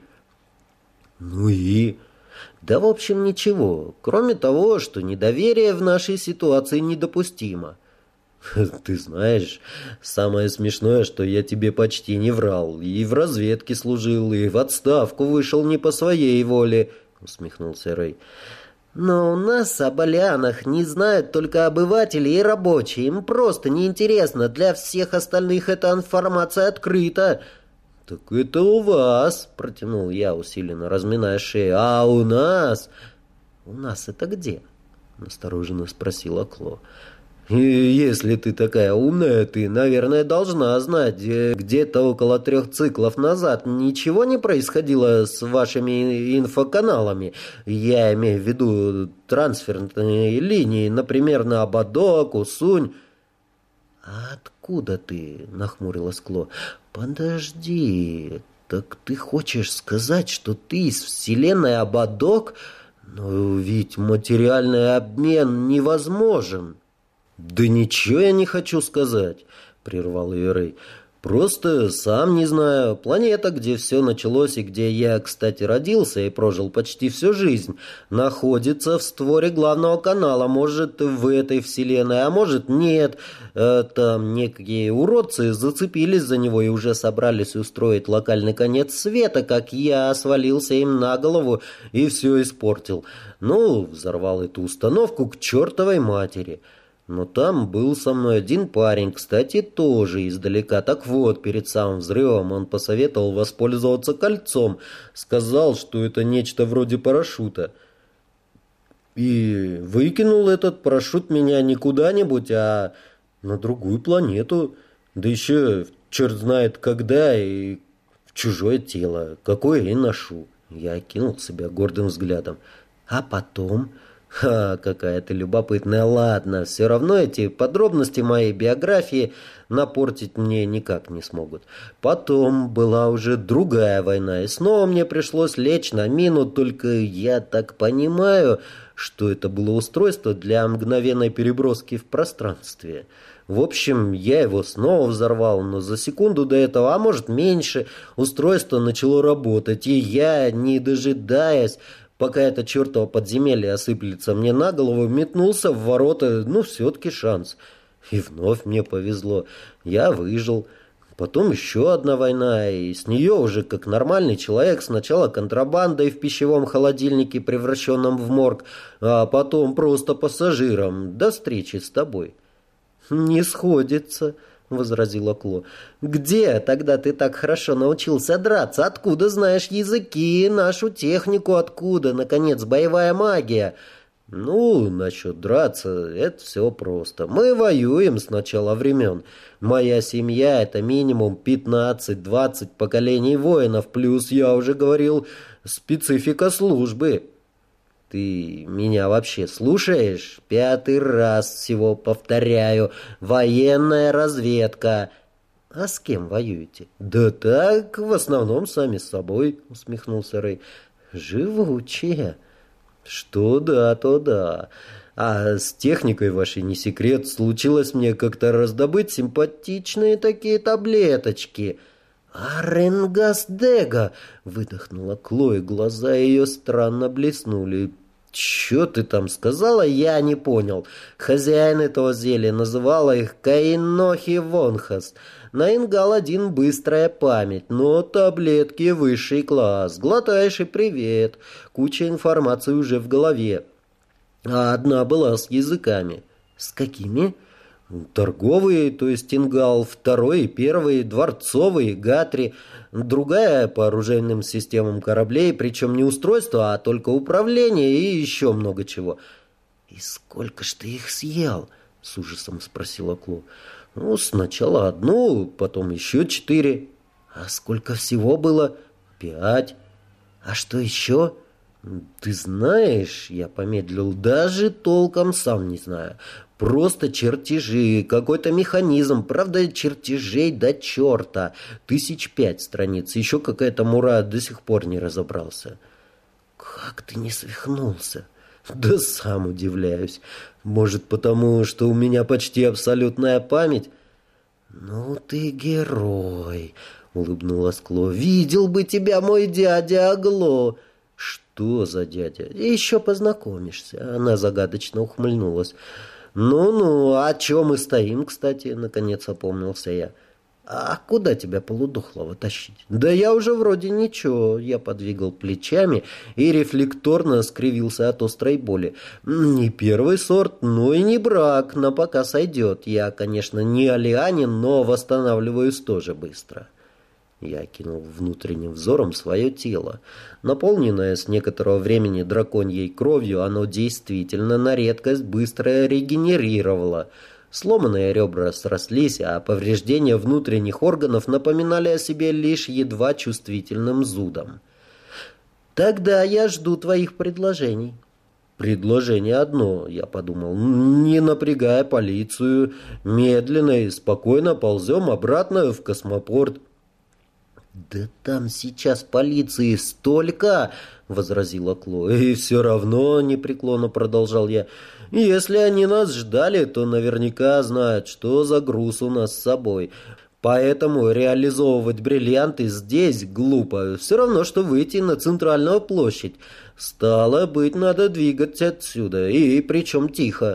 Ну и... Да, в общем, ничего, кроме того, что недоверие в нашей ситуации недопустимо. Ты знаешь, самое смешное, что я тебе почти не врал. И в разведке служил, и в отставку вышел не по своей воле, усмехнулся Рэй. Но у нас о Балианах не знают только обыватели и рабочие. Им просто неинтересно. Для всех остальных эта информация открыта. «Так это у вас», — протянул я, усиленно разминая шею. «А у нас...» «У нас это где?» — настороженно спросила Кло. «И если ты такая умная, ты, наверное, должна знать, где-то около 3 циклов назад ничего не происходило с вашими инфоканалами. Я имею в виду трансферные линии, например, на Абадок, Усунь». «А откуда ты?» — нахмурилась Кло. «Подожди, так ты хочешь сказать, что ты из вселенной Абадок? Но ведь материальный обмен невозможен». «Да ничего я не хочу сказать», — прервал ее Рэй. «Просто сам не знаю. Планета, где все началось и где я, кстати, родился и прожил почти всю жизнь, находится в створе главного канала. Может, в этой вселенной, а может, нет. Там некие уродцы зацепились за него и уже собрались устроить локальный конец света, как я свалился им на голову и все испортил. Ну, взорвал эту установку к чертовой матери». Но там был со мной один парень, кстати, тоже издалека. Так вот, перед самым взрывом он посоветовал воспользоваться кольцом. Сказал, что это нечто вроде парашюта. И выкинул этот парашют меня не куда-нибудь, а на другую планету. Да еще черт знает когда и в чужое тело, какое и ношу. Я окинул себя гордым взглядом. А потом... «Ха, какая ты любопытная. Ладно, все равно эти подробности моей биографии напортить мне никак не смогут. Потом была уже другая война, и снова мне пришлось лечь на мину, только я так понимаю, что это было устройство для мгновенной переброски в пространстве. В общем, я его снова взорвал, но за секунду до этого, а может меньше, устройство начало работать, и я, не дожидаясь, пока это чертово подземелье осыплется мне на голову, метнулся в ворота, ну, все-таки шанс. И вновь мне повезло. Я выжил. Потом еще одна война, и с нее уже как нормальный человек сначала контрабандой в пищевом холодильнике, превращенном в морг, а потом просто пассажиром. До встречи с тобой. «Не сходится», — возразила Кло. «Где тогда ты так хорошо научился драться? Откуда знаешь языки, нашу технику? Откуда, наконец, боевая магия?» «Ну, насчет драться, это все просто. Мы воюем с начала времен. Моя семья — это минимум 15-20 поколений воинов, плюс, я уже говорил, специфика службы». «Ты меня вообще слушаешь? 5-й раз всего повторяю. Военная разведка». «А с кем воюете?» «Да так, в основном сами с собой», — усмехнулся Рэй. «Живучие». «Что да, то да. А с техникой вашей не секрет. Случилось мне как-то раздобыть симпатичные такие таблеточки». «Аренгас Дега!» — выдохнула Кло, и глаза ее странно блеснули. «Чё ты там сказала, я не понял. Хозяин этого зелья называла их Каинохи Вонхас. На Ингал-1 быстрая память, но таблетки высший класс. Глотаешь и привет. Куча информации уже в голове. А одна была с языками». «С какими?» «Торговые, то есть Ингал, второй и первый, дворцовый, Гатри, другая по оружейным системам кораблей, причем не устройство, а только управление и еще много чего». «И сколько ж ты их съел?» — с ужасом спросила Кло. «Ну, сначала одну, потом еще 4. «А сколько всего было?» 5. «А что еще?» «Ты знаешь, я помедлил, даже толком сам не знаю. Просто чертежи, какой-то механизм, правда, чертежей до черта. 1005 страниц, еще какая-то мура, до сих пор не разобрался». «Как ты не свихнулся?» «Да сам удивляюсь. Может, потому, что у меня почти абсолютная память?» «Ну ты герой», — улыбнулась Кло. «Видел бы тебя мой дядя Агло». «Что за дядя?» «Еще познакомишься». Она загадочно ухмыльнулась. «Ну-ну, а чё мы стоим, кстати?» Наконец опомнился я. «А куда тебя полудохлого тащить?» «Да я уже вроде ничего». Я подвигал плечами и рефлекторно скривился от острой боли. «Не первый сорт, но и не брак, на пока сойдет. Я, конечно, не алианин, но восстанавливаюсь тоже быстро». Я кинул внутренним взором свое тело. Наполненное с некоторого времени драконьей кровью, оно действительно на редкость быстро регенерировало. Сломанные ребра срослись, а повреждения внутренних органов напоминали о себе лишь едва чувствительным зудом. «Тогда я жду твоих предложений». «Предложение одно», — я подумал, — «не напрягая полицию, медленно и спокойно ползем обратно в космопорт». «Да там сейчас полиции столько!» — возразила Кло. «И все равно», — непреклонно продолжал я, — «если они нас ждали, то наверняка знают, что за груз у нас с собой. Поэтому реализовывать бриллианты здесь глупо. Все равно, что выйти на центральную площадь. Стало быть, надо двигаться отсюда, и причем тихо».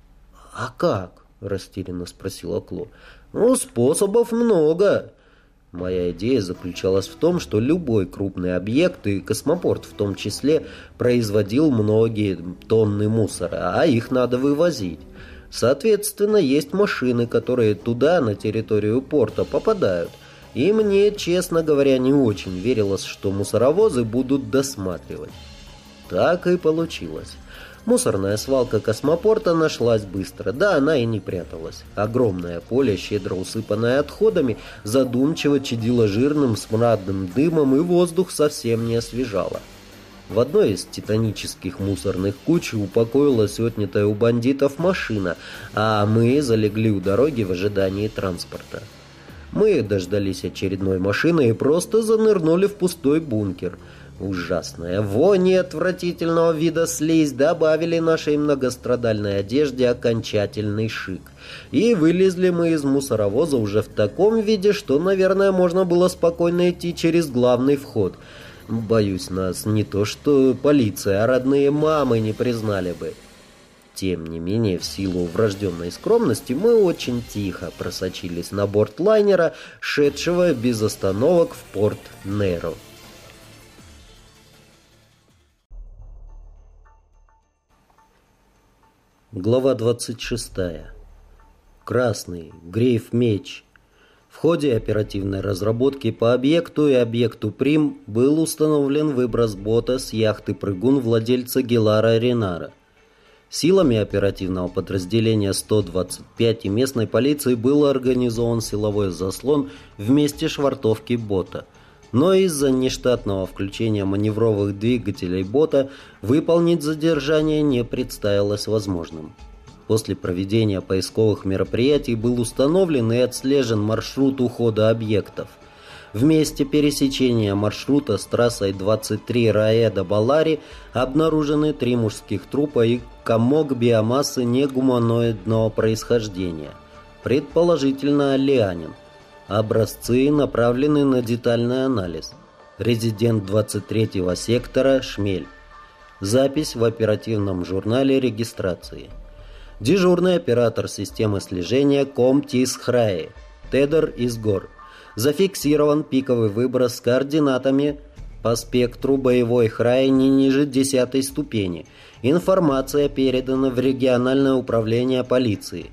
«А как?» — растерянно спросила Кло. «Ну, способов много». Моя идея заключалась в том, что любой крупный объект, и космопорт в том числе, производил многие тонны мусора, а их надо вывозить. Соответственно, есть машины, которые туда, на территорию порта, попадают. И мне, честно говоря, не очень верилось, что мусоровозы будут досматривать. Так и получилось. Мусорная свалка космопорта нашлась быстро. Да, она и не пряталась. Огромное поле, щедро усыпанное отходами, задумчиво чадило жирным смрадным дымом, и воздух совсем не освежало. В одной из титанических мусорных куч упокоилась отнятая у бандитов машина, а мы залегли у дороги в ожидании транспорта. Мы дождались очередной машины и просто занырнули в пустой бункер. Ужасная вонь и отвратительного вида слизь добавили нашей многострадальной одежде окончательный шик. И вылезли мы из мусоровоза уже в таком виде, что, наверное, можно было спокойно идти через главный вход. Боюсь, нас не то что полиция, а родные мамы не признали бы. Тем не менее, в силу врожденной скромности, мы очень тихо просочились на борт лайнера, шедшего без остановок в порт Неро. Глава 26. Красный. Грейф-меч. В ходе оперативной разработки по объекту и объекту Прим был установлен выброс бота с яхты «Прыгун» владельца Гелара Ренара. Силами оперативного подразделения 125 и местной полиции был организован силовой заслон в месте швартовки бота. Но из-за нештатного включения маневровых двигателей бота выполнить задержание не представилось возможным. После проведения поисковых мероприятий был установлен и отслежен маршрут ухода объектов. В месте пересечения маршрута с трассой 23 Раэда-Балари обнаружены 3 мужских трупа и комок биомассы негуманоидного происхождения, предположительно алианин. Образцы направлены на детальный анализ. Резидент 23-го сектора Шмель. Запись в оперативном журнале регистрации. Дежурный оператор системы слежения Комтисхраи Тедер из гор. Зафиксирован пиковый выброс с координатами по спектру боевой храи не ниже 10-й ступени. Информация передана в региональное управление полиции.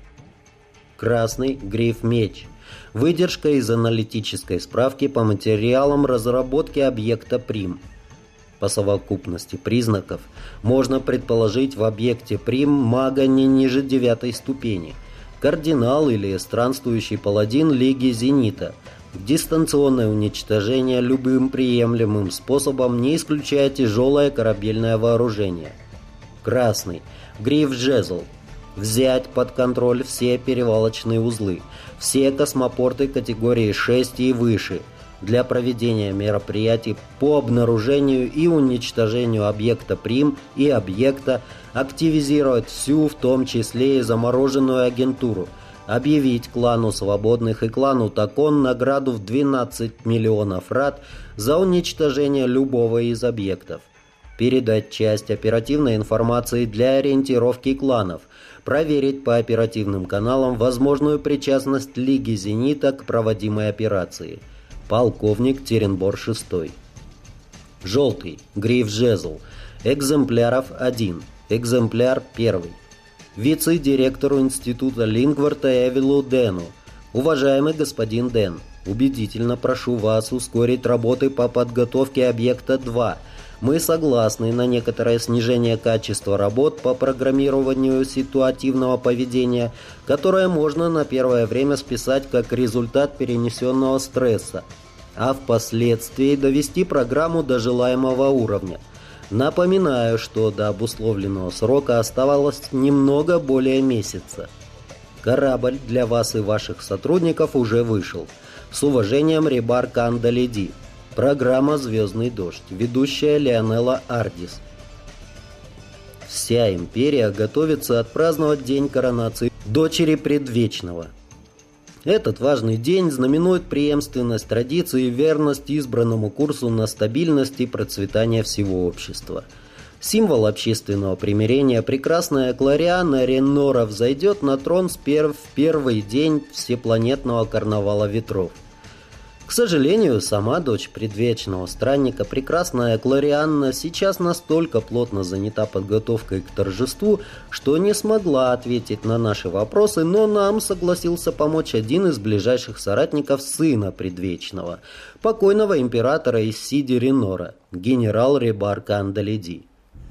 Красный гриф «Меч». Выдержка из аналитической справки по материалам разработки объекта Прим. По совокупности признаков можно предположить в объекте Прим мага не ниже 9-й ступени. Кардинал или странствующий паладин Лиги Зенита. Дистанционное уничтожение любым приемлемым способом, не исключая тяжелое корабельное вооружение. Красный гриф «Жезл». Взять под контроль все перевалочные узлы, все космопорты категории 6 и выше для проведения мероприятий по обнаружению и уничтожению объекта Прим и объекта, активизировать всю, в том числе и замороженную агентуру, объявить клану Свободных и клану Такон награду в 12 миллионов рат за уничтожение любого из объектов, передать часть оперативной информации для ориентировки кланов, проверить по оперативным каналам возможную причастность Лиги Зенита к проводимой операции. Полковник Теренбор VI. Желтый гриф «Жезл». Экземпляров 1. Экземпляр 1. Вице-директору института Лингварта Эвилу Дэну. Уважаемый господин Дэн, убедительно прошу вас ускорить работы по подготовке объекта 2. Мы согласны на некоторое снижение качества работ по программированию ситуативного поведения, которое можно на первое время списать как результат перенесенного стресса, а впоследствии довести программу до желаемого уровня. Напоминаю, что до обусловленного срока оставалось немного более месяца. Корабль для вас и ваших сотрудников уже вышел. С уважением, Рибар Кандалиди. Программа «Звездный дождь». Ведущая Леонела Ардис. Вся империя готовится отпраздновать день коронации дочери Предвечного. Этот важный день знаменует преемственность традиций и верность избранному курсу на стабильность и процветание всего общества. Символ общественного примирения, прекрасная Клариана Реннора взойдет на трон в первый день всепланетного карнавала ветров. К сожалению, сама дочь предвечного странника, прекрасная Кларианна, сейчас настолько плотно занята подготовкой к торжеству, что не смогла ответить на наши вопросы, но нам согласился помочь один из ближайших соратников сына предвечного, покойного императора Исиди Ренора, генерал Рибар Кандалиди.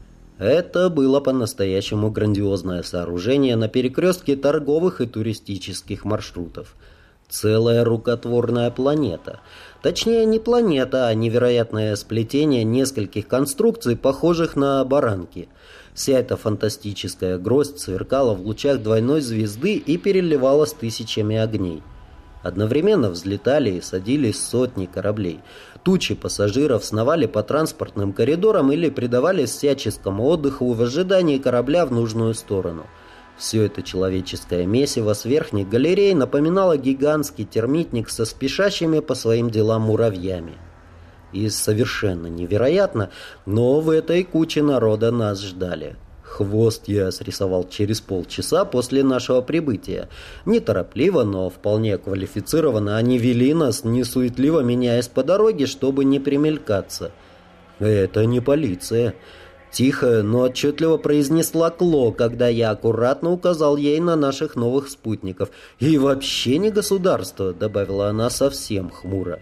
Это было по-настоящему грандиозное сооружение на перекрестке торговых и туристических маршрутов. Целая рукотворная планета. Точнее, не планета, а невероятное сплетение нескольких конструкций, похожих на баранки. Вся эта фантастическая гроздь сверкала в лучах двойной звезды и переливалась тысячами огней. Одновременно взлетали и садились сотни кораблей. Тучи пассажиров сновали по транспортным коридорам или предавались всяческому отдыху в ожидании корабля в нужную сторону. Все это человеческое месиво с верхних галерей напоминало гигантский термитник со спешащими по своим делам муравьями. И совершенно невероятно, но в этой куче народа нас ждали. Хвост я срисовал через полчаса после нашего прибытия. Неторопливо, но вполне квалифицированно они вели нас, несуетливо меняясь по дороге, чтобы не примелькаться. Это не полиция. Тихо, но отчетливо произнесла Кло, когда я аккуратно указал ей на наших новых спутников. «И вообще не государство», — добавила она совсем хмуро.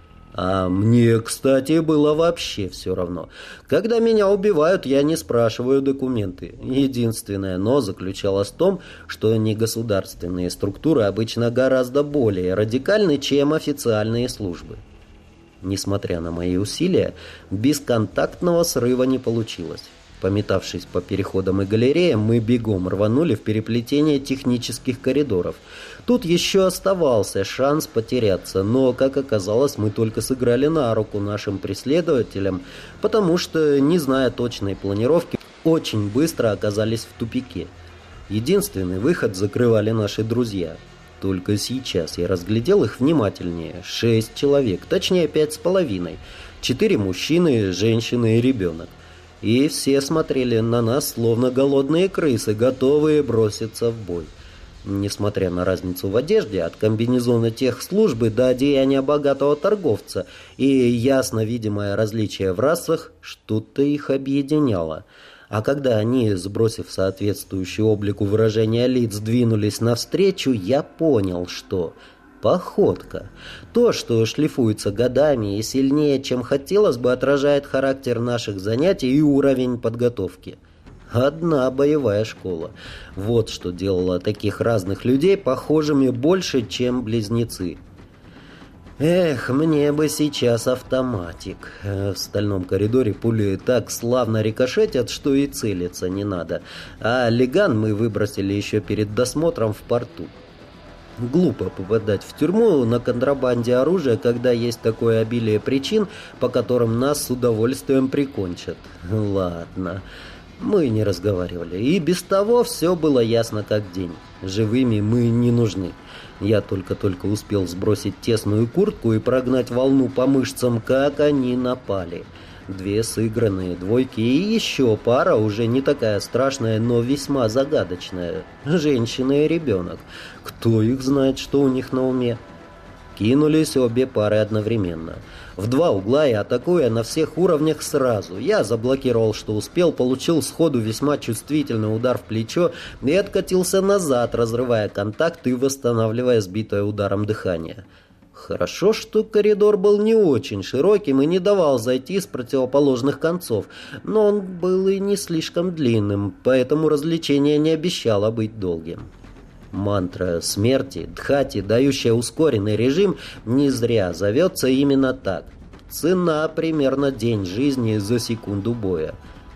А мне, кстати, было вообще все равно. Когда меня убивают, я не спрашиваю документы. Единственное «но» заключалось в том, что негосударственные структуры обычно гораздо более радикальны, чем официальные службы. Несмотря на мои усилия, бесконтактного срыва не получилось. Пометавшись по переходам и галереям, мы бегом рванули в переплетение технических коридоров. Тут еще оставался шанс потеряться, но, как оказалось, мы только сыграли на руку нашим преследователям, потому что, не зная точной планировки, очень быстро оказались в тупике. Единственный выход закрывали наши друзья. Только сейчас я разглядел их внимательнее. 6 человек, точнее 5,5. 4 мужчины, женщина и ребенок. и все смотрели на нас, словно голодные крысы, готовые броситься в бой. Несмотря на разницу в одежде, от комбинезона техслужбы до одеяния богатого торговца и ясно видимое различие в расах, что-то их объединяло. А когда они, сбросив соответствующий облику выражения лиц, двинулись навстречу, я понял, что походка, то, что шлифуется годами и сильнее, чем хотелось бы, отражает характер наших занятий и уровень подготовки. Одна боевая школа. Вот что делало таких разных людей похожими больше, чем близнецы. Эх, мне бы сейчас автоматик. В стальном коридоре пули так славно рикошетят, что и целиться не надо. А леган мы выбросили еще перед досмотром в порту. Глупо попадать в тюрьму на контрабанде оружия, когда есть такое обилие причин, по которым нас с удовольствием прикончат. Ладно. Мы не разговаривали, и без того все было ясно как день. Живыми мы не нужны. Я только-только успел сбросить тесную куртку и прогнать волну по мышцам, как они напали. 2 сыгранные двойки и еще пара, уже не такая страшная, но весьма загадочная. Женщина и ребенок. Кто их знает, что у них на уме? Кинулись обе пары одновременно. В 2 угла и атакуя на всех уровнях сразу. Я заблокировал, что успел, получил сходу весьма чувствительный удар в плечо и откатился назад, разрывая контакт и восстанавливая сбитое ударом дыхание. Хорошо, что коридор был не очень широким и не давал зайти с противоположных концов, но он был и не слишком длинным, поэтому развлечение не обещало быть долгим. Мантра смерти, Дхати, дающая ускоренный режим, не зря зовется именно так. Цена примерно день жизни за секунду боя.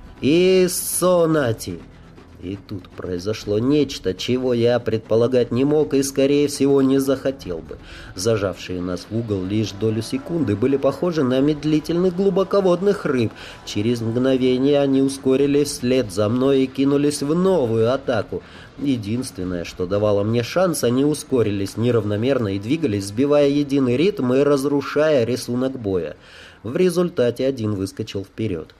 И сонати. И тут произошло нечто, чего я предполагать не мог и, скорее всего, не захотел бы. Зажавшие нас в угол лишь долю секунды были похожи на медлительных глубоководных рыб. Через мгновение они ускорились вслед за мной и кинулись в новую атаку. Единственное, что давало мне шанс, они ускорились неравномерно и двигались, сбивая единый ритм и разрушая рисунок боя. В результате один выскочил вперед.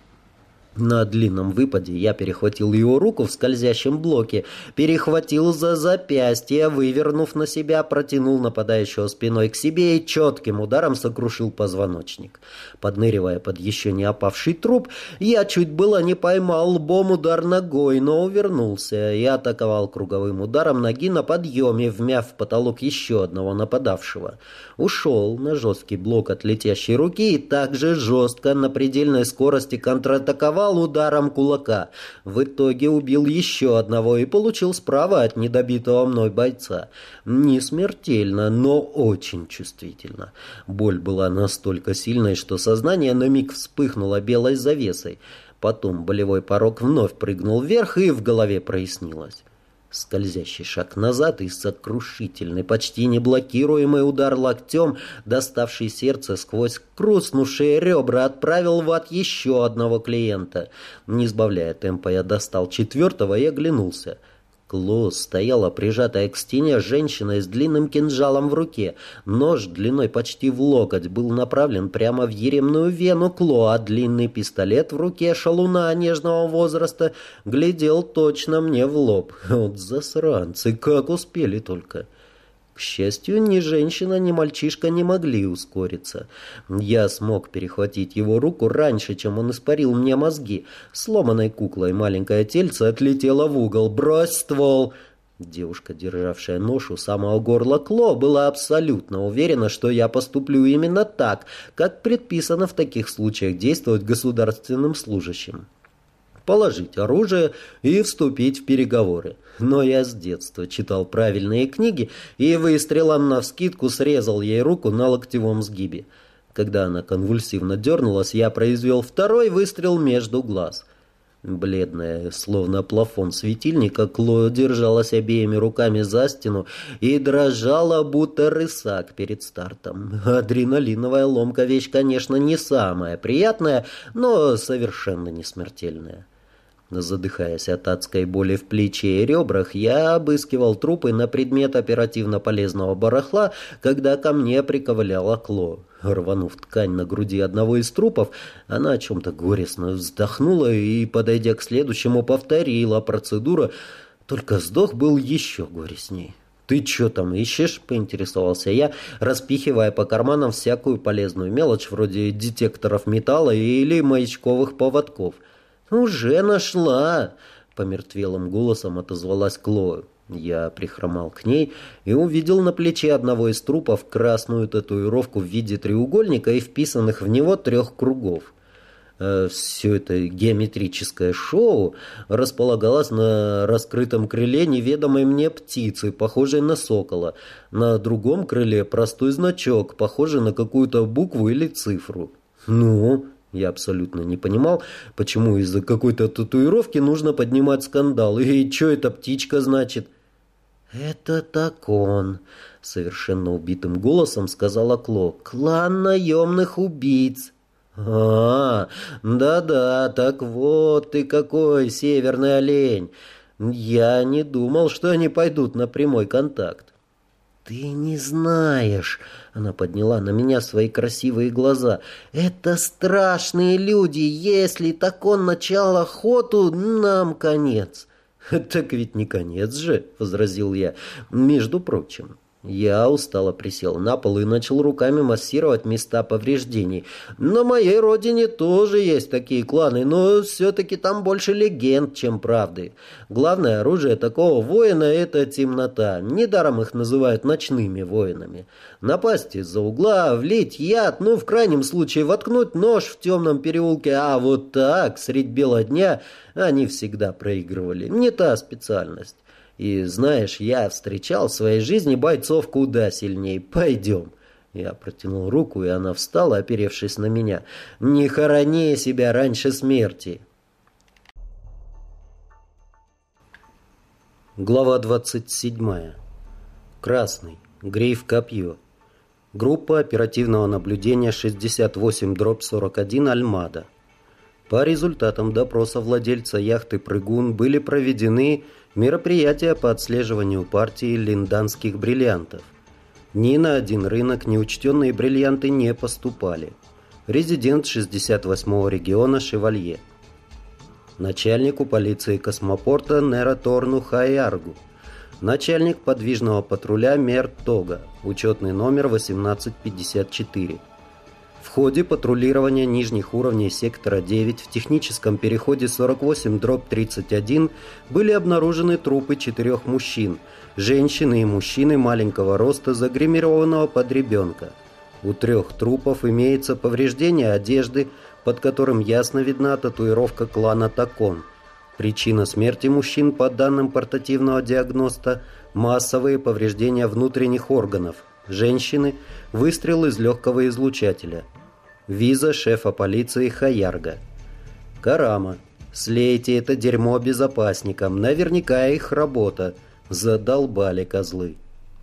На длинном выпаде я перехватил его руку в скользящем блоке, перехватил за запястье, вывернув на себя, протянул нападающего спиной к себе и четким ударом сокрушил позвоночник. Подныривая под еще не опавший труп, я чуть было не поймал лбом удар ногой, но увернулся и атаковал круговым ударом ноги на подъеме, вмяв в потолок еще одного нападавшего. Ушел на жесткий блок от летящей руки и также жестко на предельной скорости контратаковал ударом кулака. В итоге убил еще одного и получил справа от недобитого мной бойца. Не смертельно, но очень чувствительно. Боль была настолько сильной, что сознание на миг вспыхнуло белой завесой. Потом болевой порог вновь прыгнул вверх, и в голове прояснилось. Скользящий шаг назад и сокрушительный, почти неблокируемый удар локтем, доставший сердце сквозь хрустнувшие ребра, отправил в ад еще одного клиента. Не сбавляя темпа, я достал 4-го и оглянулся. Кло стояла прижатая к стене женщина с длинным кинжалом в руке. Нож длиной почти в локоть был направлен прямо в еремную вену Кло, а длинный пистолет в руке шалуна нежного возраста глядел точно мне в лоб. Вот засранцы, как успели только! К счастью, ни женщина, ни мальчишка не могли ускориться. Я смог перехватить его руку раньше, чем он испарил мне мозги. Сломанной куклой маленькое тельце отлетело в угол. «Брось ствол!» Девушка, державшая нож у самого горла Кло, была абсолютно уверена, что я поступлю именно так, как предписано в таких случаях действовать государственным служащим. Положить оружие и вступить в переговоры. Но я с детства читал правильные книги и выстрелом навскидку срезал ей руку на локтевом сгибе. Когда она конвульсивно дернулась, я произвел 2-й выстрел между глаз. Бледная, словно плафон светильника, Кло держалась обеими руками за стену и дрожала, будто рысак перед стартом. Адреналиновая ломка — вещь, конечно, не самая приятная, но совершенно не смертельная. Задыхаясь от адской боли в плече и ребрах, я обыскивал трупы на предмет оперативно полезного барахла, когда ко мне приковыляла Кло. Рванув ткань на груди одного из трупов, она о чем-то горестно вздохнула и, подойдя к следующему, повторила процедуру, только вздох был еще горестней. «Ты что там ищешь?» — поинтересовался я, распихивая по карманам всякую полезную мелочь, вроде детекторов металла или маячковых поводков. «Уже нашла!» — помертвелым голосом отозвалась Кло. Я прихромал к ней и увидел на плече одного из трупов красную татуировку в виде треугольника и вписанных в него 3 кругов. Все это геометрическое шоу располагалось на раскрытом крыле неведомой мне птицы, похожей на сокола. На другом крыле простой значок, похожий на какую-то букву или цифру. «Ну?» Я абсолютно не понимал, почему из-за какой-то татуировки нужно поднимать скандал. И что эта птичка значит? «Это Такон», — совершенно убитым голосом сказала Кло. «Клан наемных убийц». Да-да, так вот ты какой, северный олень. Я не думал, что они пойдут на прямой контакт». «Ты не знаешь», — она подняла на меня свои красивые глаза, «это страшные люди, если Такон начал охоту, нам конец». «Так ведь не конец же», — возразил я, «между прочим». Я устало присел на пол и начал руками массировать места повреждений. На моей родине тоже есть такие кланы, но все-таки там больше легенд, чем правды. Главное оружие такого воина — это темнота. Недаром их называют ночными воинами. Напасть из-за угла, влить яд, в крайнем случае воткнуть нож в темном переулке, а вот так, средь бела дня, они всегда проигрывали. Не та специальность. И знаешь, я встречал в своей жизни бойцов куда сильней. Пойдем. Я протянул руку, и она встала, оперевшись на меня. Не хорони себя раньше смерти. Глава 27. Красный. Грейф-копье. Группа оперативного наблюдения 68/41 «Альмада». По результатам допроса владельца яхты «Прыгун» были проведены мероприятия по отслеживанию партии линданских бриллиантов. Ни на один рынок неучтенные бриллианты не поступали. Резидент 68-го региона Шевалье. Начальнику полиции космопорта Нераторну Хайаргу. Начальник подвижного патруля Мер Тога. Учетный номер 1854. В ходе патрулирования нижних уровней сектора 9 в техническом переходе 48/31 были обнаружены трупы 4 мужчин, женщины и мужчины маленького роста, загримированного под ребенка. У 3 трупов имеется повреждение одежды, под которым ясно видна татуировка клана Такон. Причина смерти мужчин, по данным портативного диагноста, массовые повреждения внутренних органов. Женщины – выстрел из легкого излучателя. Виза шефа полиции Хайарга. Карама. Слейте это дерьмо безопасникам. Наверняка их работа. Задолбали козлы.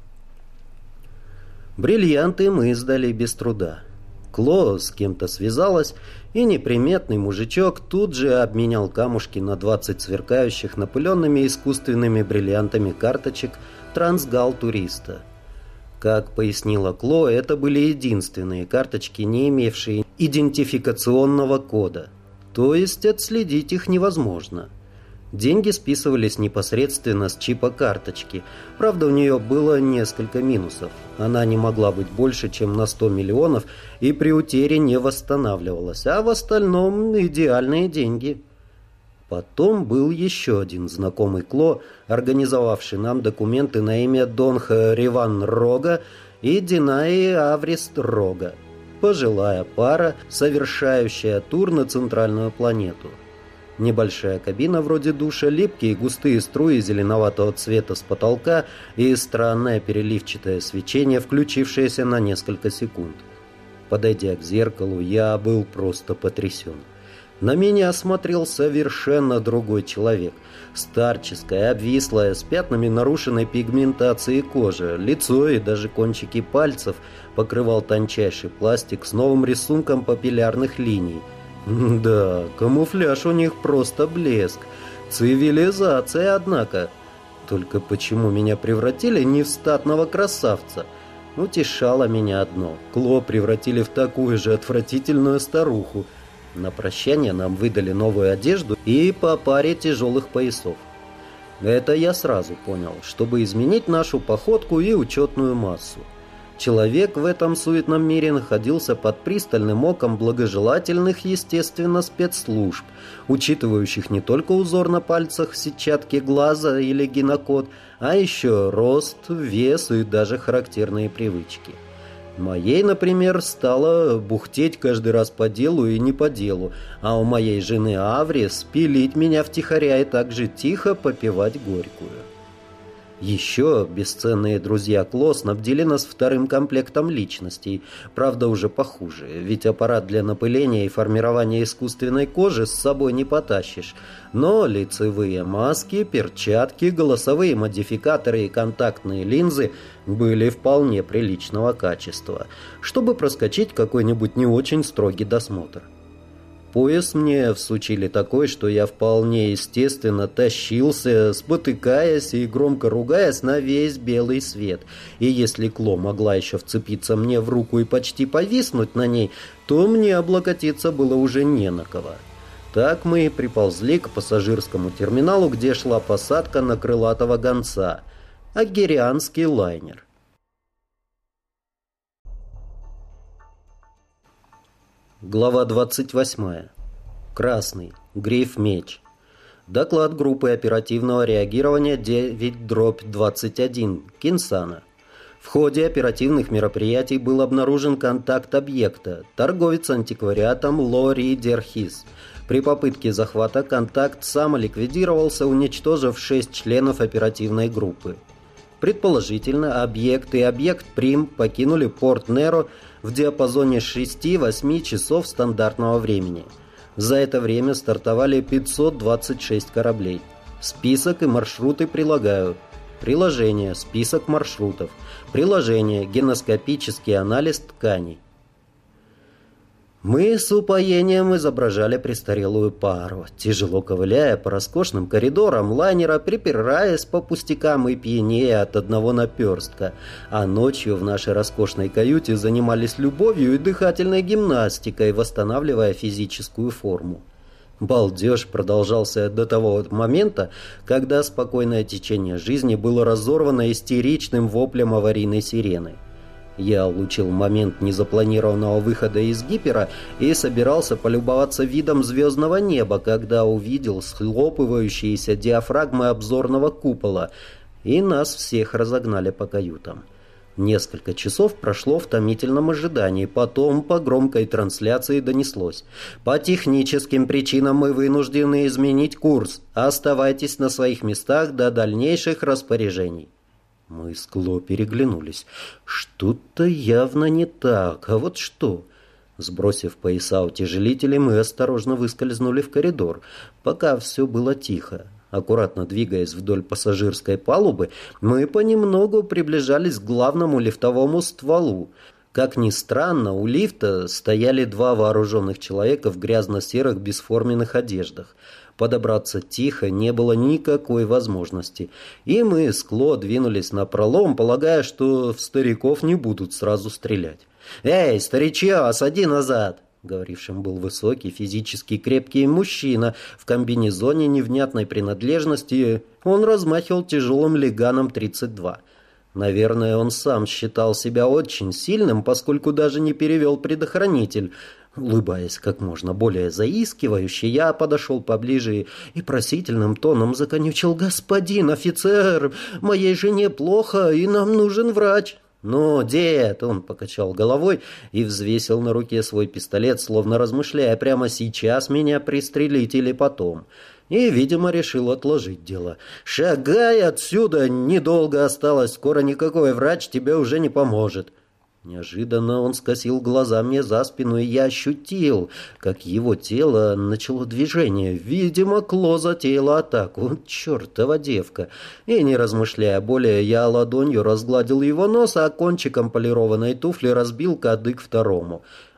Бриллианты мы сдали без труда. Кло с кем-то связалась, и неприметный мужичок тут же обменял камушки на 20 сверкающих напыленными искусственными бриллиантами карточек трансгал туриста. Как пояснила Кло, это были единственные карточки, не имевшие идентификационного кода. То есть отследить их невозможно. Деньги списывались непосредственно с чипа карточки. Правда, у нее было несколько минусов. Она не могла быть больше, чем на 100 миллионов, и при утере не восстанавливалась. А в остальном идеальные деньги. Потом был еще один знакомый Кло, организовавший нам документы на имя Донха Риван Рога и Динаи Аврист Рога. Пожилая пара, совершающая тур на центральную планету. Небольшая кабина вроде душа, липкие густые струи зеленоватого цвета с потолка и странное переливчатое свечение, включившееся на несколько секунд. Подойдя к зеркалу, я был просто потрясен. На меня смотрел совершенно другой человек. Старческая, обвислая, с пятнами нарушенной пигментации кожи. Лицо и даже кончики пальцев покрывал тончайший пластик с новым рисунком папиллярных линий. Да, камуфляж у них просто блеск. Цивилизация, однако. Только почему меня превратили не в статного красавца? Утешало меня одно. Кло превратили в такую же отвратительную старуху. На прощание нам выдали новую одежду и по паре тяжелых поясов. Это я сразу понял, чтобы изменить нашу походку и учетную массу. Человек в этом суетном мире находился под пристальным оком благожелательных, естественно, спецслужб, учитывающих не только узор на пальцах, сетчатки глаза или генокод, а еще рост, вес и даже характерные привычки. Моей, например, стало бухтеть каждый раз по делу и не по делу, а у моей жены Аври спилить меня втихаря и так же тихо попивать горькую. Еще бесценные друзья Кло снабдили нас вторым комплектом личностей, правда уже похуже, ведь аппарат для напыления и формирования искусственной кожи с собой не потащишь, но лицевые маски, перчатки, голосовые модификаторы и контактные линзы были вполне приличного качества, чтобы проскочить какой-нибудь не очень строгий досмотр. Пояс мне всучили такой, что я вполне естественно тащился, спотыкаясь и громко ругаясь на весь белый свет. И если Кло могла еще вцепиться мне в руку и почти повиснуть на ней, то мне облокотиться было уже не на кого. Так мы и приползли к пассажирскому терминалу, где шла посадка на крылатого гонца. Агерианский лайнер. Глава 28. Красный. Гриф-меч. Доклад группы оперативного реагирования 9/21. Кинсана. В ходе оперативных мероприятий был обнаружен контакт объекта. Торговец антиквариатом Лори Дерхис. При попытке захвата контакт самоликвидировался, уничтожив 6 членов оперативной группы. Предположительно, объект и объект Прим покинули порт Неро в диапазоне 6-8 часов стандартного времени. За это время стартовали 526 кораблей. Список и маршруты прилагаю. Приложение. Список маршрутов. Приложение. Геноскопический анализ тканей. Мы с упоением изображали престарелую пару, тяжело ковыляя по роскошным коридорам лайнера, припираясь по пустякам и пьянее от одного наперстка, а ночью в нашей роскошной каюте занимались любовью и дыхательной гимнастикой, восстанавливая физическую форму. Балдеж продолжался до того момента, когда спокойное течение жизни было разорвано истеричным воплем аварийной сирены. Я улучил момент незапланированного выхода из гипера и собирался полюбоваться видом звездного неба, когда увидел схлопывающиеся диафрагмы обзорного купола, и нас всех разогнали по каютам. Несколько часов прошло в томительном ожидании, потом по громкой трансляции донеслось: «По техническим причинам мы вынуждены изменить курс. Оставайтесь на своих местах до дальнейших распоряжений». Мы с Кло переглянулись. Что-то явно не так. А вот что? Сбросив пояса утяжелителей, мы осторожно выскользнули в коридор. Пока все было тихо. Аккуратно двигаясь вдоль пассажирской палубы, мы понемногу приближались к главному лифтовому стволу. Как ни странно, у лифта стояли 2 вооруженных человека в грязно-серых бесформенных одеждах. Подобраться тихо не было никакой возможности, и мы с Кло двинулись напролом, полагая, что в стариков не будут сразу стрелять. «Эй, старичье, сади назад!» Говорившим был высокий, физически крепкий мужчина в комбинезоне невнятной принадлежности. Он размахивал тяжелым леганом 32. Наверное, он сам считал себя очень сильным, поскольку даже не перевел предохранитель. Улыбаясь как можно более заискивающе, я подошел поближе и просительным тоном законючил: «Господин офицер, моей жене плохо, и нам нужен врач». «Ну, дед!» — он покачал головой и взвесил на руке свой пистолет, словно размышляя: прямо сейчас меня пристрелить или потом. И, видимо, решил отложить дело. «Шагай отсюда, недолго осталось, скоро никакой врач тебе уже не поможет». Неожиданно он скосил глаза мне за спину, и я ощутил, как его тело начало движение. Видимо, Кло затеяла атаку. Чертова девка. И, не размышляя более, я ладонью разгладил его нос, а кончиком полированной туфли разбил кадык второму.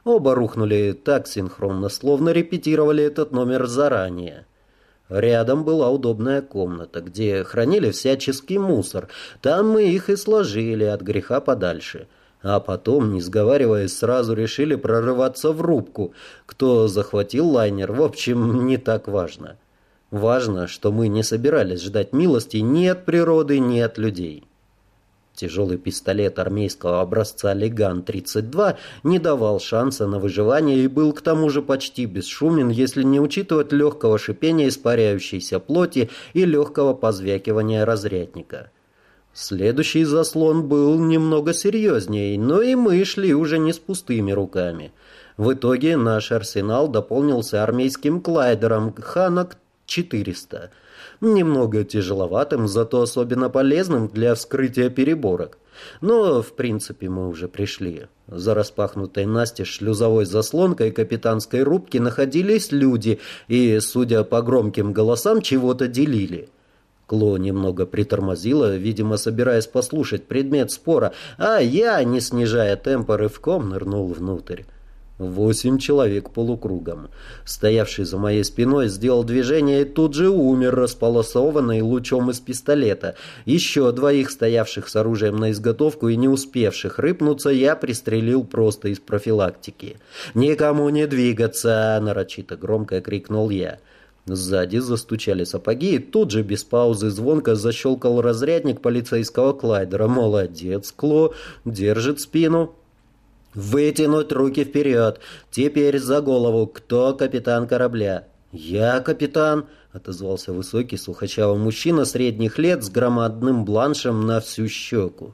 Оба рухнули так синхронно, словно репетировали этот номер заранее. Рядом была удобная комната, где хранили всяческий мусор. Там мы их и сложили от греха подальше. А потом, не сговариваясь, сразу решили прорываться в рубку. Кто захватил лайнер, в общем, не так важно. Важно, что мы не собирались ждать милости ни от природы, ни от людей. Тяжелый пистолет армейского образца «Леган-32» не давал шанса на выживание и был к тому же почти бесшумен, если не учитывать легкого шипения испаряющейся плоти и легкого позвякивания разрядника. Следующий заслон был немного серьезнее, но и мы шли уже не с пустыми руками. В итоге наш арсенал дополнился армейским клайдером «Ханак 400». Немного тяжеловатым, зато особенно полезным для вскрытия переборок. Но, в принципе, мы уже пришли. За распахнутой настежь шлюзовой заслонкой капитанской рубки находились люди и, судя по громким голосам, чего-то делили. Кло немного притормозила, видимо, собираясь послушать предмет спора, а я, не снижая темпа, рывком нырнул внутрь. 8 человек полукругом. Стоявший за моей спиной сделал движение и тут же умер, располосованный лучом из пистолета. Еще 2, стоявших с оружием на изготовку и не успевших рыпнуться, я пристрелил просто из профилактики. «Никому не двигаться!» — нарочито громко крикнул я. Сзади застучали сапоги, и тут же без паузы звонко защелкал разрядник полицейского клайдера. «Молодец, Кло! Держит спину!» «Вытянуть руки вперед! Теперь за голову! Кто капитан корабля?» «Я капитан!» — отозвался высокий сухощавый мужчина средних лет с громадным бланшем на всю щеку.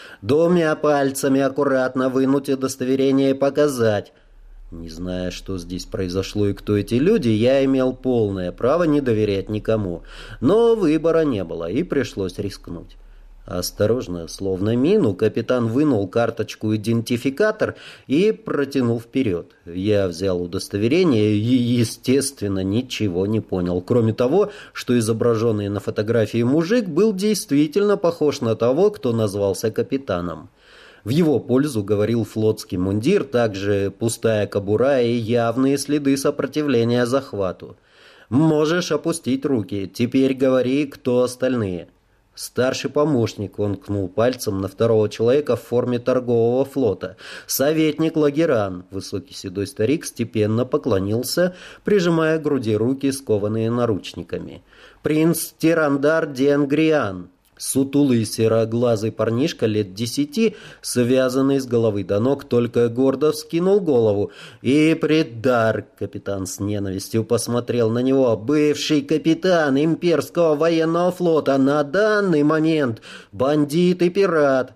«2 пальцами аккуратно вынуть удостоверение и показать!» Не зная, что здесь произошло и кто эти люди, я имел полное право не доверять никому. Но выбора не было, и пришлось рискнуть. Осторожно, словно мину, капитан вынул карточку-идентификатор и протянул вперед. Я взял удостоверение и, естественно, ничего не понял, кроме того, что изображенный на фотографии мужик был действительно похож на того, кто назвался капитаном. В его пользу говорил флотский мундир, также пустая кобура и явные следы сопротивления захвату. «Можешь опустить руки. Теперь говори, кто остальные». «Старший помощник», — он ткнул пальцем на второго человека в форме торгового флота. «Советник Лагеран», — высокий седой старик степенно поклонился, прижимая к груди руки, скованные наручниками. «Принц Тирандар Денгриан». Сутулый сероглазый парнишка лет 10, связанный с головы до ног, только гордо вскинул голову. «И предар!» — капитан с ненавистью посмотрел на него. «Бывший капитан имперского военного флота, на данный момент бандит и пират!»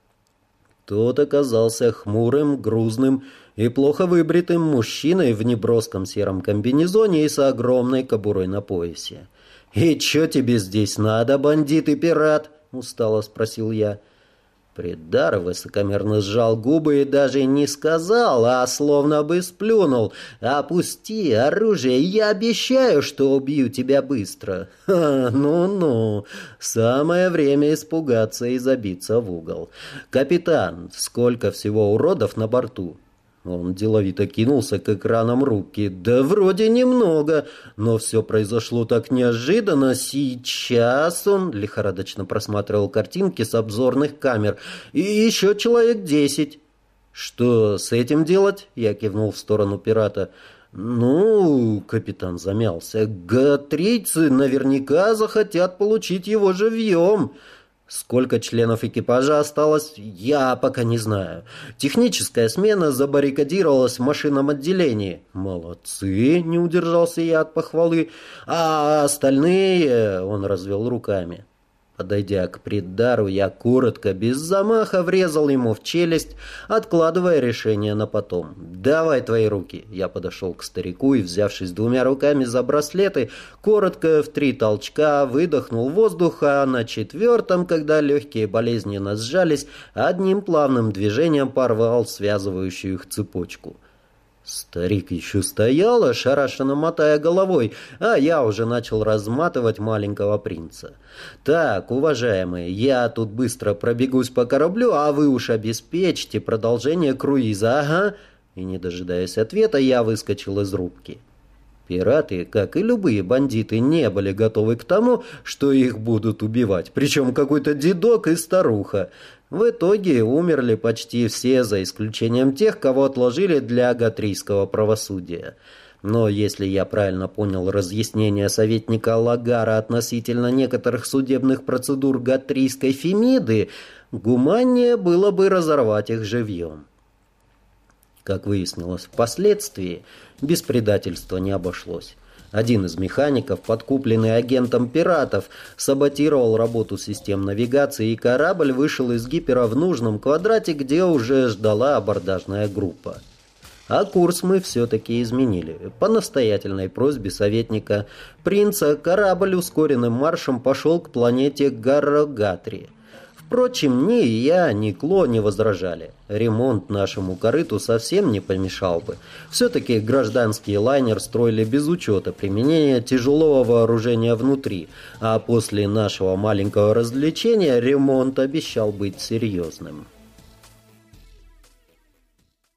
Тот оказался хмурым, грузным и плохо выбритым мужчиной в неброском сером комбинезоне и с огромной кобурой на поясе. «И чё тебе здесь надо, бандит и пират?» — устало спросил я. Предар высокомерно сжал губы и даже не сказал, а словно бы сплюнул. «Опусти оружие, я обещаю, что убью тебя быстро». «Ха, ну-ну, самое время испугаться и забиться в угол. Капитан, сколько всего уродов на борту?» Он деловито кинулся к экранам рубки. «Да вроде немного, но все произошло так неожиданно. Сейчас он...» лихорадочно просматривал картинки с обзорных камер. «И еще человек 10. «Что с этим делать?» Я кивнул в сторону пирата. «Ну...» — капитан замялся. «Гатрийцы наверняка захотят получить его живьем». «Сколько членов экипажа осталось, я пока не знаю. Техническая смена забаррикадировалась в машинном отделении». «Молодцы!» — не удержался я от похвалы. «А остальные...» — он развел руками. Подойдя к Предару, я коротко, без замаха, врезал ему в челюсть, откладывая решение на потом. «Давай твои руки!» Я подошел к старику и, взявшись 2 руками за браслеты, коротко в 3 толчка выдохнул воздух, а на 4-м, когда легкие болезненно сжались, одним плавным движением порвал связывающую их цепочку. Старик еще стоял, ошарашенно мотая головой, а я уже начал разматывать маленького принца. «Так, уважаемые, я тут быстро пробегусь по кораблю, а вы уж обеспечьте продолжение круиза, ага». И, не дожидаясь ответа, я выскочил из рубки. Пираты, как и любые бандиты, не были готовы к тому, что их будут убивать. Причем какой-то дедок и старуха. В итоге умерли почти все, за исключением тех, кого отложили для гатрийского правосудия. Но если я правильно понял разъяснение советника Лагара относительно некоторых судебных процедур гатрийской Фемиды, гуманнее было бы разорвать их живьем. Как выяснилось впоследствии, без предательства не обошлось. Один из механиков, подкупленный агентом пиратов, саботировал работу систем навигации, и корабль вышел из гипера в нужном квадрате, где уже ждала абордажная группа. А курс мы все-таки изменили. По настоятельной просьбе советника принца корабль ускоренным маршем пошел к планете Гаррогатри. Впрочем, ни я, ни Кло не возражали. Ремонт нашему корыту совсем не помешал бы. Все-таки гражданский лайнер строили без учета применения тяжелого вооружения внутри, а после нашего маленького развлечения ремонт обещал быть серьезным.